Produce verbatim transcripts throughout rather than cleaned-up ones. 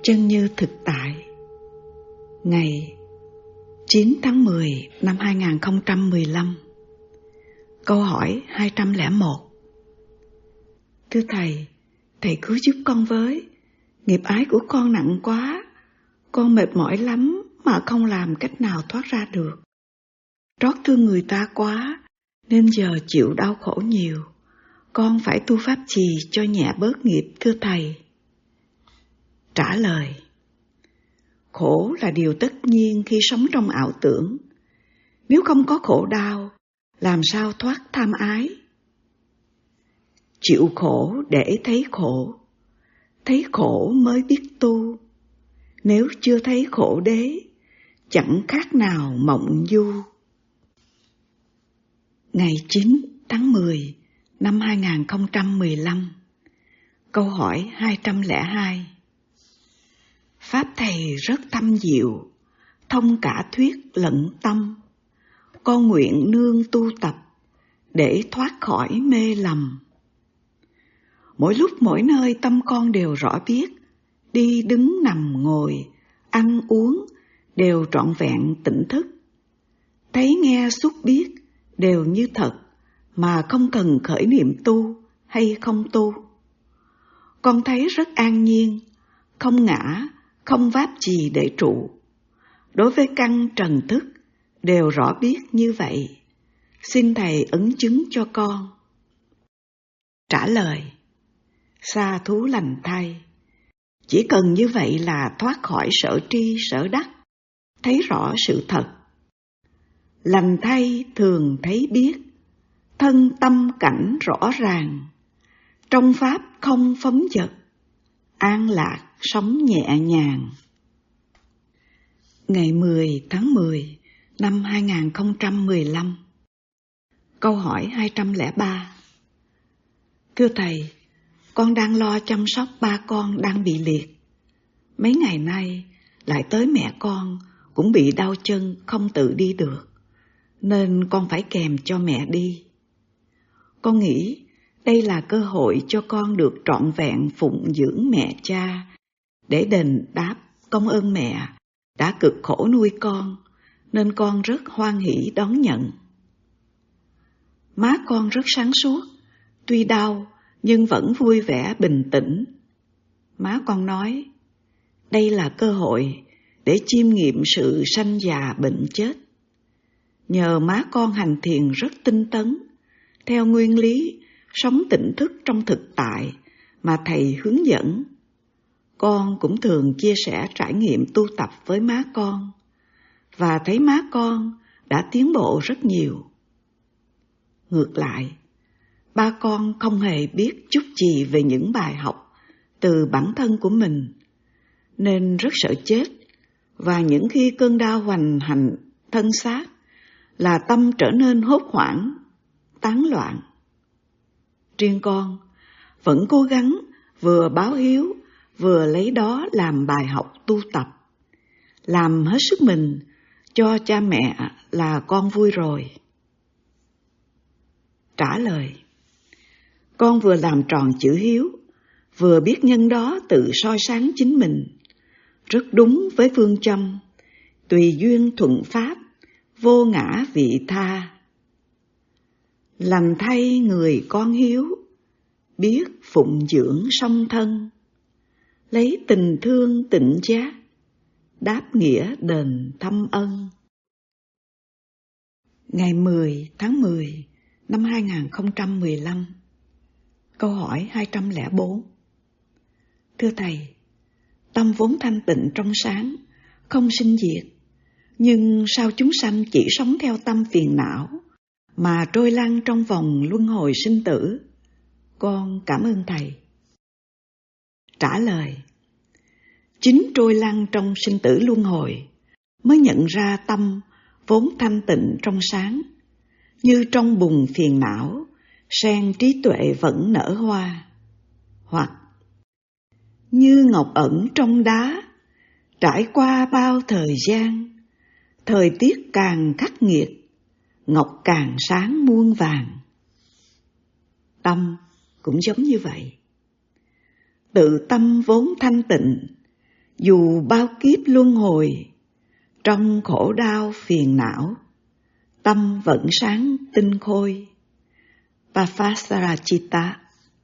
Chân như thực tại. Ngày chín tháng mười năm hai nghìn không trăm mười lăm. Câu hỏi hai trăm lẻ một. Thưa Thầy, Thầy cứu giúp con với. Nghiệp ái của con nặng quá. Con mệt mỏi lắm mà không làm cách nào thoát ra được. Trót thương người ta quá nên giờ chịu đau khổ nhiều. Con phải tu pháp trì cho nhẹ bớt nghiệp, thưa Thầy. Trả lời: khổ là điều tất nhiên khi sống trong ảo tưởng. Nếu không có khổ đau, làm sao thoát tham ái? Chịu khổ để thấy khổ, thấy khổ mới biết tu. Nếu chưa thấy khổ đế, chẳng khác nào mộng du. Ngày chín tháng mười năm hai nghìn không trăm mười lăm. Câu hỏi hai trăm lẻ hai. Pháp Thầy rất thâm diệu, thông cả thuyết lẫn tâm. Con nguyện nương tu tập để thoát khỏi mê lầm. Mỗi lúc mỗi nơi tâm con đều rõ biết, đi đứng nằm ngồi, ăn uống đều trọn vẹn tỉnh thức. Thấy nghe xúc biết đều như thật, mà không cần khởi niệm tu hay không tu. Con thấy rất an nhiên, không ngã, không váp gì để trụ. Đối với căn trần thức đều rõ biết như vậy. Xin Thầy ấn chứng cho con. Trả lời: sa thú lành thay. Chỉ cần như vậy là thoát khỏi sở tri sở đắc, thấy rõ sự thật. Lành thay thường thấy biết, thân tâm cảnh rõ ràng. Trong pháp không phóng dật, an lạc sống nhẹ nhàng. Ngày mười tháng mười năm hai nghìn không trăm mười lăm. Câu hỏi hai trăm lẻ ba. Thưa Thầy, con đang lo chăm sóc ba con đang bị liệt. Mấy ngày nay lại tới mẹ con cũng bị đau chân không tự đi được, nên con phải kèm cho mẹ đi. Con nghĩ đây là cơ hội cho con được trọn vẹn phụng dưỡng mẹ cha, để đền đáp công ơn mẹ đã cực khổ nuôi con, nên con rất hoan hỷ đón nhận. Má con rất sáng suốt, tuy đau nhưng vẫn vui vẻ bình tĩnh. Má con nói, đây là cơ hội để chiêm nghiệm sự sanh già bệnh chết. Nhờ má con hành thiền rất tinh tấn, theo nguyên lý sống tỉnh thức trong thực tại mà Thầy hướng dẫn, con cũng thường chia sẻ trải nghiệm tu tập với má con, và thấy má con đã tiến bộ rất nhiều. Ngược lại, ba con không hề biết chút gì về những bài học từ bản thân của mình, nên rất sợ chết, và những khi cơn đau hoành hành thân xác là tâm trở nên hốt hoảng, tán loạn. Riêng con vẫn cố gắng vừa báo hiếu vừa lấy đó làm bài học tu tập, làm hết sức mình cho cha mẹ là con vui rồi. Trả lời: con vừa làm tròn chữ hiếu, vừa biết nhân đó tự soi sáng chính mình, rất đúng với phương châm tùy duyên thuận pháp, vô ngã vị tha. Lành thay người con hiếu, biết phụng dưỡng song thân, lấy tình thương tịnh giác, đáp nghĩa đền thâm ân. Ngày mười tháng mười năm hai nghìn không trăm mười lăm. Câu hỏi hai trăm lẻ bốn. Thưa Thầy, tâm vốn thanh tịnh trong sáng, không sinh diệt, nhưng sao chúng sanh chỉ sống theo tâm phiền não mà trôi lăn trong vòng luân hồi sinh tử? Con cảm ơn Thầy. Trả lời: chính trôi lăn trong sinh tử luân hồi mới nhận ra tâm vốn thanh tịnh trong sáng, như trong bùn phiền não, sen trí tuệ vẫn nở hoa. Hoặc như ngọc ẩn trong đá, trải qua bao thời gian, thời tiết càng khắc nghiệt, ngọc càng sáng muôn vàng. Tâm cũng giống như vậy. Tự tâm vốn thanh tịnh, Dù bao kiếp luân hồi, trong khổ đau phiền não, tâm vẫn sáng tinh khôi. Pavasarachita.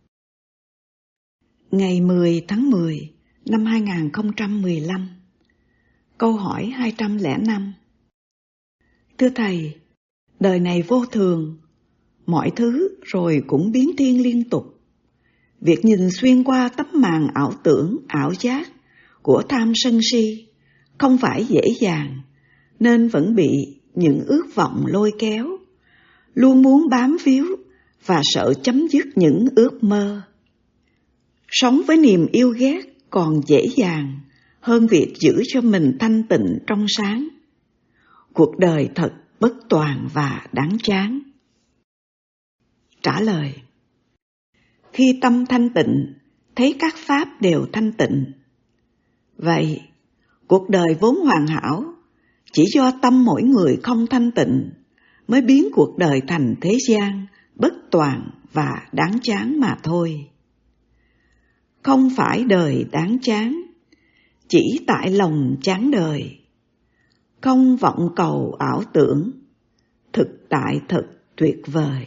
Ngày mười tháng mười năm hai nghìn không trăm mười lăm. Câu hỏi hai trăm lẻ năm. Thưa Thầy, đời này vô thường, mọi thứ rồi cũng biến thiên liên tục. Việc nhìn xuyên qua tấm màn ảo tưởng, ảo giác của tham sân si không phải dễ dàng, nên vẫn bị những ước vọng lôi kéo, luôn muốn bám víu và sợ chấm dứt những ước mơ. Sống với niềm yêu ghét còn dễ dàng hơn việc giữ cho mình thanh tịnh trong sáng. Cuộc đời thật bất toàn và đáng chán. Trả lời: khi tâm thanh tịnh, thấy các pháp đều thanh tịnh. Vậy, cuộc đời vốn hoàn hảo, chỉ do tâm mỗi người không thanh tịnh mới biến cuộc đời thành thế gian bất toàn và đáng chán mà thôi. Không phải đời đáng chán, chỉ tại lòng chán đời. Không vọng cầu ảo tưởng, thực tại thật tuyệt vời.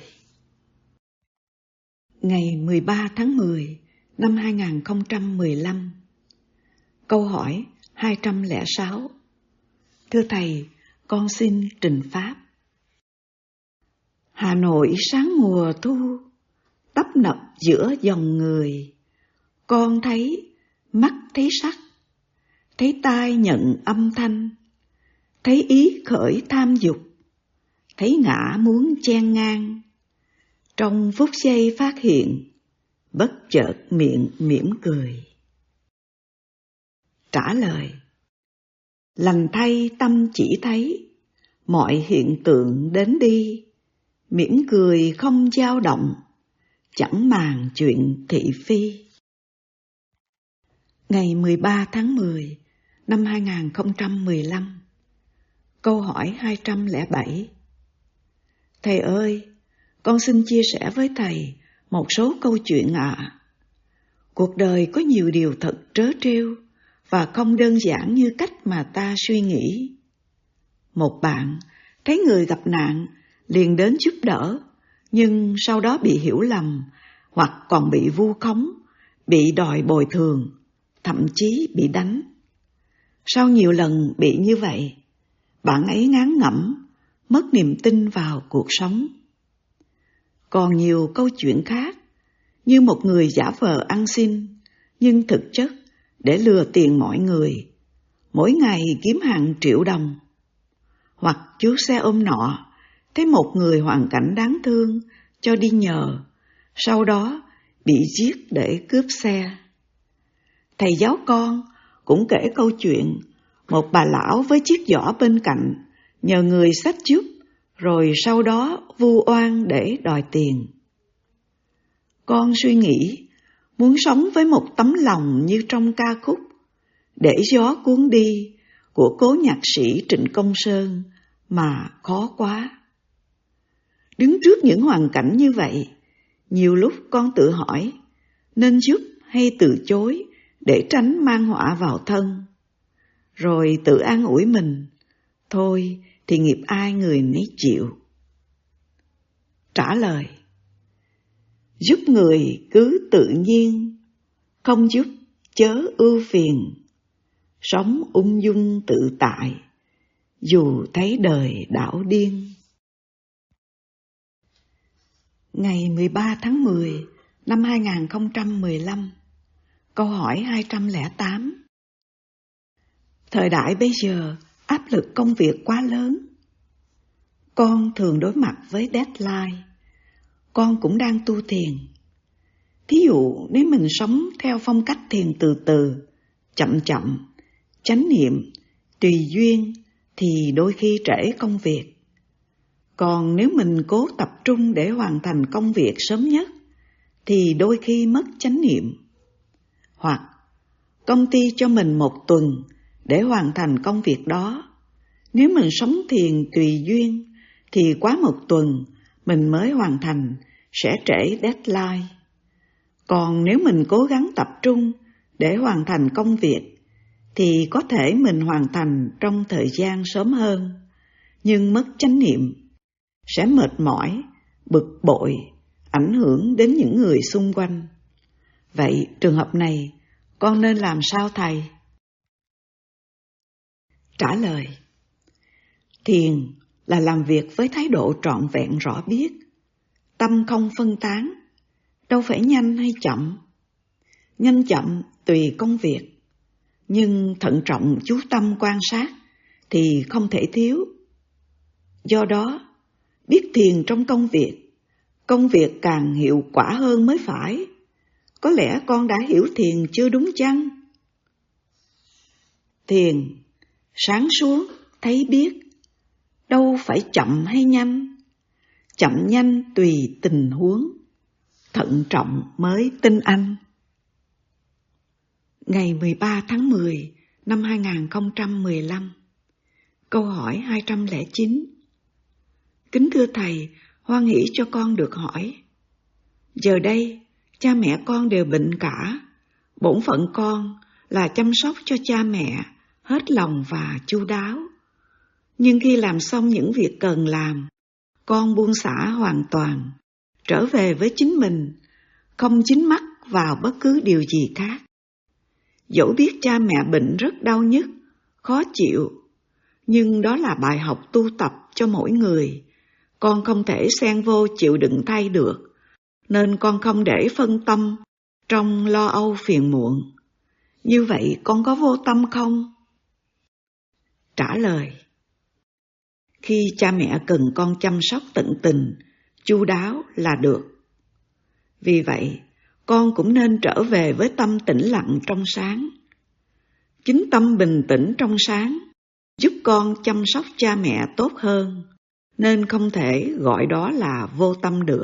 Ngày mười ba tháng mười năm hai nghìn không trăm mười lăm. Câu hỏi hai trăm lẻ sáu. Thưa Thầy, con xin trình pháp. Hà Nội sáng mùa thu, tấp nập giữa dòng người. Con thấy, mắt thấy sắc, thấy tai nhận âm thanh, thấy ý khởi tham dục, thấy ngã muốn chen ngang. Trong phút giây phát hiện, bất chợt miệng mỉm cười. Trả lời: lành thay tâm chỉ thấy, mọi hiện tượng đến đi, mỉm cười không dao động, chẳng màng chuyện thị phi. Ngày mười ba tháng mười năm hai nghìn không trăm mười lăm. Câu hỏi hai trăm lẻ bảy. Thầy ơi, con xin chia sẻ với Thầy một số câu chuyện ạ. À. Cuộc đời có nhiều điều thật trớ trêu và không đơn giản như cách mà ta suy nghĩ. Một bạn thấy người gặp nạn liền đến giúp đỡ, nhưng sau đó bị hiểu lầm hoặc còn bị vu khống, bị đòi bồi thường, thậm chí bị đánh. Sau nhiều lần bị như vậy, bạn ấy ngán ngẩm, mất niềm tin vào cuộc sống. Còn nhiều câu chuyện khác, như một người giả vờ ăn xin, nhưng thực chất để lừa tiền mọi người, mỗi ngày kiếm hàng triệu đồng. Hoặc chú xe ôm nọ thấy một người hoàn cảnh đáng thương cho đi nhờ, sau đó bị giết để cướp xe. Thầy giáo con cũng kể câu chuyện một bà lão với chiếc giỏ bên cạnh nhờ người xách giúp, rồi sau đó vu oan để đòi tiền. Con suy nghĩ muốn sống với một tấm lòng như trong ca khúc Để gió cuốn đi của cố nhạc sĩ Trịnh Công Sơn mà khó quá. Đứng trước những hoàn cảnh như vậy, nhiều lúc con tự hỏi nên giúp hay từ chối để tránh mang họa vào thân. Rồi tự an ủi mình, thôi thì nghiệp ai người nấy chịu. Trả lời: giúp người cứ tự nhiên, không giúp chớ ưu phiền, sống ung dung tự tại, dù thấy đời đảo điên. Ngày mười ba tháng mười năm hai nghìn không trăm mười lăm. Câu hỏi hai trăm lẻ tám. Thời đại bây giờ áp lực công việc quá lớn. Con thường đối mặt với deadline. Con cũng đang tu thiền. Thí dụ nếu mình sống theo phong cách thiền từ từ, chậm chậm, chánh niệm, tùy duyên thì đôi khi trễ công việc. Còn nếu mình cố tập trung để hoàn thành công việc sớm nhất thì đôi khi mất chánh niệm. Hoặc công ty cho mình một tuần để hoàn thành công việc đó. Nếu mình sống thiền tùy duyên thì quá một tuần mình mới hoàn thành, sẽ trễ deadline. Còn nếu mình cố gắng tập trung để hoàn thành công việc thì có thể mình hoàn thành trong thời gian sớm hơn, nhưng mất chánh niệm, sẽ mệt mỏi, bực bội, ảnh hưởng đến những người xung quanh. Vậy trường hợp này, con nên làm sao thầy? Trả lời: thiền là làm việc với thái độ trọn vẹn rõ biết, tâm không phân tán, đâu phải nhanh hay chậm. Nhanh chậm tùy công việc, nhưng thận trọng chú tâm quan sát thì không thể thiếu. Do đó, biết thiền trong công việc, công việc càng hiệu quả hơn mới phải. Có lẽ con đã hiểu thiền chưa đúng chăng? Thiền, sáng suốt, thấy biết, đâu phải chậm hay nhanh. Chậm nhanh tùy tình huống, thận trọng mới tinh anh. Ngày mười ba tháng mười năm hai nghìn không trăm mười lăm. Câu hỏi hai trăm lẻ chín. Kính thưa Thầy, hoan hỷ cho con được hỏi. Giờ đây, cha mẹ con đều bệnh cả. Bổn phận con là chăm sóc cho cha mẹ hết lòng và chu đáo. Nhưng khi làm xong những việc cần làm, con buông xả hoàn toàn, trở về với chính mình, không dính mắc vào bất cứ điều gì khác. Dẫu biết cha mẹ bệnh rất đau nhức, khó chịu, nhưng đó là bài học tu tập cho mỗi người. Con không thể xen vô chịu đựng thay được, nên con không để phân tâm trong lo âu phiền muộn. Như vậy con có vô tâm không? Trả lời: khi cha mẹ cần con chăm sóc tận tình, chu đáo là được. Vì vậy, con cũng nên trở về với tâm tĩnh lặng trong sáng. Chính tâm bình tĩnh trong sáng giúp con chăm sóc cha mẹ tốt hơn, nên không thể gọi đó là vô tâm được.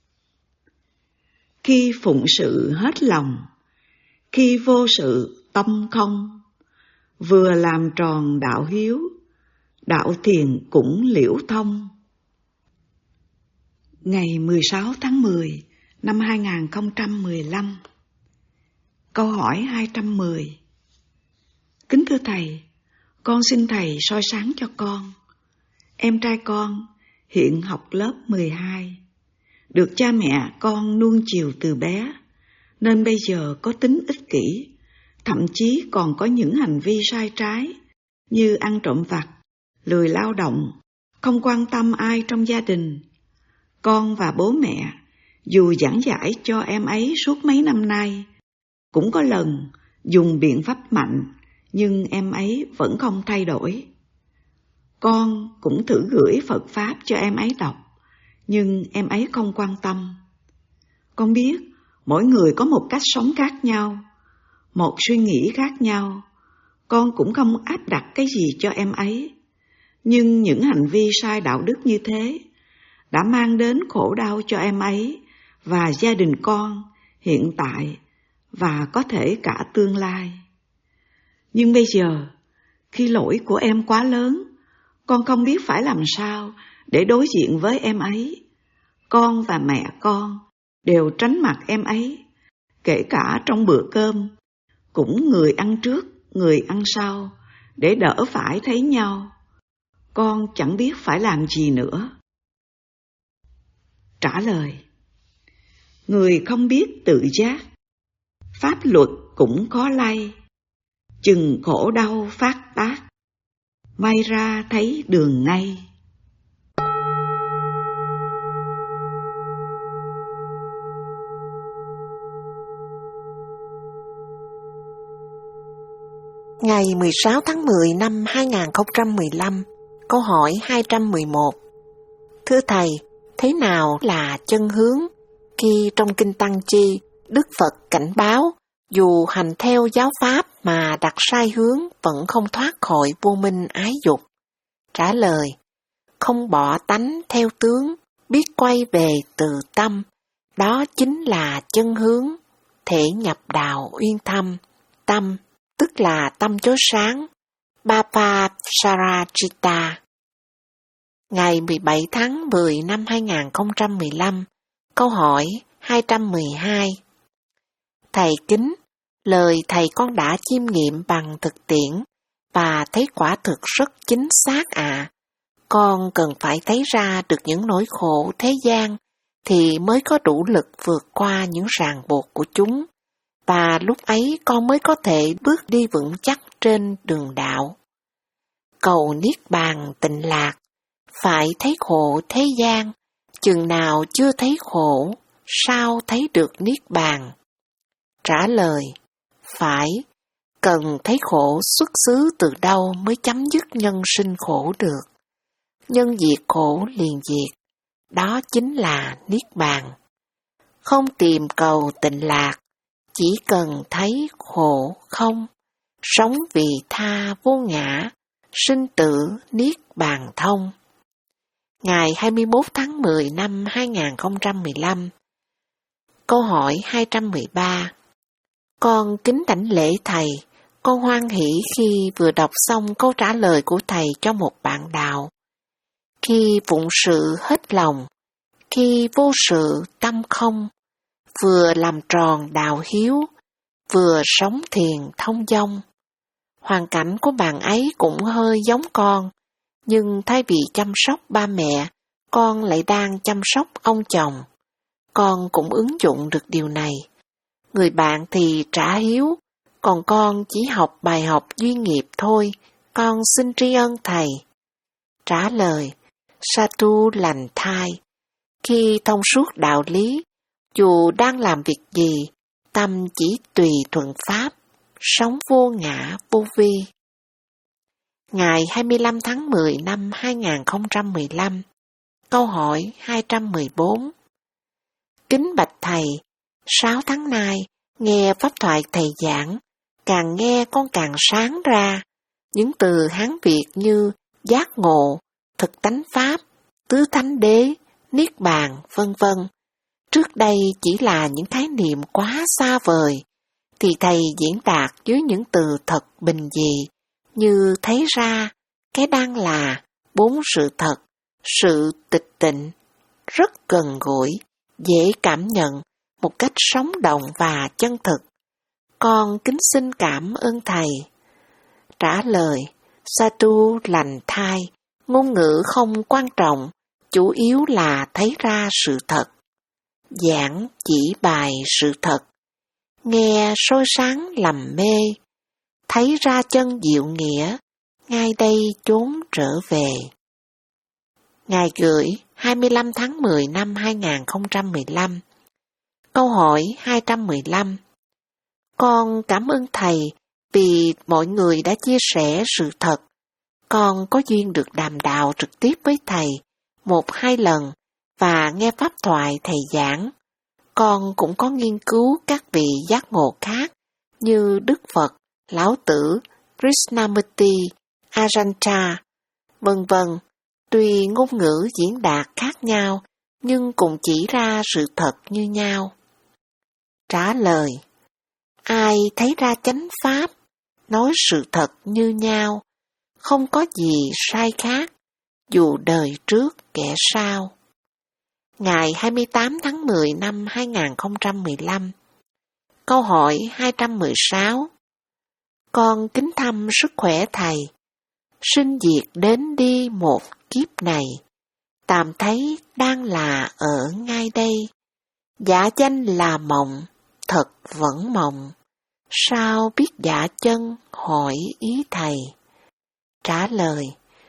Khi phụng sự hết lòng, khi vô sự tâm không, vừa làm tròn đạo hiếu, đạo thiền cũng liễu thông. Ngày mười sáu tháng mười năm hai nghìn không trăm mười lăm. Câu hỏi hai trăm mười. Kính thưa Thầy, con xin Thầy soi sáng cho con. Em trai con hiện học lớp mười hai, được cha mẹ con nuông chiều từ bé, nên bây giờ có tính ích kỷ, thậm chí còn có những hành vi sai trái như ăn trộm vặt, lười lao động, không quan tâm ai trong gia đình. Con và bố mẹ dù giảng giải cho em ấy suốt mấy năm nay, cũng có lần dùng biện pháp mạnh, nhưng em ấy vẫn không thay đổi. Con cũng thử gửi Phật Pháp cho em ấy đọc, nhưng em ấy không quan tâm. Con biết mỗi người có một cách sống khác nhau, một suy nghĩ khác nhau. Con cũng không áp đặt cái gì cho em ấy. Nhưng những hành vi sai đạo đức như thế đã mang đến khổ đau cho em ấy và gia đình con hiện tại và có thể cả tương lai. Nhưng bây giờ, khi lỗi của em quá lớn, con không biết phải làm sao để đối diện với em ấy. Con và mẹ con đều tránh mặt em ấy, kể cả trong bữa cơm, cũng người ăn trước, người ăn sau, để đỡ phải thấy nhau. Con chẳng biết phải làm gì nữa. Trả lời: người không biết tự giác, pháp luật cũng khó lay, chừng khổ đau phát tác, may ra thấy đường ngay. Ngày mười sáu tháng mười năm hai nghìn không trăm mười lăm, câu hỏi hai trăm mười một. Thưa Thầy, thế nào là chân hướng? Khi trong Kinh Tăng Chi, Đức Phật cảnh báo, dù hành theo giáo pháp mà đặt sai hướng vẫn không thoát khỏi vô minh ái dục. Trả lời: không bỏ tánh theo tướng, biết quay về từ tâm, đó chính là chân hướng, thể nhập đạo uyên thâm. Tâm, tức là tâm chói sáng, Bapasarajita. Ngày mười bảy tháng mười năm hai nghìn không trăm mười lăm, câu hỏi hai trăm mười hai. Thầy kính, Lời thầy con đã chiêm nghiệm bằng thực tiễn và thấy quả thực rất chính xác ạ. À. Con cần phải thấy ra được những nỗi khổ thế gian thì mới có đủ lực vượt qua những ràng buộc của chúng, và lúc ấy con mới có thể bước đi vững chắc trên đường đạo. Cầu niết bàn tịnh lạc, phải thấy khổ thế gian, chừng nào chưa thấy khổ, sao thấy được niết bàn? Trả lời, phải, cần thấy khổ xuất xứ từ đâu mới chấm dứt nhân sinh khổ được. Nhân diệt khổ liền diệt, đó chính là niết bàn. Không tìm cầu tịnh lạc, chỉ cần thấy khổ không, sống vì tha vô ngã, sinh tử niết bàn thông. Ngày hai mươi mốt tháng mười năm hai nghìn không trăm mười lăm, câu hỏi hai trăm mười ba. Con kính đảnh lễ thầy, con hoan hỷ khi vừa đọc xong câu trả lời của thầy cho một bạn đạo. Khi phụng sự hết lòng, khi vô sự tâm không, vừa làm tròn đạo hiếu, vừa sống thiền thông dong. Hoàn cảnh của bạn ấy cũng hơi giống con, nhưng thay vì chăm sóc ba mẹ, con lại đang chăm sóc ông chồng. Con cũng ứng dụng được điều này. Người bạn thì trả hiếu, còn con chỉ học bài học duy nghiệp thôi, con xin tri ân thầy. Trả lời, Satu lành thai. Khi thông suốt đạo lý, dù đang làm việc gì, tâm chỉ tùy thuận pháp, sống vô ngã vô vi. Ngày hai mươi lăm tháng mười năm hai nghìn không trăm mười lăm, câu hỏi hai trăm mười bốn. Kính bạch thầy, sáu tháng nay, nghe pháp thoại thầy giảng, càng nghe con càng sáng ra, những từ Hán Việt như giác ngộ, thực tánh pháp, tứ thánh đế, niết bàn, vân vân. Trước đây chỉ là những khái niệm quá xa vời, thì thầy diễn đạt dưới những từ thật bình dị, như thấy ra, cái đang là, bốn sự thật, sự tịch tịnh, rất gần gũi, dễ cảm nhận, một cách sống động và chân thực. Con kính xin cảm ơn thầy. Trả lời, Satu lành thai, ngôn ngữ không quan trọng, chủ yếu là thấy ra sự thật. Giảng chỉ bài sự thật, nghe soi sáng lầm mê, thấy ra chân diệu nghĩa, ngay đây chốn trở về. Ngài gửi hai mươi lăm tháng mười năm hai nghìn không trăm mười lăm. Câu hỏi hai trăm mười lăm. Con cảm ơn thầy vì mọi người đã chia sẻ sự thật. Con có duyên được đàm đạo trực tiếp với thầy một hai lần và nghe pháp thoại thầy giảng. Con cũng có nghiên cứu các vị giác ngộ khác như Đức Phật, Lão Tử, Krishnamurti, Ajanta, vân vân. Tuy ngôn ngữ diễn đạt khác nhau, nhưng cùng chỉ ra sự thật như nhau. Trả lời, ai thấy ra chánh pháp, nói sự thật như nhau, không có gì sai khác, dù đời trước kẻ sau. Ngày hai mươi tám tháng mười năm hai nghìn không trăm mười lăm. Câu hỏi hai trăm mười sáu. Con kính thăm sức khỏe thầy. Sinh diệt đến đi một kiếp này, tạm thấy đang là ở ngay đây. Giả danh là mộng, thật vẫn mộng. Sao biết giả chân, hỏi ý thầy. Trả lời,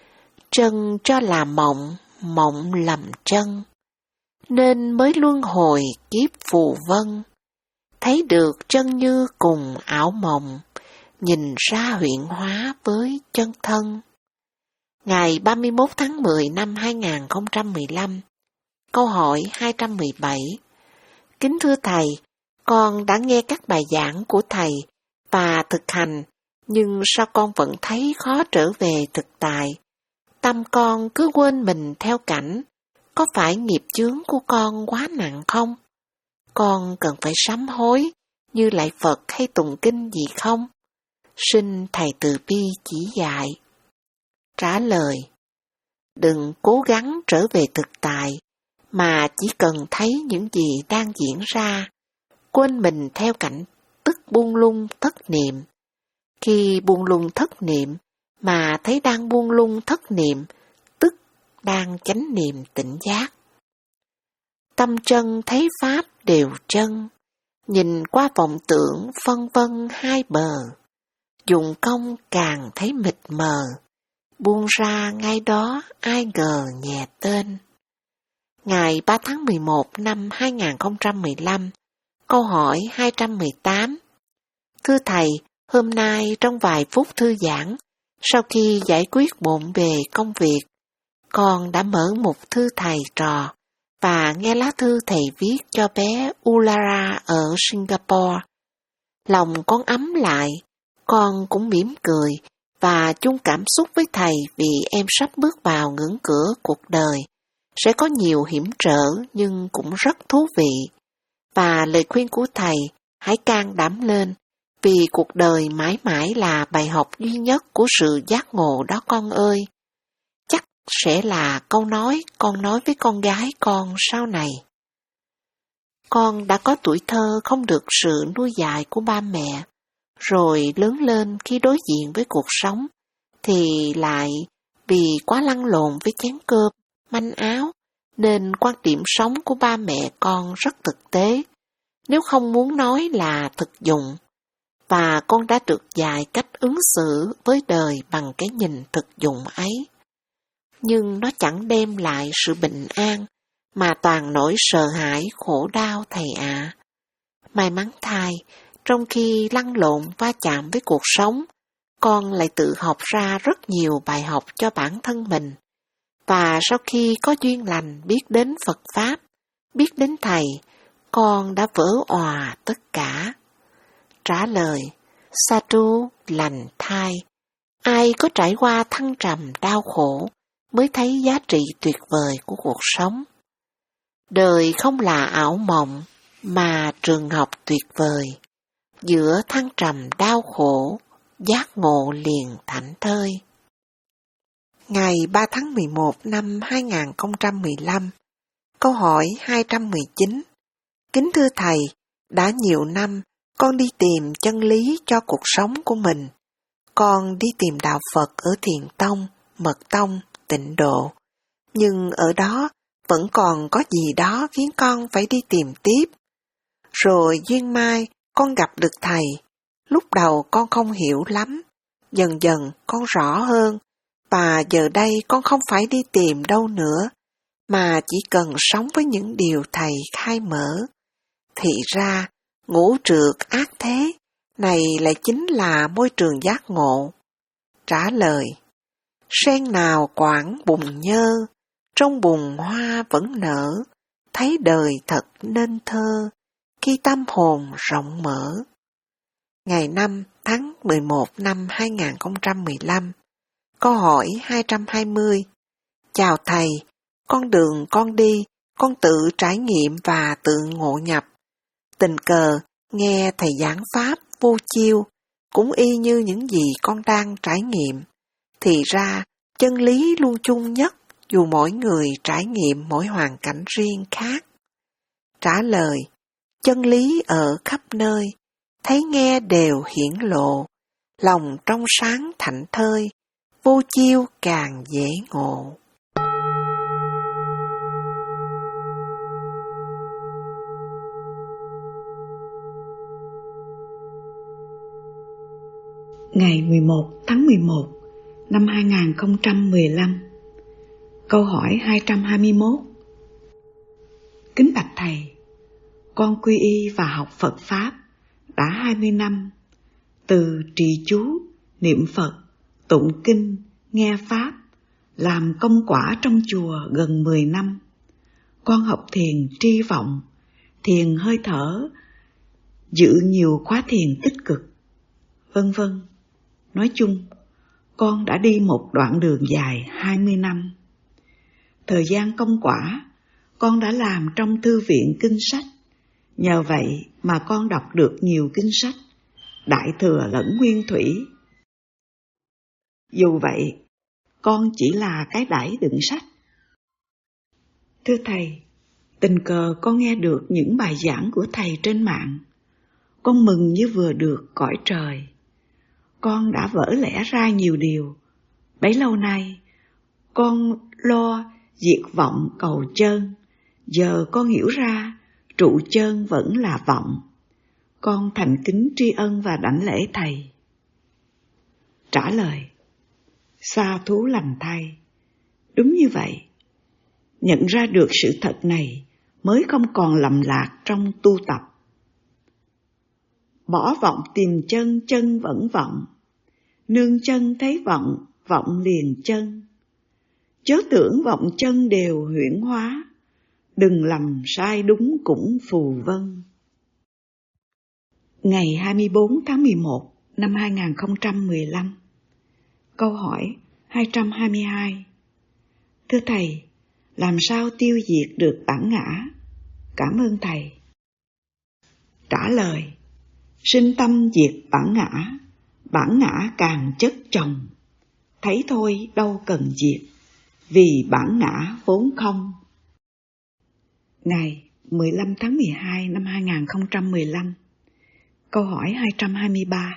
chân cho là mộng, mộng lầm chân, nên mới luân hồi kiếp phù vân. Thấy được chân như cùng ảo mộng, nhìn ra huyện hóa với chân thân. Ngày ba mươi mốt tháng mười năm hai nghìn không trăm mười lăm. Câu hỏi hai trăm mười bảy. Kính thưa thầy, con đã nghe các bài giảng của thầy và thực hành, nhưng sao con vẫn thấy khó trở về thực tại? Tâm con cứ quên mình theo cảnh, có phải nghiệp chướng của con quá nặng không? Con cần phải sám hối như lạy Phật hay tụng kinh gì không? Xin thầy từ bi chỉ dạy. Trả lời, đừng cố gắng trở về thực tại, mà chỉ cần thấy những gì đang diễn ra, quên mình theo cảnh tức buông lung thất niệm. Khi buông lung thất niệm mà thấy đang buông lung thất niệm, tức đang chánh niệm tỉnh giác. Tâm chân thấy pháp đều chân, nhìn qua vọng tưởng phân vân hai bờ, dụng công càng thấy mịt mờ, buông ra ngay đó ai ngờ nhẹ tên. Ngày ba tháng mười một năm hai nghìn không trăm mười lăm, câu hỏi hai trăm mười tám. Thưa Thầy, hôm nay trong vài phút thư giãn, sau khi giải quyết bộn bề công việc, con đã mở một thư thầy trò và nghe lá thư thầy viết cho bé Ulara ở Singapore. Lòng con ấm lại, con cũng mỉm cười và chung cảm xúc với thầy vì em sắp bước vào ngưỡng cửa cuộc đời. Sẽ có nhiều hiểm trở nhưng cũng rất thú vị. Và lời khuyên của thầy, hãy can đảm lên, vì cuộc đời mãi mãi là bài học duy nhất của sự giác ngộ đó con ơi. Chắc sẽ là câu nói con nói với con gái con sau này. Con đã có tuổi thơ không được sự nuôi dạy của ba mẹ, rồi lớn lên khi đối diện với cuộc sống, thì lại vì quá lăn lộn với chén cơm, manh áo, nên quan điểm sống của ba mẹ con rất thực tế, nếu không muốn nói là thực dụng. Và con đã được dạy cách ứng xử với đời bằng cái nhìn thực dụng ấy. Nhưng nó chẳng đem lại sự bình an, mà toàn nỗi sợ hãi khổ đau thầy ạ. À. May mắn thay, trong khi lăn lộn va chạm với cuộc sống, con lại tự học ra rất nhiều bài học cho bản thân mình. Và sau khi có duyên lành biết đến Phật Pháp, biết đến Thầy, con đã vỡ òa tất cả. Trả lời, Sadhu lành thai, ai có trải qua thăng trầm đau khổ mới thấy giá trị tuyệt vời của cuộc sống. Đời không là ảo mộng, mà trường học tuyệt vời. Giữa thăng trầm đau khổ, giác ngộ liền thảnh thơi. Ngày ba tháng mười một năm hai nghìn không trăm mười lăm, câu hỏi hai trăm mười chín. Kính thưa Thầy, đã nhiều năm con đi tìm chân lý cho cuộc sống của mình. Con đi tìm đạo Phật ở Thiền Tông, Mật Tông, Tịnh Độ. Nhưng ở đó vẫn còn có gì đó khiến con phải đi tìm tiếp. Rồi duyên mai con gặp được Thầy. Lúc đầu con không hiểu lắm. Dần dần con rõ hơn. Và giờ đây con không phải đi tìm đâu nữa, mà chỉ cần sống với những điều Thầy khai mở. Thì ra, ngũ trược ác thế, này lại chính là môi trường giác ngộ. Trả lời, sen nào quảng bùn nhơ, trong bùn hoa vẫn nở, thấy đời thật nên thơ, khi tâm hồn rộng mở. Ngày năm tháng mười một năm hai nghìn không trăm mười lăm, câu hỏi hai trăm hai mươi. Chào Thầy, con đường con đi, con tự trải nghiệm và tự ngộ nhập. Tình cờ nghe Thầy giảng Pháp vô chiêu, cũng y như những gì con đang trải nghiệm. Thì ra, chân lý luôn chung nhất, dù mỗi người trải nghiệm mỗi hoàn cảnh riêng khác. Trả lời, chân lý ở khắp nơi, thấy nghe đều hiển lộ, lòng trong sáng thảnh thơi, vô chiêu càng dễ ngộ. Ngày mười một tháng mười một năm hai nghìn không trăm mười lăm, câu hỏi hai trăm hai mươi mốt. Kính bạch Thầy, con quy y và học Phật Pháp đã hai mươi năm, từ trì chú, niệm Phật, tụng kinh, nghe Pháp, làm công quả trong chùa gần mười năm. Con học thiền tri vọng, thiền hơi thở, dự nhiều khóa thiền tích cực, vân vân. Nói chung, con đã đi một đoạn đường dài hai mươi năm. Thời gian công quả, con đã làm trong thư viện kinh sách. Nhờ vậy mà con đọc được nhiều kinh sách, Đại Thừa lẫn Nguyên Thủy. Dù vậy, con chỉ là cái đẩy đựng sách. Thưa Thầy, tình cờ con nghe được những bài giảng của Thầy trên mạng. con mừng như vừa được cõi trời. Con đã vỡ lẽ ra nhiều điều. Bấy lâu nay, con lo diệt vọng cầu chân. Giờ con hiểu ra, trụ chân vẫn là vọng. Con thành kính tri ân và đảnh lễ Thầy. Trả lời: Sa thú lành thay. Đúng như vậy. Nhận ra được sự thật này mới không còn lầm lạc trong tu tập. Bỏ vọng tìm chân, chân vẫn vọng. Nương chân thấy vọng, vọng liền chân. Chớ tưởng vọng chân đều huyễn hóa, đừng lầm sai đúng cũng phù vân. Ngày hai mươi bốn tháng mười một năm hai nghìn không trăm mười lăm. Câu hỏi hai trăm hai mươi hai. Thưa Thầy, làm sao tiêu diệt được bản ngã? Cảm ơn Thầy. Trả lời: sinh tâm diệt bản ngã, bản ngã càng chất chồng. Thấy thôi đâu cần diệt, vì bản ngã vốn không. Ngày mười lăm tháng mười hai năm hai nghìn không trăm mười lăm. Câu hỏi hai trăm hai mươi ba.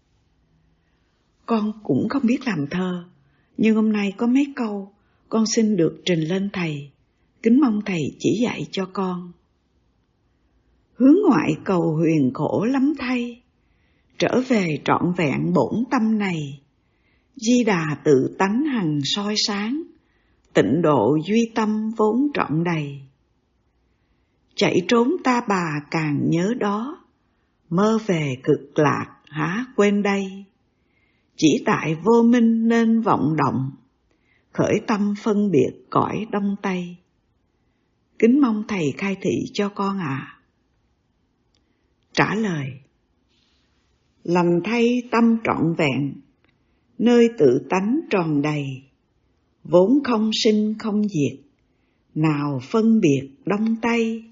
Con cũng không biết làm thơ, nhưng hôm nay có mấy câu con xin được trình lên Thầy, kính mong Thầy chỉ dạy cho con. Hướng ngoại cầu huyền khổ lắm thay, trở về trọn vẹn bổn tâm này. Di Đà tự tánh hằng soi sáng, tịnh độ duy tâm vốn trọn đầy. Chạy trốn ta bà càng nhớ đó, mơ về cực lạc há quên đây. Chỉ tại vô minh nên vọng động, khởi tâm phân biệt cõi đông tây. Kính mong Thầy khai thị cho con ạ. À. Trả lời: lành thay tâm trọn vẹn, nơi tự tánh tròn đầy. Vốn không sinh không diệt, nào phân biệt đông tây.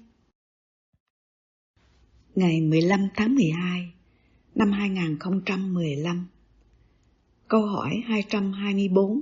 Ngày mười lăm tháng mười hai năm hai nghìn không trăm mười lăm. Câu hỏi hai trăm hai mươi bốn.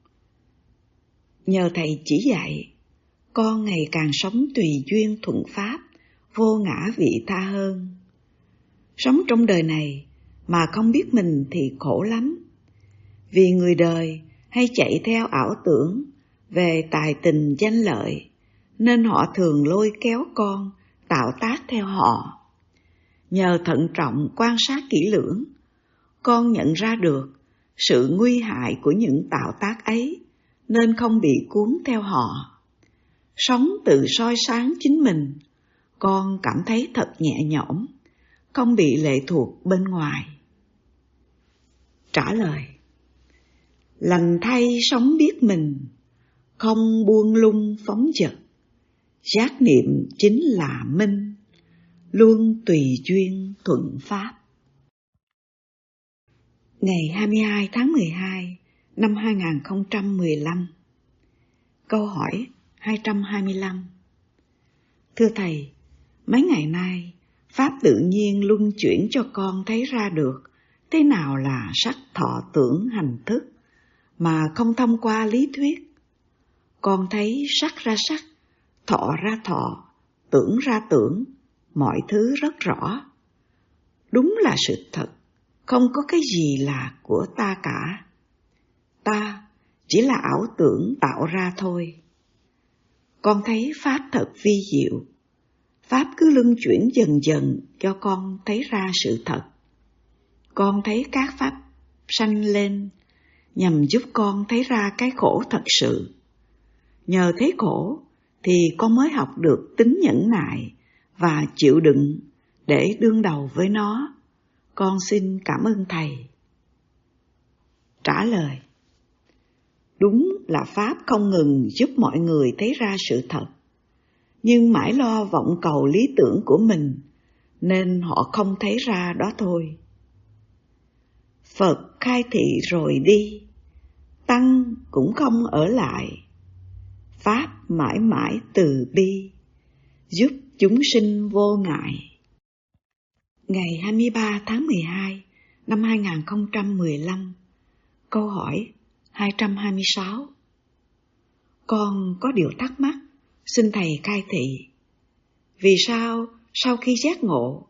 Nhờ Thầy chỉ dạy, con ngày càng sống tùy duyên thuận pháp, vô ngã vị tha hơn. Sống trong đời này mà không biết mình thì khổ lắm. Vì người đời hay chạy theo ảo tưởng về tài tình danh lợi, nên họ thường lôi kéo con tạo tác theo họ. Nhờ thận trọng quan sát kỹ lưỡng, con nhận ra được sự nguy hại của những tạo tác ấy, nên không bị cuốn theo họ. Sống tự soi sáng chính mình, con cảm thấy thật nhẹ nhõm, không bị lệ thuộc bên ngoài. Trả lời: lành thay sống biết mình, không buông lung phóng dật. Giác niệm chính là minh, luôn tùy duyên thuận pháp. Ngày hai mươi hai tháng mười hai năm hai nghìn không trăm mười lăm. Câu hỏi hai trăm hai mươi lăm. Thưa Thầy, mấy ngày nay Pháp tự nhiên luân chuyển cho con thấy ra được thế nào là sắc thọ tưởng hành thức, mà không thông qua lý thuyết. Con thấy sắc ra sắc, thọ ra thọ, tưởng ra tưởng, mọi thứ rất rõ. Đúng là sự thật, không có cái gì là của ta cả. Ta chỉ là ảo tưởng tạo ra thôi. Con thấy Pháp thật vi diệu. Pháp cứ luân chuyển dần dần cho con thấy ra sự thật. Con thấy các Pháp sanh lên nhằm giúp con thấy ra cái khổ thật sự. Nhờ thấy khổ thì con mới học được tính nhẫn nại và chịu đựng để đương đầu với nó. Con xin cảm ơn Thầy. Trả lời: đúng là Pháp không ngừng giúp mọi người thấy ra sự thật, nhưng mãi lo vọng cầu lý tưởng của mình, nên họ không thấy ra đó thôi. Phật khai thị rồi đi, Tăng cũng không ở lại. Pháp mãi mãi từ bi, giúp chúng sinh vô ngại. Ngày hai mươi ba tháng mười hai năm hai nghìn không trăm mười lăm. Câu hỏi hai trăm hai mươi sáu. Con có điều thắc mắc, xin Thầy khai thị. Vì sao sau khi giác ngộ, Đức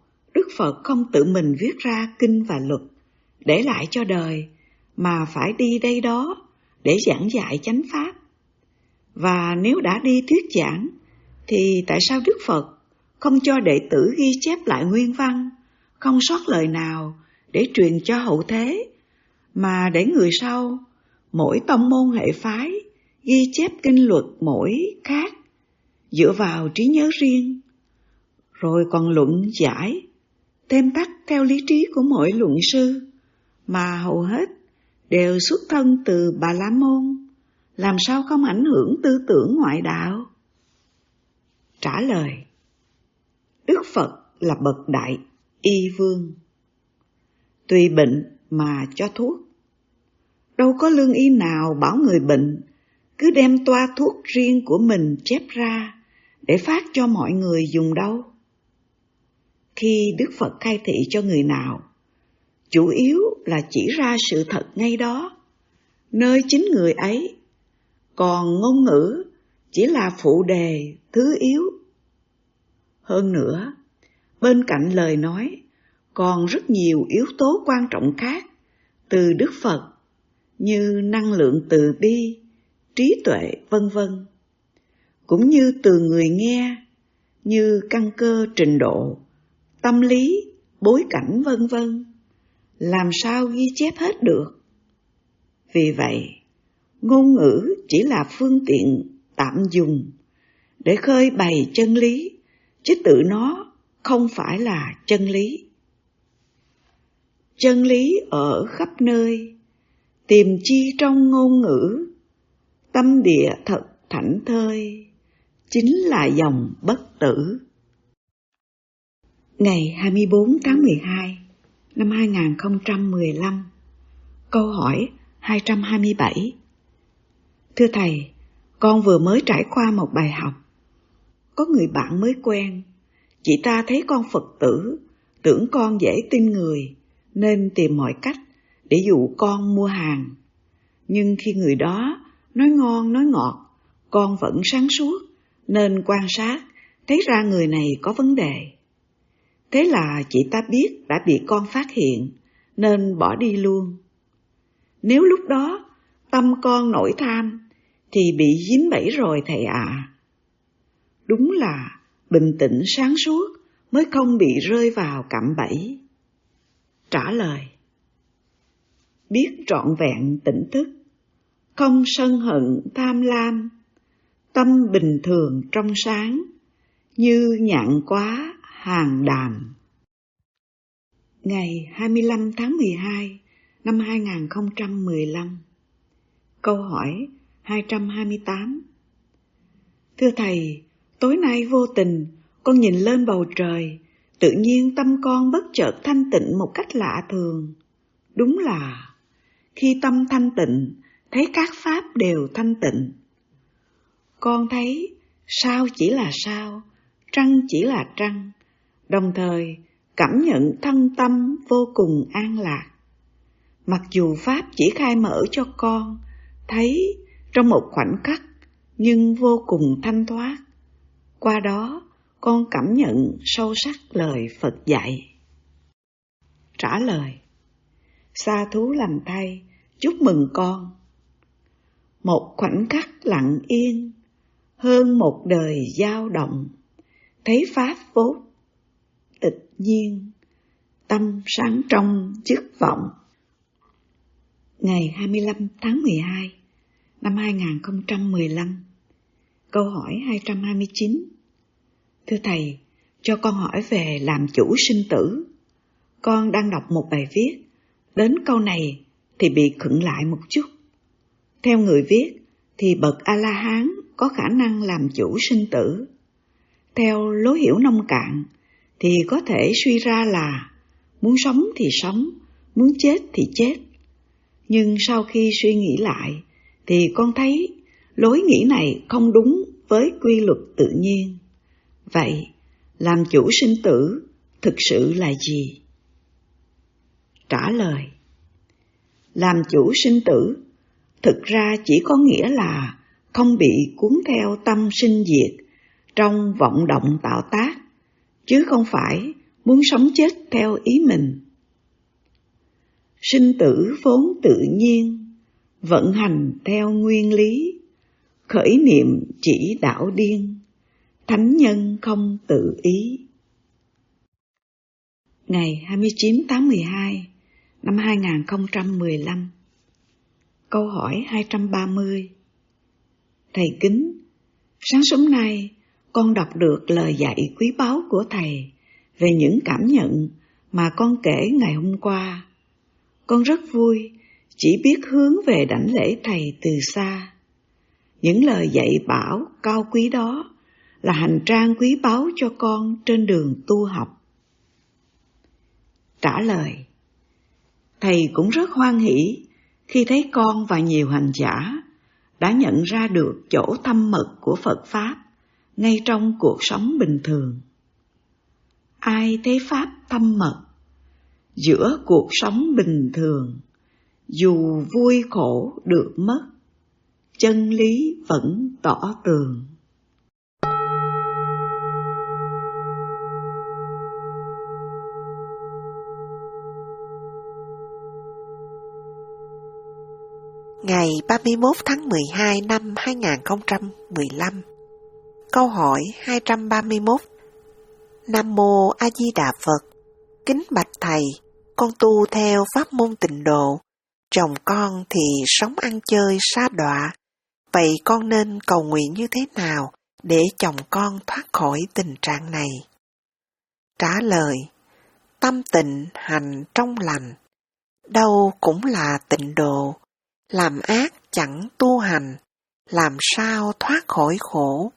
Đức Phật không tự mình viết ra kinh và luật để lại cho đời, mà phải đi đây đó để giảng dạy chánh pháp? Và nếu đã đi thuyết giảng, thì tại sao Đức Phật không cho đệ tử ghi chép lại nguyên văn, không sót lời nào để truyền cho hậu thế, mà để người sau, mỗi tông môn hệ phái ghi chép kinh luật mỗi khác, dựa vào trí nhớ riêng, rồi còn luận giải, thêm tắt theo lý trí của mỗi luận sư, mà hầu hết đều xuất thân từ Bà La Môn, làm sao không ảnh hưởng tư tưởng ngoại đạo? Trả lời: Đức Phật là bậc đại y vương, tùy bệnh mà cho thuốc. Đâu có lương y nào bảo người bệnh cứ đem toa thuốc riêng của mình chép ra để phát cho mọi người dùng đâu. Khi Đức Phật khai thị cho người nào, chủ yếu là chỉ ra sự thật ngay đó, nơi chính người ấy, còn ngôn ngữ chỉ là phụ đề, thứ yếu. Hơn nữa, bên cạnh lời nói, còn rất nhiều yếu tố quan trọng khác từ Đức Phật, như năng lượng từ bi, trí tuệ, vân vân, cũng như từ người nghe, như căn cơ trình độ, tâm lý, bối cảnh, vân vân, làm sao ghi chép hết được? Vì vậy, ngôn ngữ chỉ là phương tiện tạm dùng để khơi bày chân lý, chứ tự nó không phải là chân lý. Chân lý ở khắp nơi, tìm chi trong ngôn ngữ, tâm địa thật thảnh thơi, chính là dòng bất tử. Ngày hai mươi bốn tháng mười hai năm hai nghìn không trăm mười lăm, câu hỏi hai trăm hai mươi bảy. Thưa Thầy, con vừa mới trải qua một bài học. Có người bạn mới quen, chị ta thấy con Phật tử, tưởng con dễ tin người, nên tìm mọi cách để dụ con mua hàng. Nhưng khi người đó nói ngon nói ngọt, con vẫn sáng suốt, nên quan sát, thấy ra người này có vấn đề. Thế là chị ta biết đã bị con phát hiện, nên bỏ đi luôn. Nếu lúc đó tâm con nổi tham, thì bị dính bẫy rồi thầy ạ. À. Đúng là bình tĩnh sáng suốt mới không bị rơi vào cạm bẫy. Trả lời: biết trọn vẹn tỉnh thức, không sân hận tham lam, tâm bình thường trong sáng, như nhạn quá hàng đàm. Ngày hai mươi lăm tháng mười hai năm hai nghìn không trăm mười lăm, câu hỏi hai trăm hai mươi tám. Thưa Thầy, tối nay vô tình con nhìn lên bầu trời, tự nhiên tâm con bất chợt thanh tịnh một cách lạ thường. Đúng là khi tâm thanh tịnh, thấy các pháp đều thanh tịnh. Con thấy sao chỉ là sao, trăng chỉ là trăng, đồng thời cảm nhận thân tâm vô cùng an lạc. Mặc dù pháp chỉ khai mở cho con thấy trong một khoảnh khắc, nhưng vô cùng thanh thoát. Qua đó, con cảm nhận sâu sắc lời Phật dạy. Trả lời: sa thú lành thay, chúc mừng con. Một khoảnh khắc lặng yên, hơn một đời dao động, thấy pháp vô tịch nhiên, tâm sáng trong chức vọng. Ngày hai mươi lăm tháng mười hai năm hai nghìn không trăm mười lăm, câu hỏi hai trăm hai mươi chín. Thưa Thầy, cho con hỏi về làm chủ sinh tử. Con đang đọc một bài viết, đến câu này thì bị khựng lại một chút. Theo người viết thì bậc A-la-hán có khả năng làm chủ sinh tử. Theo lối hiểu nông cạn thì có thể suy ra là muốn sống thì sống, muốn chết thì chết. Nhưng sau khi suy nghĩ lại thì con thấy lối nghĩ này không đúng với quy luật tự nhiên. Vậy, làm chủ sinh tử thực sự là gì? Trả lời: làm chủ sinh tử thực ra chỉ có nghĩa là không bị cuốn theo tâm sinh diệt trong vọng động tạo tác, chứ không phải muốn sống chết theo ý mình. Sinh tử vốn tự nhiên, vận hành theo nguyên lý, khởi niệm chỉ đạo điên, thánh nhân không tự ý. Ngày hai mươi chín tháng mười hai năm hai nghìn không trăm mười lăm. Câu hỏi hai trăm ba mươi. Thầy kính, sáng sớm nay con đọc được lời dạy quý báu của thầy về những cảm nhận mà con kể ngày hôm qua. Con rất vui chỉ biết hướng về đảnh lễ thầy từ xa. Những lời dạy bảo cao quý đó là hành trang quý báu cho con trên đường tu học. Trả lời: thầy cũng rất hoan hỷ khi thấy con và nhiều hành giả đã nhận ra được chỗ thâm mật của Phật Pháp ngay trong cuộc sống bình thường. Ai thấy Pháp thâm mật giữa cuộc sống bình thường, dù vui khổ được mất, chân lý vẫn tỏ tường. Ngày ba mươi mốt tháng mười hai năm hai nghìn không trăm mười lăm. Câu hỏi hai trăm ba mươi mốt. Nam Mô A Di Đà Phật. Kính bạch thầy, con tu theo pháp môn tịnh độ, chồng con thì sống ăn chơi sa đọa. Vậy con nên cầu nguyện như thế nào để chồng con thoát khỏi tình trạng này? Trả lời: tâm tịnh hành trong lành, đâu cũng là tịnh độ. Làm ác chẳng tu hành, làm sao thoát khỏi khổ?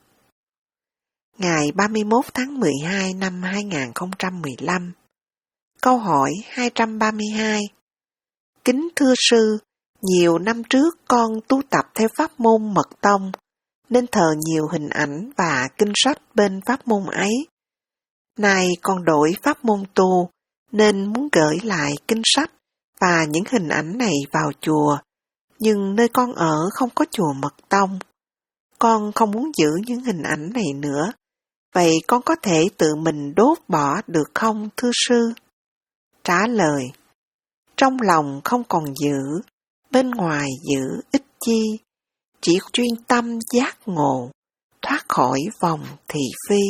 Ngày ba mươi mốt tháng mười hai năm hai nghìn không trăm mười lăm. Câu hỏi hai trăm ba mươi hai. Kính thưa sư, nhiều năm trước con tu tập theo pháp môn mật tông, nên thờ nhiều hình ảnh và kinh sách bên pháp môn ấy. Nay con đổi pháp môn tu, nên muốn gửi lại kinh sách và những hình ảnh này vào chùa, nhưng nơi con ở không có chùa mật tông. Con không muốn giữ những hình ảnh này nữa, vậy con có thể tự mình đốt bỏ được không thưa sư? Trả lời: trong lòng không còn giữ, bên ngoài giữ ích chi, chỉ chuyên tâm giác ngộ, thoát khỏi vòng thị phi.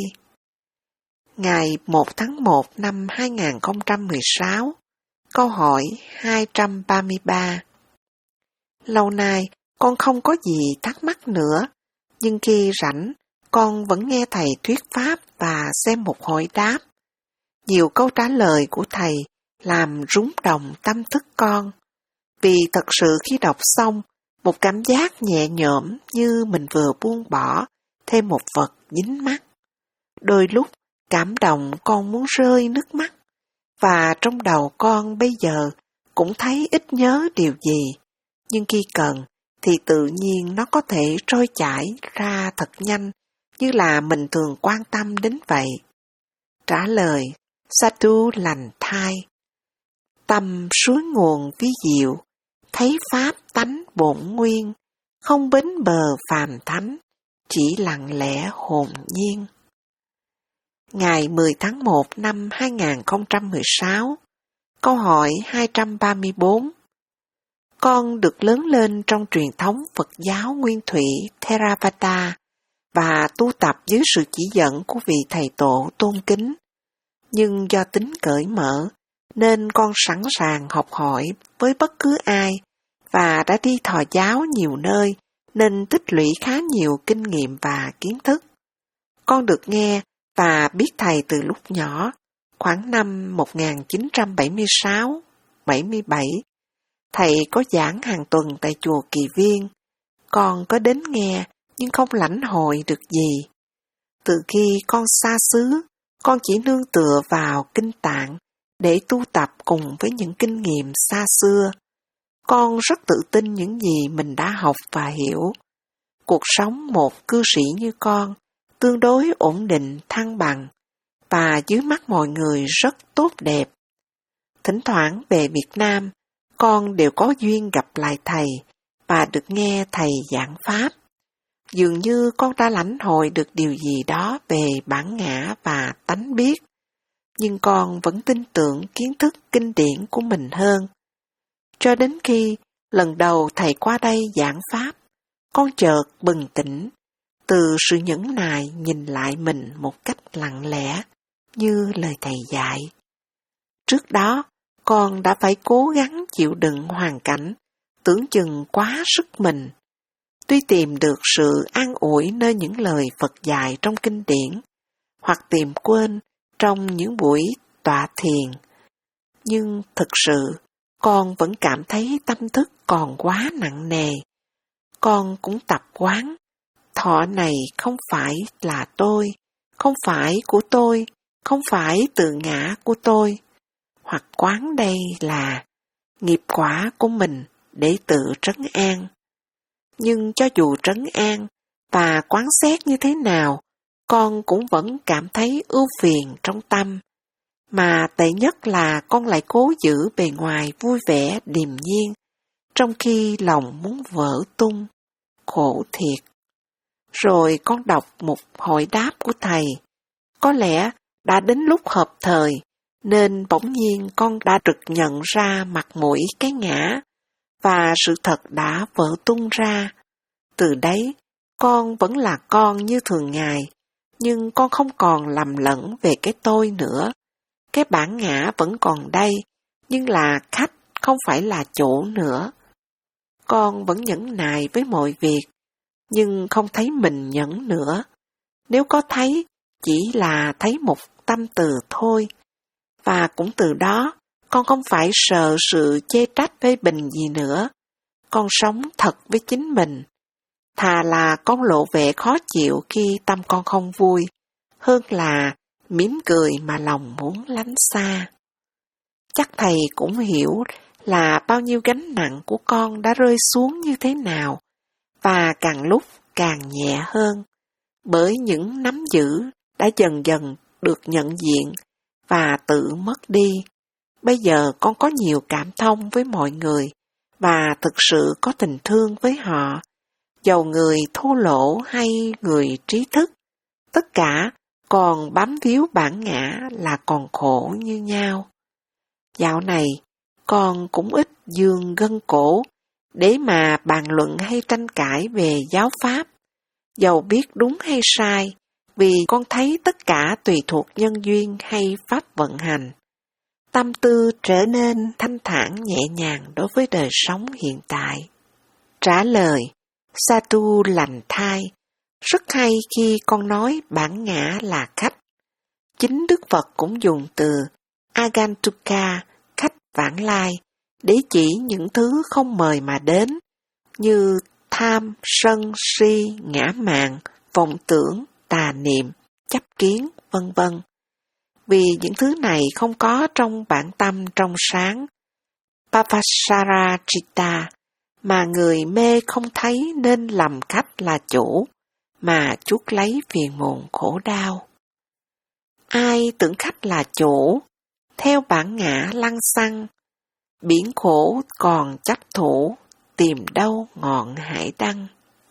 Ngày một tháng một năm hai nghìn không trăm mười sáu. Câu hỏi hai trăm ba mươi ba. Lâu nay con không có gì thắc mắc nữa, nhưng khi rảnh con vẫn nghe thầy thuyết pháp và xem một hồi đáp. Nhiều câu trả lời của thầy làm rúng động tâm thức con, vì thật sự khi đọc xong, một cảm giác nhẹ nhõm như mình vừa buông bỏ thêm một vật dính mắt. Đôi lúc cảm động con muốn rơi nước mắt, và trong đầu con bây giờ cũng thấy ít nhớ điều gì, nhưng khi cần thì tự nhiên nó có thể trôi chảy ra thật nhanh, như là mình thường quan tâm đến vậy. Trả lời: Sadhu lành thai. Tâm suối nguồn vi diệu, thấy pháp tánh bổn nguyên, không bến bờ phàm thánh, chỉ lặng lẽ hồn nhiên. Ngày mười tháng một năm hai nghìn không trăm mười sáu. Câu hỏi hai trăm ba mươi bốn. Con được lớn lên trong truyền thống Phật giáo Nguyên Thủy Theravada và tu tập dưới sự chỉ dẫn của vị thầy tổ tôn kính. Nhưng do tính cởi mở, nên con sẵn sàng học hỏi với bất cứ ai và đã đi thọ giáo nhiều nơi nên tích lũy khá nhiều kinh nghiệm và kiến thức. Con được nghe và biết thầy từ lúc nhỏ, khoảng năm một nghìn chín trăm bảy mươi sáu bảy mươi bảy. Thầy có giảng hàng tuần tại chùa Kỳ Viên. Con có đến nghe nhưng không lãnh hội được gì. Từ khi con xa xứ, con chỉ nương tựa vào kinh tạng để tu tập cùng với những kinh nghiệm xa xưa. Con rất tự tin những gì mình đã học và hiểu. Cuộc sống một cư sĩ như con tương đối ổn định, thăng bằng, và dưới mắt mọi người rất tốt đẹp. Thỉnh thoảng về Việt Nam, con đều có duyên gặp lại thầy và được nghe thầy giảng pháp. Dường như con đã lãnh hội được điều gì đó về bản ngã và tánh biết. nhưng con vẫn tin tưởng kiến thức kinh điển của mình hơn. Cho đến khi lần đầu thầy qua đây giảng pháp, con chợt bừng tỉnh, từ sự nhẫn nại nhìn lại mình một cách lặng lẽ, như lời thầy dạy. Trước đó, con đã phải cố gắng chịu đựng hoàn cảnh, tưởng chừng quá sức mình. Tuy tìm được sự an ủi nơi những lời Phật dạy trong kinh điển, hoặc tìm quên trong những buổi tọa thiền, nhưng thực sự con vẫn cảm thấy tâm thức còn quá nặng nề. Con cũng tập quán, thọ này không phải là tôi, không phải của tôi, không phải tự ngã của tôi, hoặc quán đây là nghiệp quả của mình để tự trấn an. Nhưng cho dù trấn an và quán xét như thế nào, con cũng vẫn cảm thấy ưu phiền trong tâm, mà tệ nhất là con lại cố giữ bề ngoài vui vẻ điềm nhiên, trong khi lòng muốn vỡ tung, khổ thiệt. Rồi con đọc một hỏi đáp của thầy, có lẽ đã đến lúc hợp thời, nên bỗng nhiên con đã trực nhận ra mặt mũi cái ngã, và sự thật đã vỡ tung ra. Từ đấy, con vẫn là con như thường ngày, nhưng con không còn lầm lẫn về cái tôi nữa. Cái bản ngã vẫn còn đây, nhưng là khách, không phải là chủ nữa. Con vẫn nhẫn nại với mọi việc, nhưng không thấy mình nhẫn nữa. Nếu có thấy, chỉ là thấy một tâm từ thôi. Và cũng từ đó, con không phải sợ sự chê trách phê bình gì nữa. Con sống thật với chính mình. Thà là con lộ vẻ khó chịu khi tâm con không vui, hơn là mỉm cười mà lòng muốn lánh xa. Chắc thầy cũng hiểu là bao nhiêu gánh nặng của con đã rơi xuống như thế nào, và càng lúc càng nhẹ hơn, bởi những nắm giữ đã dần dần được nhận diện và tự mất đi. Bây giờ con có nhiều cảm thông với mọi người, và thực sự có tình thương với họ, dầu người thô lỗ hay người trí thức, tất cả còn bám víu bản ngã là còn khổ như nhau. Dạo này, con cũng ít dương gân cổ, để mà bàn luận hay tranh cãi về giáo pháp, dầu biết đúng hay sai, vì con thấy tất cả tùy thuộc nhân duyên hay pháp vận hành. Tâm tư trở nên thanh thản nhẹ nhàng đối với đời sống hiện tại. Trả lời, Sadhu lành thai, rất hay khi con nói bản ngã là khách. Chính Đức Phật cũng dùng từ Agantuka, khách vãng lai, để chỉ những thứ không mời mà đến, như tham, sân, si, ngã mạn, vọng tưởng, tà niệm, chấp kiến, vân vân. Vì những thứ này không có trong bản tâm trong sáng, Pavasara Chitta, mà người mê không thấy nên lầm khách là chủ, mà chuốc lấy phiền muộn khổ đau. Ai tưởng khách là chủ, theo bản ngã lăng xăng, biển khổ còn chấp thủ, tìm đâu ngọn hải đăng.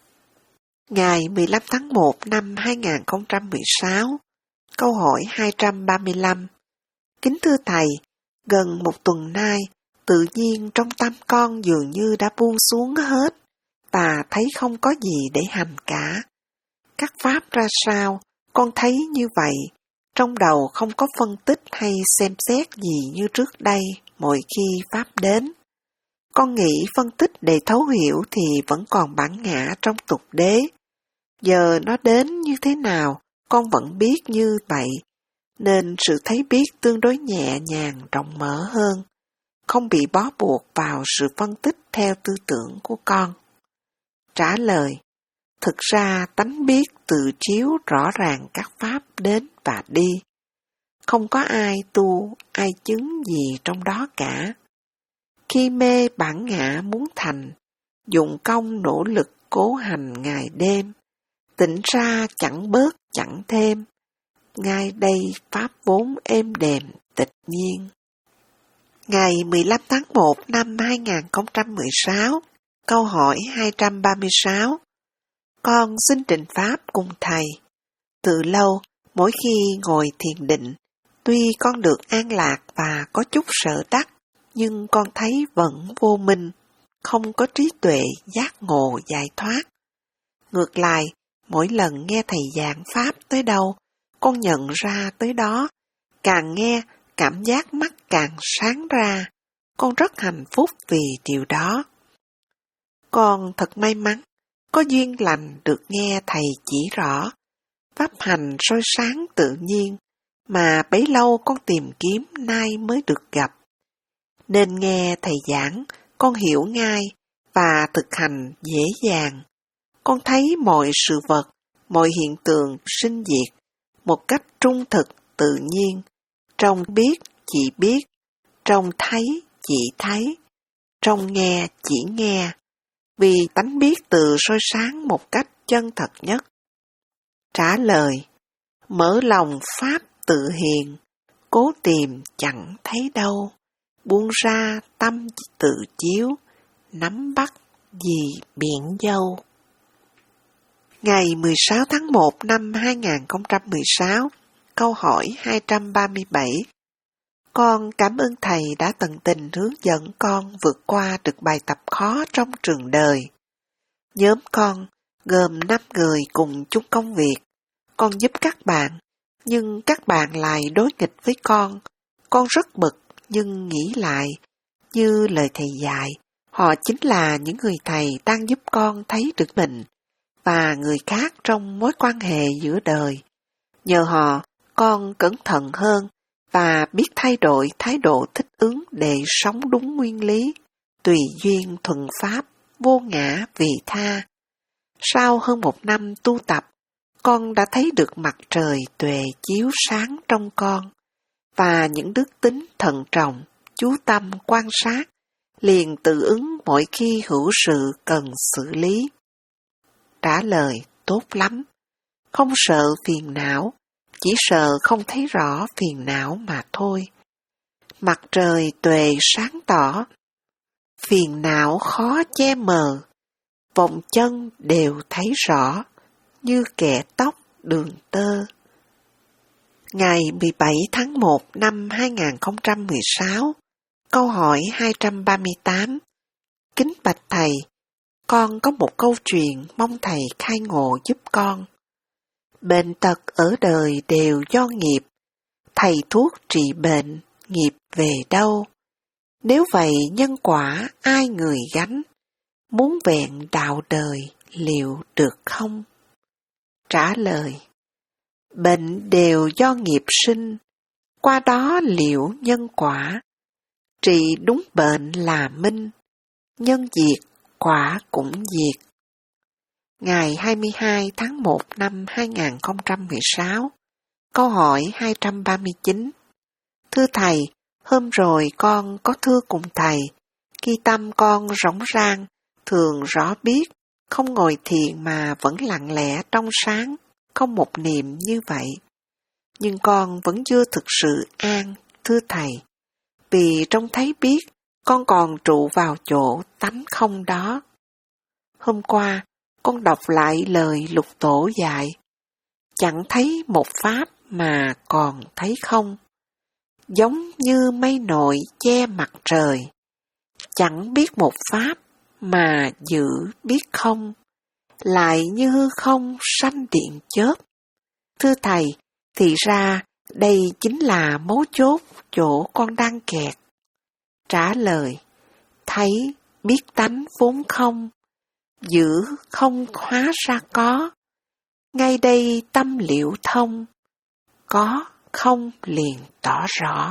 Ngày mười lăm tháng một năm hai nghìn không trăm mười sáu, câu hỏi hai trăm ba mươi lăm. Kính thưa Thầy, gần một tuần nay, tự nhiên trong tâm con dường như đã buông xuống hết, và thấy không có gì để hành cả. Các pháp ra sao, con thấy như vậy, trong đầu không có phân tích hay xem xét gì như trước đây mỗi khi pháp đến. Con nghĩ phân tích để thấu hiểu thì vẫn còn bản ngã trong tục đế. Giờ nó đến như thế nào, con vẫn biết như vậy, nên sự thấy biết tương đối nhẹ nhàng, rộng mở hơn, không bị bó buộc vào sự phân tích theo tư tưởng của con. Trả lời, thực ra tánh biết tự chiếu rõ ràng các pháp đến và đi. Không có ai tu, ai chứng gì trong đó cả. Khi mê bản ngã muốn thành, dụng công nỗ lực cố hành ngày đêm, tỉnh ra chẳng bớt chẳng thêm, ngay đây pháp vốn êm đềm tịch nhiên. Ngày mười lăm tháng một năm hai nghìn không trăm mười sáu, câu hỏi hai trăm ba mươi sáu. Con xin trình pháp cùng Thầy. Từ lâu, mỗi khi ngồi thiền định, Tuy con được an lạc và có chút sợ đắc, nhưng con thấy vẫn vô minh, không có trí tuệ giác ngộ giải thoát. Ngược lại, mỗi lần nghe thầy giảng Pháp tới đâu, con nhận ra tới đó, càng nghe, cảm giác mắt càng sáng ra. Con rất hạnh phúc vì điều đó. Con thật may mắn, có duyên lành được nghe thầy chỉ rõ, pháp hành soi sáng tự nhiên, mà bấy lâu con tìm kiếm nay mới được gặp. Nên nghe thầy giảng, con hiểu ngay và thực hành dễ dàng. Con thấy mọi sự vật, mọi hiện tượng sinh diệt một cách trung thực tự nhiên. Trong biết chỉ biết, trong thấy chỉ thấy, trong nghe chỉ nghe, vì tánh biết tự soi sáng một cách chân thật nhất. Trả lời, mở lòng Pháp tự hiện, cố tìm chẳng thấy đâu, buông ra tâm tự chiếu, nắm bắt vì biển dâu. Ngày mười sáu tháng một năm hai nghìn không trăm mười sáu, câu hỏi hai trăm ba mươi bảy. Con cảm ơn Thầy đã tận tình hướng dẫn con vượt qua được bài tập khó trong trường đời. Nhóm con gồm năm người cùng chung công việc. Con giúp các bạn, nhưng các bạn lại đối nghịch với con. Con rất bực, nhưng nghĩ lại, như lời Thầy dạy, họ chính là những người Thầy đang giúp con thấy được mình và người khác trong mối quan hệ giữa đời. Nhờ họ, con cẩn thận hơn và biết thay đổi thái độ thích ứng để sống đúng nguyên lý, tùy duyên thuận pháp, vô ngã vị tha. Sau hơn một năm tu tập, con đã thấy được mặt trời tuệ chiếu sáng trong con, và những đức tính thận trọng, chú tâm quan sát, liền tự ứng mỗi khi hữu sự cần xử lý. Trả lời tốt lắm, không sợ phiền não, chỉ sợ không thấy rõ phiền não mà thôi. Mặt trời tuệ sáng tỏ, phiền não khó che mờ, vòng chân đều thấy rõ, như kẻ tóc đường tơ. Ngày mười bảy tháng một năm hai nghìn không trăm mười sáu, câu hỏi hai trăm ba mươi tám. Kính bạch Thầy, con có một câu chuyện mong Thầy khai ngộ giúp con. Bệnh tật ở đời đều do nghiệp, Thầy thuốc trị bệnh, nghiệp về đâu? Nếu vậy nhân quả ai người gánh? Muốn vẹn đạo đời liệu được không? Trả lời, bệnh đều do nghiệp sinh, qua đó liệu nhân quả. Trị đúng bệnh là minh, nhân diệt quả cũng diệt. Ngày hai mươi hai tháng một năm hai nghìn không trăm mười sáu, câu hỏi hai trăm ba mươi chín. Thưa Thầy, hôm rồi con có thưa cùng Thầy, khi tâm con rỗng rang, thường rõ biết, không ngồi thiền mà vẫn lặng lẽ trong sáng, không một niệm như vậy. Nhưng con vẫn chưa thực sự an, thưa Thầy, vì trong thấy biết, con còn trụ vào chỗ tánh không đó. Hôm qua, con đọc lại lời Lục Tổ dạy, chẳng thấy một pháp mà còn thấy không, giống như mây nổi che mặt trời, chẳng biết một pháp mà giữ biết không, lại như hư không sanh điện chớp. Thưa Thầy, thì ra đây chính là mấu chốt chỗ con đang kẹt. Trả lời, thấy biết tánh vốn không, giữ không hóa ra có, ngay đây tâm liễu thông, có không liền tỏ rõ.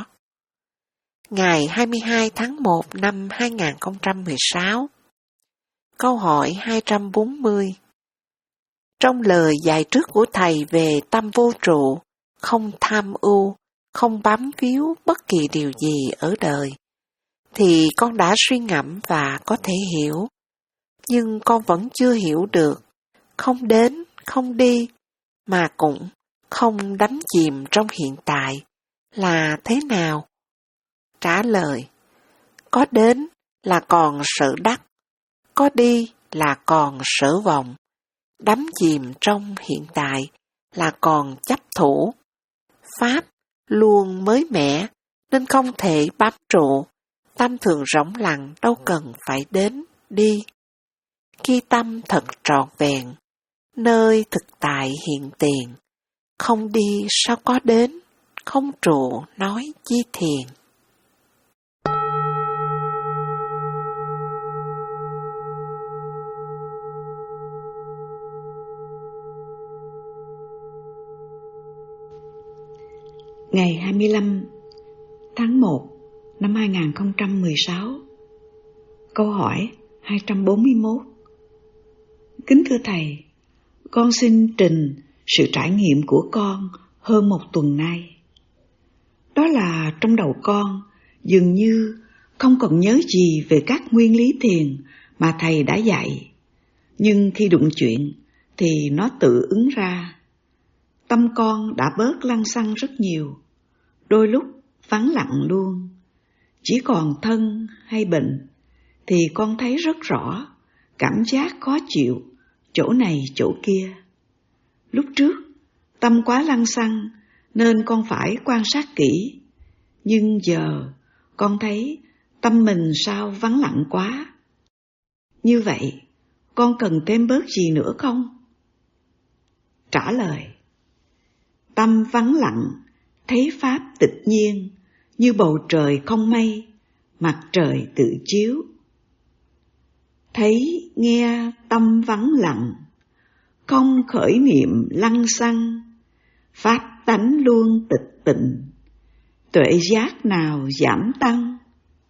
Ngày hai mươi hai tháng một năm hai nghìn không trăm mười sáu, câu hỏi hai trăm bốn mươi. Trong lời dạy trước của Thầy về tâm vô trụ, không tham ưu, không bám víu bất kỳ điều gì ở đời, thì con đã suy ngẫm và có thể hiểu. Nhưng con vẫn chưa hiểu được, không đến, không đi, mà cũng không đắm chìm trong hiện tại là thế nào? Trả lời, có đến là còn sở đắc, có đi là còn sở vọng, đắm chìm trong hiện tại là còn chấp thủ. Pháp luôn mới mẻ, nên không thể bám trụ. Tâm thường rỗng lặng đâu cần phải đến, đi. Khi tâm thật trọn vẹn, nơi thực tại hiện tiền, không đi sao có đến, không trụ nói chi thiền. Ngày hai mươi lăm tháng một năm hai nghìn không trăm mười sáu. Câu hỏi hai trăm bốn mươi mốt. Kính thưa Thầy, con xin trình sự trải nghiệm của con hơn một tuần nay. Đó là trong đầu con dường như không còn nhớ gì về các nguyên lý thiền mà Thầy đã dạy. Nhưng khi đụng chuyện thì nó tự ứng ra. Tâm con đã bớt lăng xăng rất nhiều, đôi lúc vắng lặng luôn. Chỉ còn thân hay bệnh thì con thấy rất rõ, cảm giác khó chịu, chỗ này chỗ kia. Lúc trước, tâm quá lăng xăng nên con phải quan sát kỹ. Nhưng giờ, con thấy tâm mình sao vắng lặng quá. Như vậy, con cần thêm bớt gì nữa không? Trả lời: tâm vắng lặng, thấy pháp tịch nhiên, như bầu trời không mây, mặt trời tự chiếu. Thấy nghe tâm vắng lặng, không khởi niệm lăng xăng, pháp tánh luôn tịch tịnh, tuệ giác nào giảm tăng.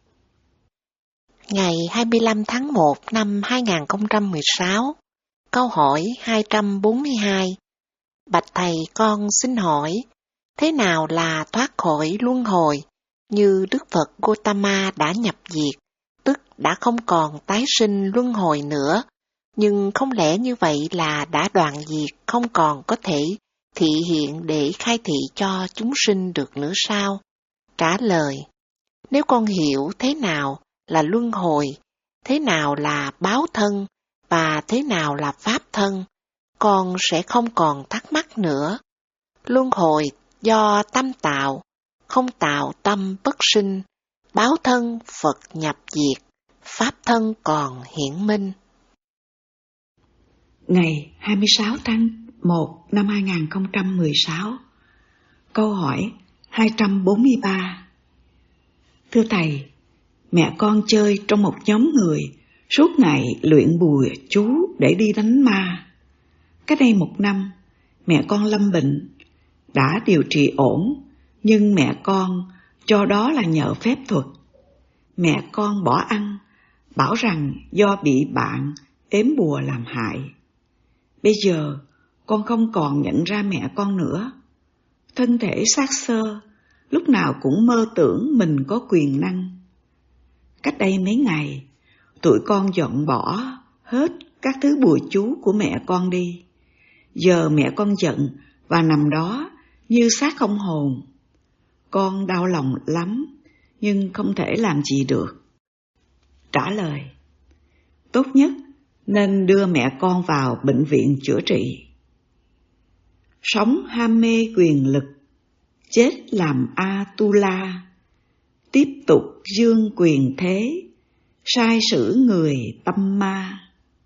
Ngày hai mươi lăm tháng một năm hai nghìn không trăm mười sáu, câu hỏi hai trăm bốn mươi hai. Bạch Thầy, con xin hỏi, thế nào là thoát khỏi luân hồi? Như Đức Phật Gautama đã nhập diệt, tức đã không còn tái sinh luân hồi nữa. Nhưng không lẽ như vậy là đã đoạn diệt, không còn có thể thị hiện để khai thị cho chúng sinh được nữa sao? Trả lời: nếu con hiểu thế nào là luân hồi, thế nào là báo thân và thế nào là pháp thân, con sẽ không còn thắc mắc nữa. Luân hồi do tâm tạo, không tạo tâm bất sinh, báo thân Phật nhập diệt, pháp thân còn hiển minh. Ngày hai mươi sáu tháng một năm hai nghìn không trăm mười sáu. Câu hỏi hai trăm bốn mươi ba. Thưa Thầy, mẹ con chơi trong một nhóm người, suốt ngày luyện bùa chú để đi đánh ma. Cách đây một năm, mẹ con lâm bệnh, đã điều trị ổn, nhưng mẹ con cho đó là nhờ phép thuật. Mẹ con bỏ ăn, bảo rằng do bị bạn ếm bùa làm hại. Bây giờ, con không còn nhận ra mẹ con nữa. Thân thể xác xơ, lúc nào cũng mơ tưởng mình có quyền năng. Cách đây mấy ngày, tụi con dọn bỏ hết các thứ bùa chú của mẹ con đi. Giờ mẹ con giận và nằm đó như xác không hồn. Con đau lòng lắm, nhưng không thể làm gì được. Trả lời: tốt nhất nên đưa mẹ con vào bệnh viện chữa trị. Sống ham mê quyền lực, chết làm Atula, tiếp tục dương quyền thế, sai sử người tâm ma.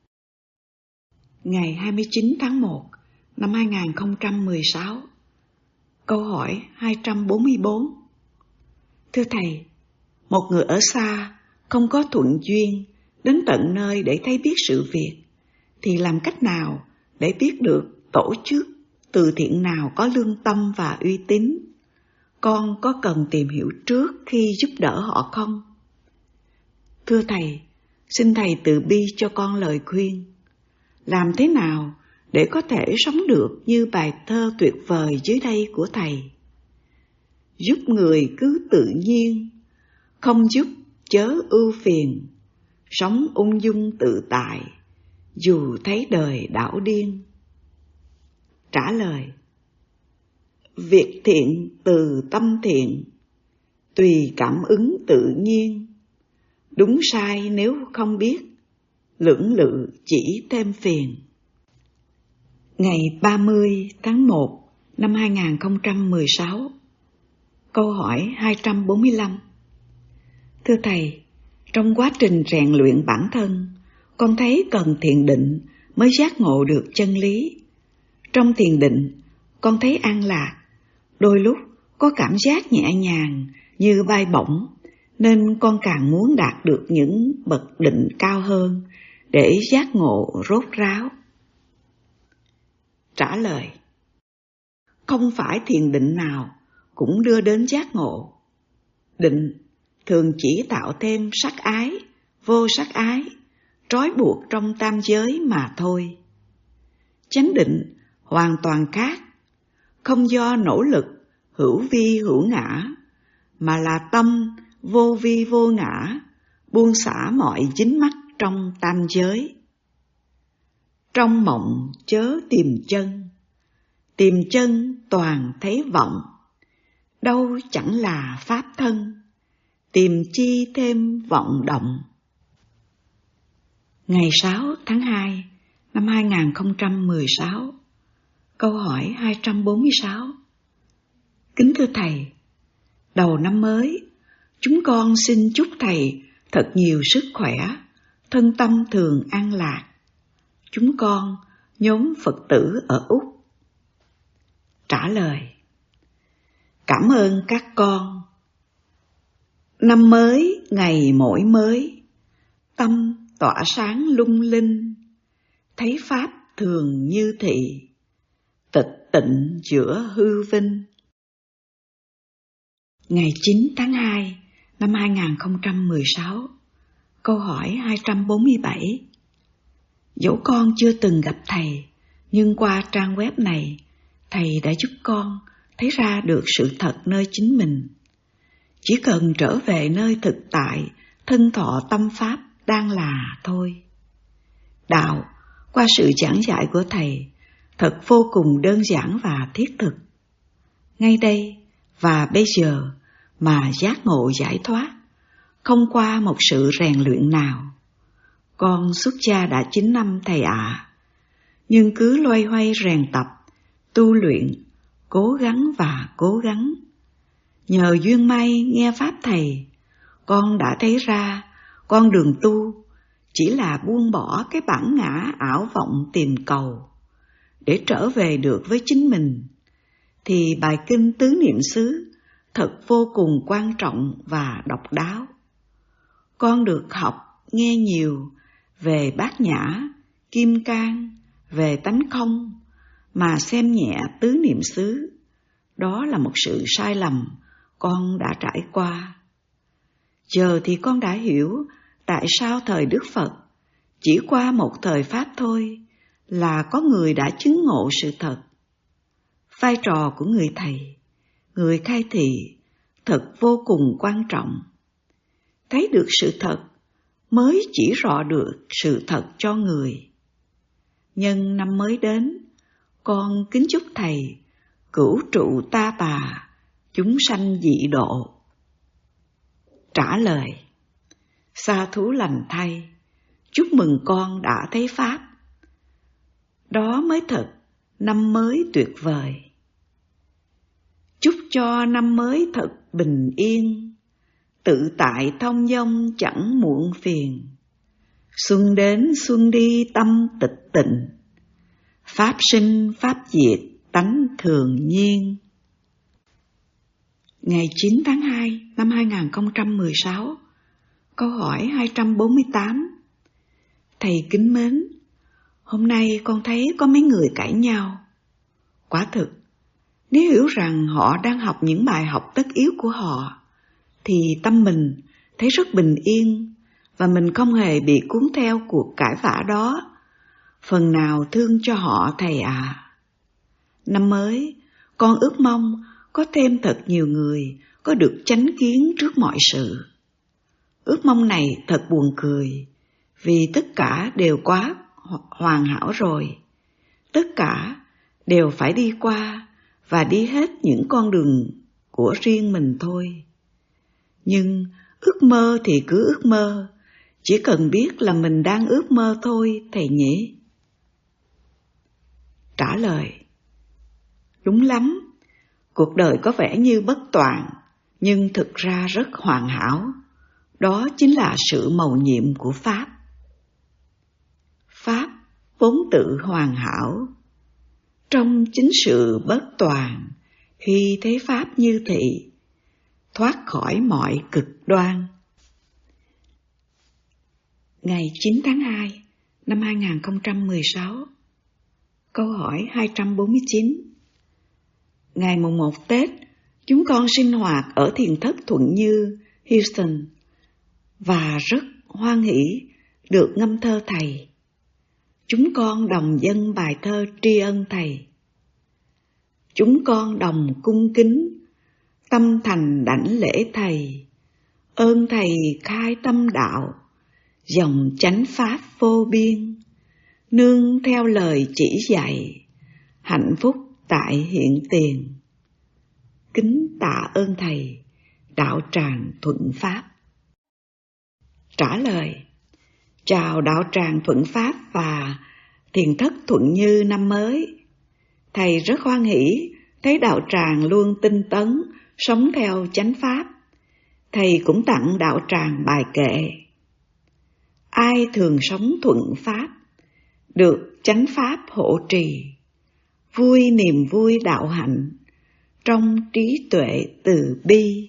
Ngày hai mươi chín tháng một năm hai nghìn không trăm mười sáu. Câu hỏi hai trăm bốn mươi bốn. Thưa Thầy, một người ở xa không có thuận duyên đến tận nơi để thấy biết sự việc, thì làm cách nào để biết được tổ chức từ thiện nào có lương tâm và uy tín? Con có cần tìm hiểu trước khi giúp đỡ họ không? Thưa Thầy, xin Thầy từ bi cho con lời khuyên. Làm thế nào để có thể sống được như bài thơ tuyệt vời dưới đây của Thầy? Giúp người cứ tự nhiên, không giúp chớ ưu phiền, sống ung dung tự tại, dù thấy đời đảo điên. Trả lời: việc thiện từ tâm thiện, tùy cảm ứng tự nhiên. Đúng sai nếu không biết, lưỡng lự chỉ thêm phiền. Ngày ba mươi tháng một năm hai nghìn không trăm mười sáu. Câu hỏi hai trăm bốn mươi lăm. Thưa Thầy, trong quá trình rèn luyện bản thân, con thấy cần thiền định mới giác ngộ được chân lý. Trong thiền định, con thấy an lạc, đôi lúc có cảm giác nhẹ nhàng như bay bổng, nên con càng muốn đạt được những bậc định cao hơn để giác ngộ rốt ráo. Trả lời: không phải thiền định nào cũng đưa đến giác ngộ. Định thường chỉ tạo thêm sắc ái, vô sắc ái, trói buộc trong tam giới mà thôi. Chánh định hoàn toàn khác, không do nỗ lực hữu vi hữu ngã, mà là tâm vô vi vô ngã, buông xả mọi dính mắc trong tam giới. Trong mộng chớ tìm chân, tìm chân toàn thấy vọng, đâu chẳng là pháp thân, tìm chi thêm vọng động. Ngày sáu tháng hai năm hai nghìn không trăm mười sáu. Câu hỏi hai trăm bốn mươi sáu. Kính thưa Thầy, đầu năm mới, chúng con xin chúc Thầy thật nhiều sức khỏe, thân tâm thường an lạc. Chúng con, nhóm Phật tử ở Úc. Trả lời: cảm ơn các con. Năm mới ngày mỗi mới, tâm tỏa sáng lung linh, thấy pháp thường như thị, tịch tịnh giữa hư vinh. Ngày chín tháng hai năm hai nghìn không trăm mười sáu. Câu hỏi hai trăm bốn mươi bảy. Dẫu con chưa từng gặp Thầy, nhưng qua trang web này, Thầy đã giúp con thấy ra được sự thật nơi chính mình. Chỉ cần trở về nơi thực tại, thân thọ tâm pháp đang là thôi. Đạo, qua sự giảng dạy của Thầy, thật vô cùng đơn giản và thiết thực. Ngay đây và bây giờ mà giác ngộ giải thoát, không qua một sự rèn luyện nào. Con xuất gia đã chín năm Thầy ạ, à, nhưng cứ loay hoay rèn tập, tu luyện, cố gắng và cố gắng. Nhờ duyên may nghe Pháp Thầy, con đã thấy ra con đường tu chỉ là buông bỏ cái bản ngã ảo vọng tìm cầu. Để trở về được với chính mình, thì bài kinh Tứ Niệm xứ thật vô cùng quan trọng và độc đáo. Con được học, nghe nhiều về Bát Nhã, Kim Cang, về tánh không, mà xem nhẹ Tứ Niệm xứ. Đó là một sự sai lầm con đã trải qua. Giờ thì con đã hiểu tại sao thời Đức Phật chỉ qua một thời Pháp thôi là có người đã chứng ngộ sự thật. Vai trò của người Thầy, người khai thị thật vô cùng quan trọng. Thấy được sự thật mới chỉ rõ được sự thật cho người. Nhân năm mới đến, con kính chúc Thầy cửu trụ ta bà, chúng sanh dị độ. Trả lời: sa thú lành thay, chúc mừng con đã thấy Pháp. Đó mới thật năm mới tuyệt vời. Chúc cho năm mới thật bình yên, tự tại thông dong chẳng muộn phiền. Xuân đến xuân đi tâm tịch tịnh, Pháp sinh Pháp diệt tánh thường nhiên. Ngày chín tháng hai năm hai nghìn không trăm mười sáu. Câu hỏi hai trăm bốn mươi tám. Thầy kính mến, hôm nay con thấy có mấy người cãi nhau. Quả thực, nếu hiểu rằng họ đang học những bài học tất yếu của họ, thì tâm mình thấy rất bình yên và mình không hề bị cuốn theo cuộc cãi vã đó. Phần nào thương cho họ Thầy ạ. À. Năm mới, con ước mong có thêm thật nhiều người có được chánh kiến trước mọi sự. Ước mong này thật buồn cười, vì tất cả đều quá hoàn hảo rồi. Tất cả đều phải đi qua và đi hết những con đường của riêng mình thôi. Nhưng ước mơ thì cứ ước mơ, chỉ cần biết là mình đang ước mơ thôi Thầy nhỉ? Trả lời: đúng lắm, cuộc đời có vẻ như bất toàn, nhưng thực ra rất hoàn hảo. Đó chính là sự mầu nhiệm của Pháp. Pháp vốn tự hoàn hảo. Trong chính sự bất toàn, khi thấy Pháp như thị, thoát khỏi mọi cực đoan. Ngày chín tháng hai năm hai nghìn không trăm mười sáu, câu hỏi hai trăm bốn mươi chín. Ngày mùng một Tết, chúng con sinh hoạt ở thiền thất Thuận Như, Houston, và rất hoan hỷ được ngâm thơ Thầy. Chúng con đồng dâng bài thơ tri ân Thầy. Chúng con đồng cung kính, tâm thành đảnh lễ Thầy, ơn Thầy khai tâm đạo, dòng chánh pháp vô biên, nương theo lời chỉ dạy, hạnh phúc tại hiện tiền. Kính tạ ơn Thầy, đạo tràng Thuận Pháp. Trả lời: chào đạo tràng Thuận Pháp và thiền thất Thuận Như năm mới. Thầy rất hoan hỷ thấy đạo tràng luôn tinh tấn, sống theo chánh pháp. Thầy cũng tặng đạo tràng bài kệ: ai thường sống thuận pháp, được chánh pháp hộ trì, vui niềm vui đạo hạnh, trong trí tuệ từ bi.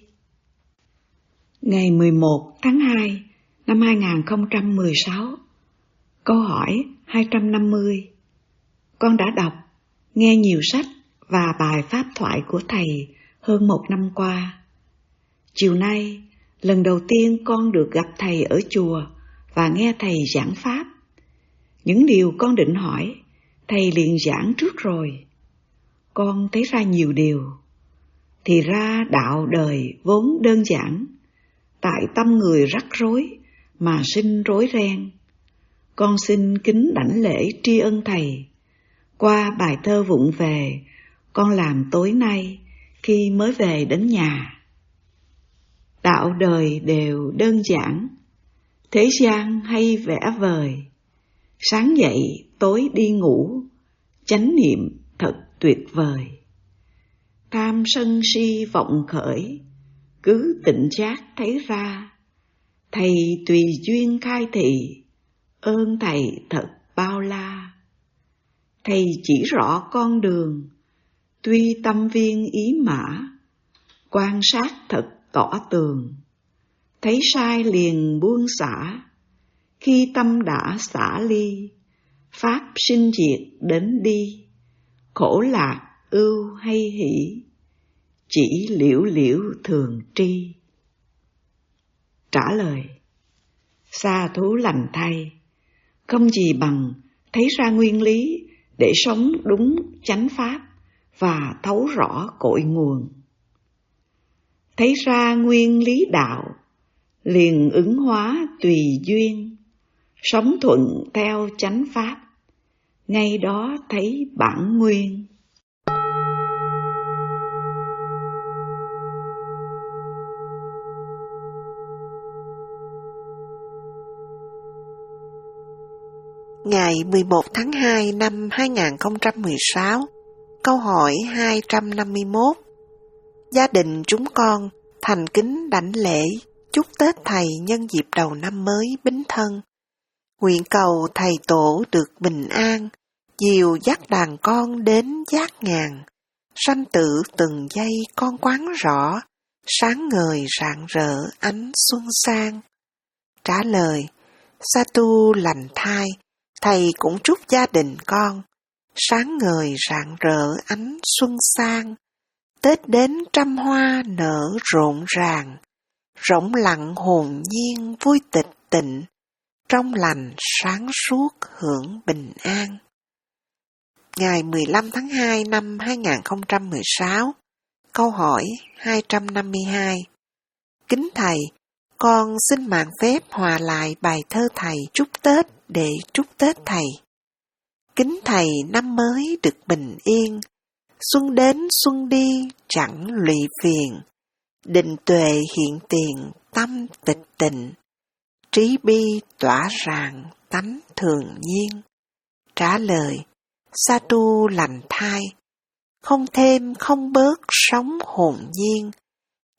Ngày mười một tháng hai năm hai nghìn không trăm mười sáu, câu hỏi hai trăm năm mươi. Con đã đọc, nghe nhiều sách và bài pháp thoại của Thầy hơn một năm qua. Chiều nay, lần đầu tiên con được gặp Thầy ở chùa và nghe Thầy giảng pháp. Những điều con định hỏi, Thầy liền giảng trước rồi. Con thấy ra nhiều điều. Thì ra đạo đời vốn đơn giản, tại tâm người rắc rối mà sinh rối ren. Con xin kính đảnh lễ tri ân Thầy. Qua bài thơ vụng về, con làm tối nay khi mới về đến nhà. Đạo đời đều đơn giản, thế gian hay vẽ vời. Sáng dậy tối đi ngủ, chánh niệm thật tuyệt vời. Tham sân si vọng khởi, cứ tỉnh giác thấy ra. Thầy tùy duyên khai thị, ơn Thầy thật bao la. Thầy chỉ rõ con đường, tuy tâm viên ý mã, quan sát thật tỏ tường. Thấy sai liền buông xả, khi tâm đã xả ly, pháp sinh diệt đến đi. Khổ lạc ưu hay hỷ, chỉ liễu liễu thường tri. Trả lời: sa thú lành thay, không gì bằng thấy ra nguyên lý để sống đúng chánh pháp và thấu rõ cội nguồn. Thấy ra nguyên lý đạo, liền ứng hóa tùy duyên, sống thuận theo chánh pháp, ngay đó thấy bản nguyên. Ngày mười một tháng hai năm hai nghìn không trăm mười sáu, câu hỏi hai trăm năm mươi mốt. Gia đình chúng con thành kính đảnh lễ chúc Tết Thầy nhân dịp đầu năm mới Bính Thân. Nguyện cầu Thầy Tổ được bình an, dìu dắt đàn con đến giác ngàn. Sanh tử từng giây con quán rõ, sáng ngời rạng rỡ ánh xuân sang. Trả lời: sa tu lành thai, Thầy cũng chúc gia đình con sáng ngời rạng rỡ ánh xuân sang. Tết đến trăm hoa nở rộn ràng, rỗng lặng hồn nhiên vui tịch tịnh, trong lành sáng suốt hưởng bình an. Ngày mười lăm tháng hai năm hai nghìn không trăm mười sáu, câu hỏi hai trăm năm mươi hai. Kính Thầy, con xin mạn phép hòa lại bài thơ Thầy chúc Tết để chúc Tết Thầy. Kính Thầy năm mới được bình yên, xuân đến xuân đi chẳng lụy phiền, định tuệ hiện tiền tâm tịch tịnh, trí bi tỏa rạng tánh thường nhiên. Trả lời: sa tu lành thai, không thêm không bớt sống hồn nhiên,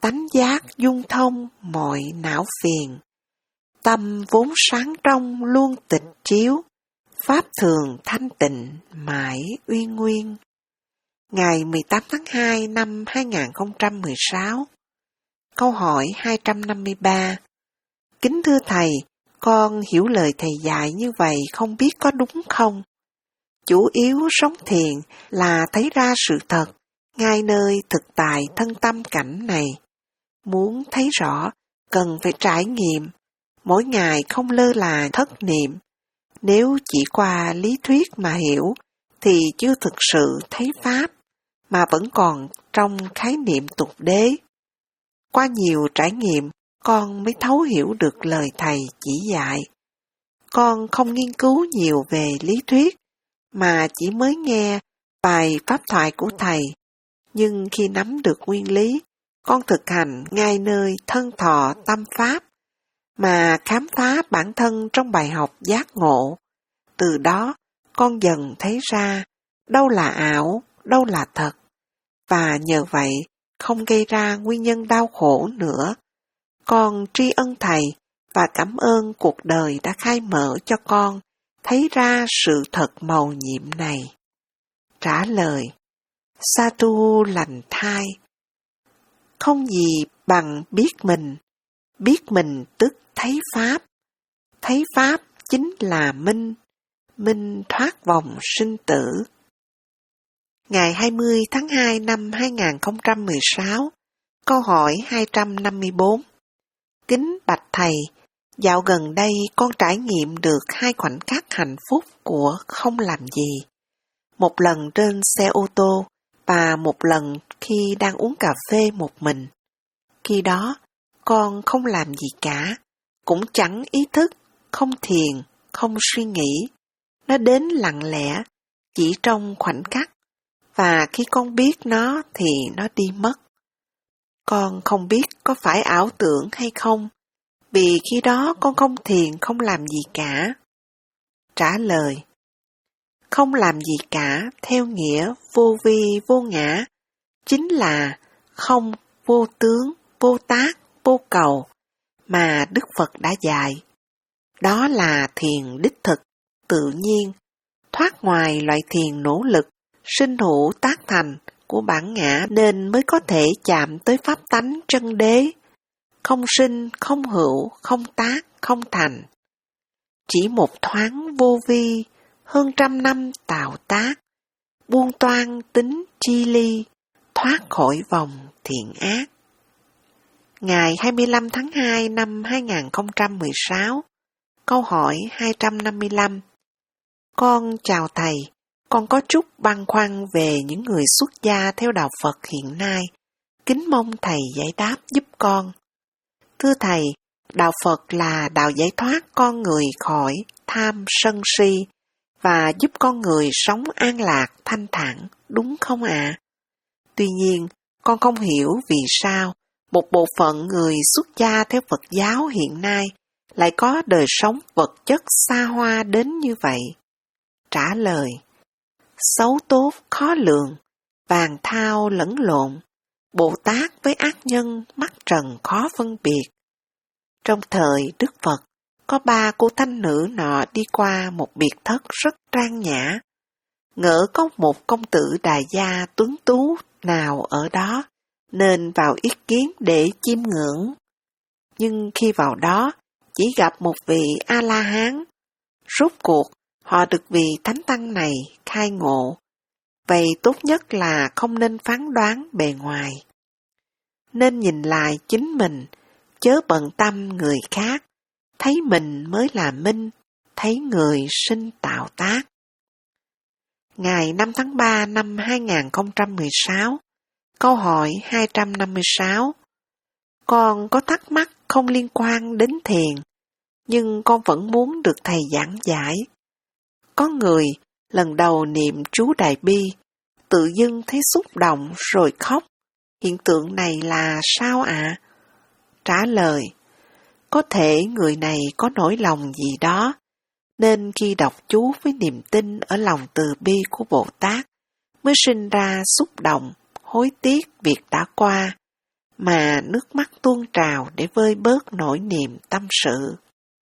tánh giác dung thông mọi não phiền. Tâm vốn sáng trong luôn tịch chiếu, pháp thường thanh tịnh mãi uy nguyên. Ngày mười tám tháng hai năm hai nghìn không trăm mười sáu. Câu hỏi hai trăm năm mươi ba. Kính thưa Thầy, con hiểu lời Thầy dạy như vậy không biết có đúng không? Chủ yếu sống thiền là thấy ra sự thật, ngay nơi thực tại thân tâm cảnh này. Muốn thấy rõ, cần phải trải nghiệm, mỗi ngày không lơ là thất niệm. Nếu chỉ qua lý thuyết mà hiểu, thì chưa thực sự thấy Pháp, mà vẫn còn trong khái niệm tục đế. Qua nhiều trải nghiệm, con mới thấu hiểu được lời Thầy chỉ dạy. Con không nghiên cứu nhiều về lý thuyết, mà chỉ mới nghe bài pháp thoại của Thầy. Nhưng khi nắm được nguyên lý, con thực hành ngay nơi thân thọ tâm Pháp, mà khám phá bản thân trong bài học giác ngộ. Từ đó, con dần thấy ra đâu là ảo, đâu là thật. Và nhờ vậy, không gây ra nguyên nhân đau khổ nữa. Con tri ân Thầy và cảm ơn cuộc đời đã khai mở cho con thấy ra sự thật mầu nhiệm này. Trả lời: Satu lành thai. Không gì bằng biết mình, biết mình tức thấy Pháp, thấy Pháp chính là minh, minh thoát vòng sinh tử. Ngày hai mươi tháng hai năm hai nghìn không trăm mười sáu, câu hỏi hai trăm năm mươi bốn. Kính bạch Thầy, dạo gần đây con trải nghiệm được hai khoảnh khắc hạnh phúc của không làm gì. Một lần trên xe ô tô và một lần khi đang uống cà phê một mình. Khi đó, con không làm gì cả, cũng chẳng ý thức, không thiền, không suy nghĩ. Nó đến lặng lẽ, chỉ trong khoảnh khắc, và khi con biết nó thì nó đi mất. Con không biết có phải ảo tưởng hay không, vì khi đó con không thiền, không làm gì cả. Trả lời: không làm gì cả theo nghĩa vô vi vô ngã, chính là không vô tướng, vô tác, vô cầu mà Đức Phật đã dạy. Đó là thiền đích thực, tự nhiên, thoát ngoài loại thiền nỗ lực, sinh hữu tác thành của bản ngã nên mới có thể chạm tới pháp tánh chân đế, không sinh, không hữu, không tác, không thành. Chỉ một thoáng vô vi, hơn trăm năm tạo tác, buông toan tính chi ly, thoát khỏi vòng thiện ác. Ngày hai mươi lăm tháng hai năm hai nghìn không trăm mười sáu, câu hỏi hai trăm năm mươi lăm. Con chào Thầy, con có chút băn khoăn về những người xuất gia theo đạo Phật hiện nay. Kính mong Thầy giải đáp giúp con. Thưa Thầy, đạo Phật là đạo giải thoát con người khỏi tham sân si và giúp con người sống an lạc thanh thản, đúng không ạ? À? Tuy nhiên, con không hiểu vì sao một bộ phận người xuất gia theo Phật giáo hiện nay lại có đời sống vật chất xa hoa đến như vậy. Trả lời: xấu tốt khó lường, vàng thao lẫn lộn, Bồ Tát với ác nhân mắt trần khó phân biệt. Trong thời Đức Phật, có ba cô thanh nữ nọ đi qua một biệt thất rất trang nhã. Ngỡ có một công tử đại gia tuấn tú nào ở đó, nên vào ý kiến để chiêm ngưỡng. Nhưng khi vào đó, chỉ gặp một vị A-la-hán. Rốt cuộc, họ được vị thánh tăng này khai ngộ. Vậy tốt nhất là không nên phán đoán bề ngoài. Nên nhìn lại chính mình, chớ bận tâm người khác. Thấy mình mới là minh, thấy người sinh tạo tác. Ngày năm tháng ba năm hai nghìn không trăm mười sáu, câu hỏi hai trăm năm mươi sáu. Con có thắc mắc không liên quan đến thiền, nhưng con vẫn muốn được Thầy giảng giải. Có người lần đầu niệm chú Đại Bi, tự dưng thấy xúc động rồi khóc. Hiện tượng này là sao ạ? À? Trả lời: có thể người này có nỗi lòng gì đó, nên khi đọc chú với niềm tin ở lòng từ bi của Bồ Tát, mới sinh ra xúc động, hối tiếc việc đã qua, mà nước mắt tuôn trào để vơi bớt nỗi niềm tâm sự.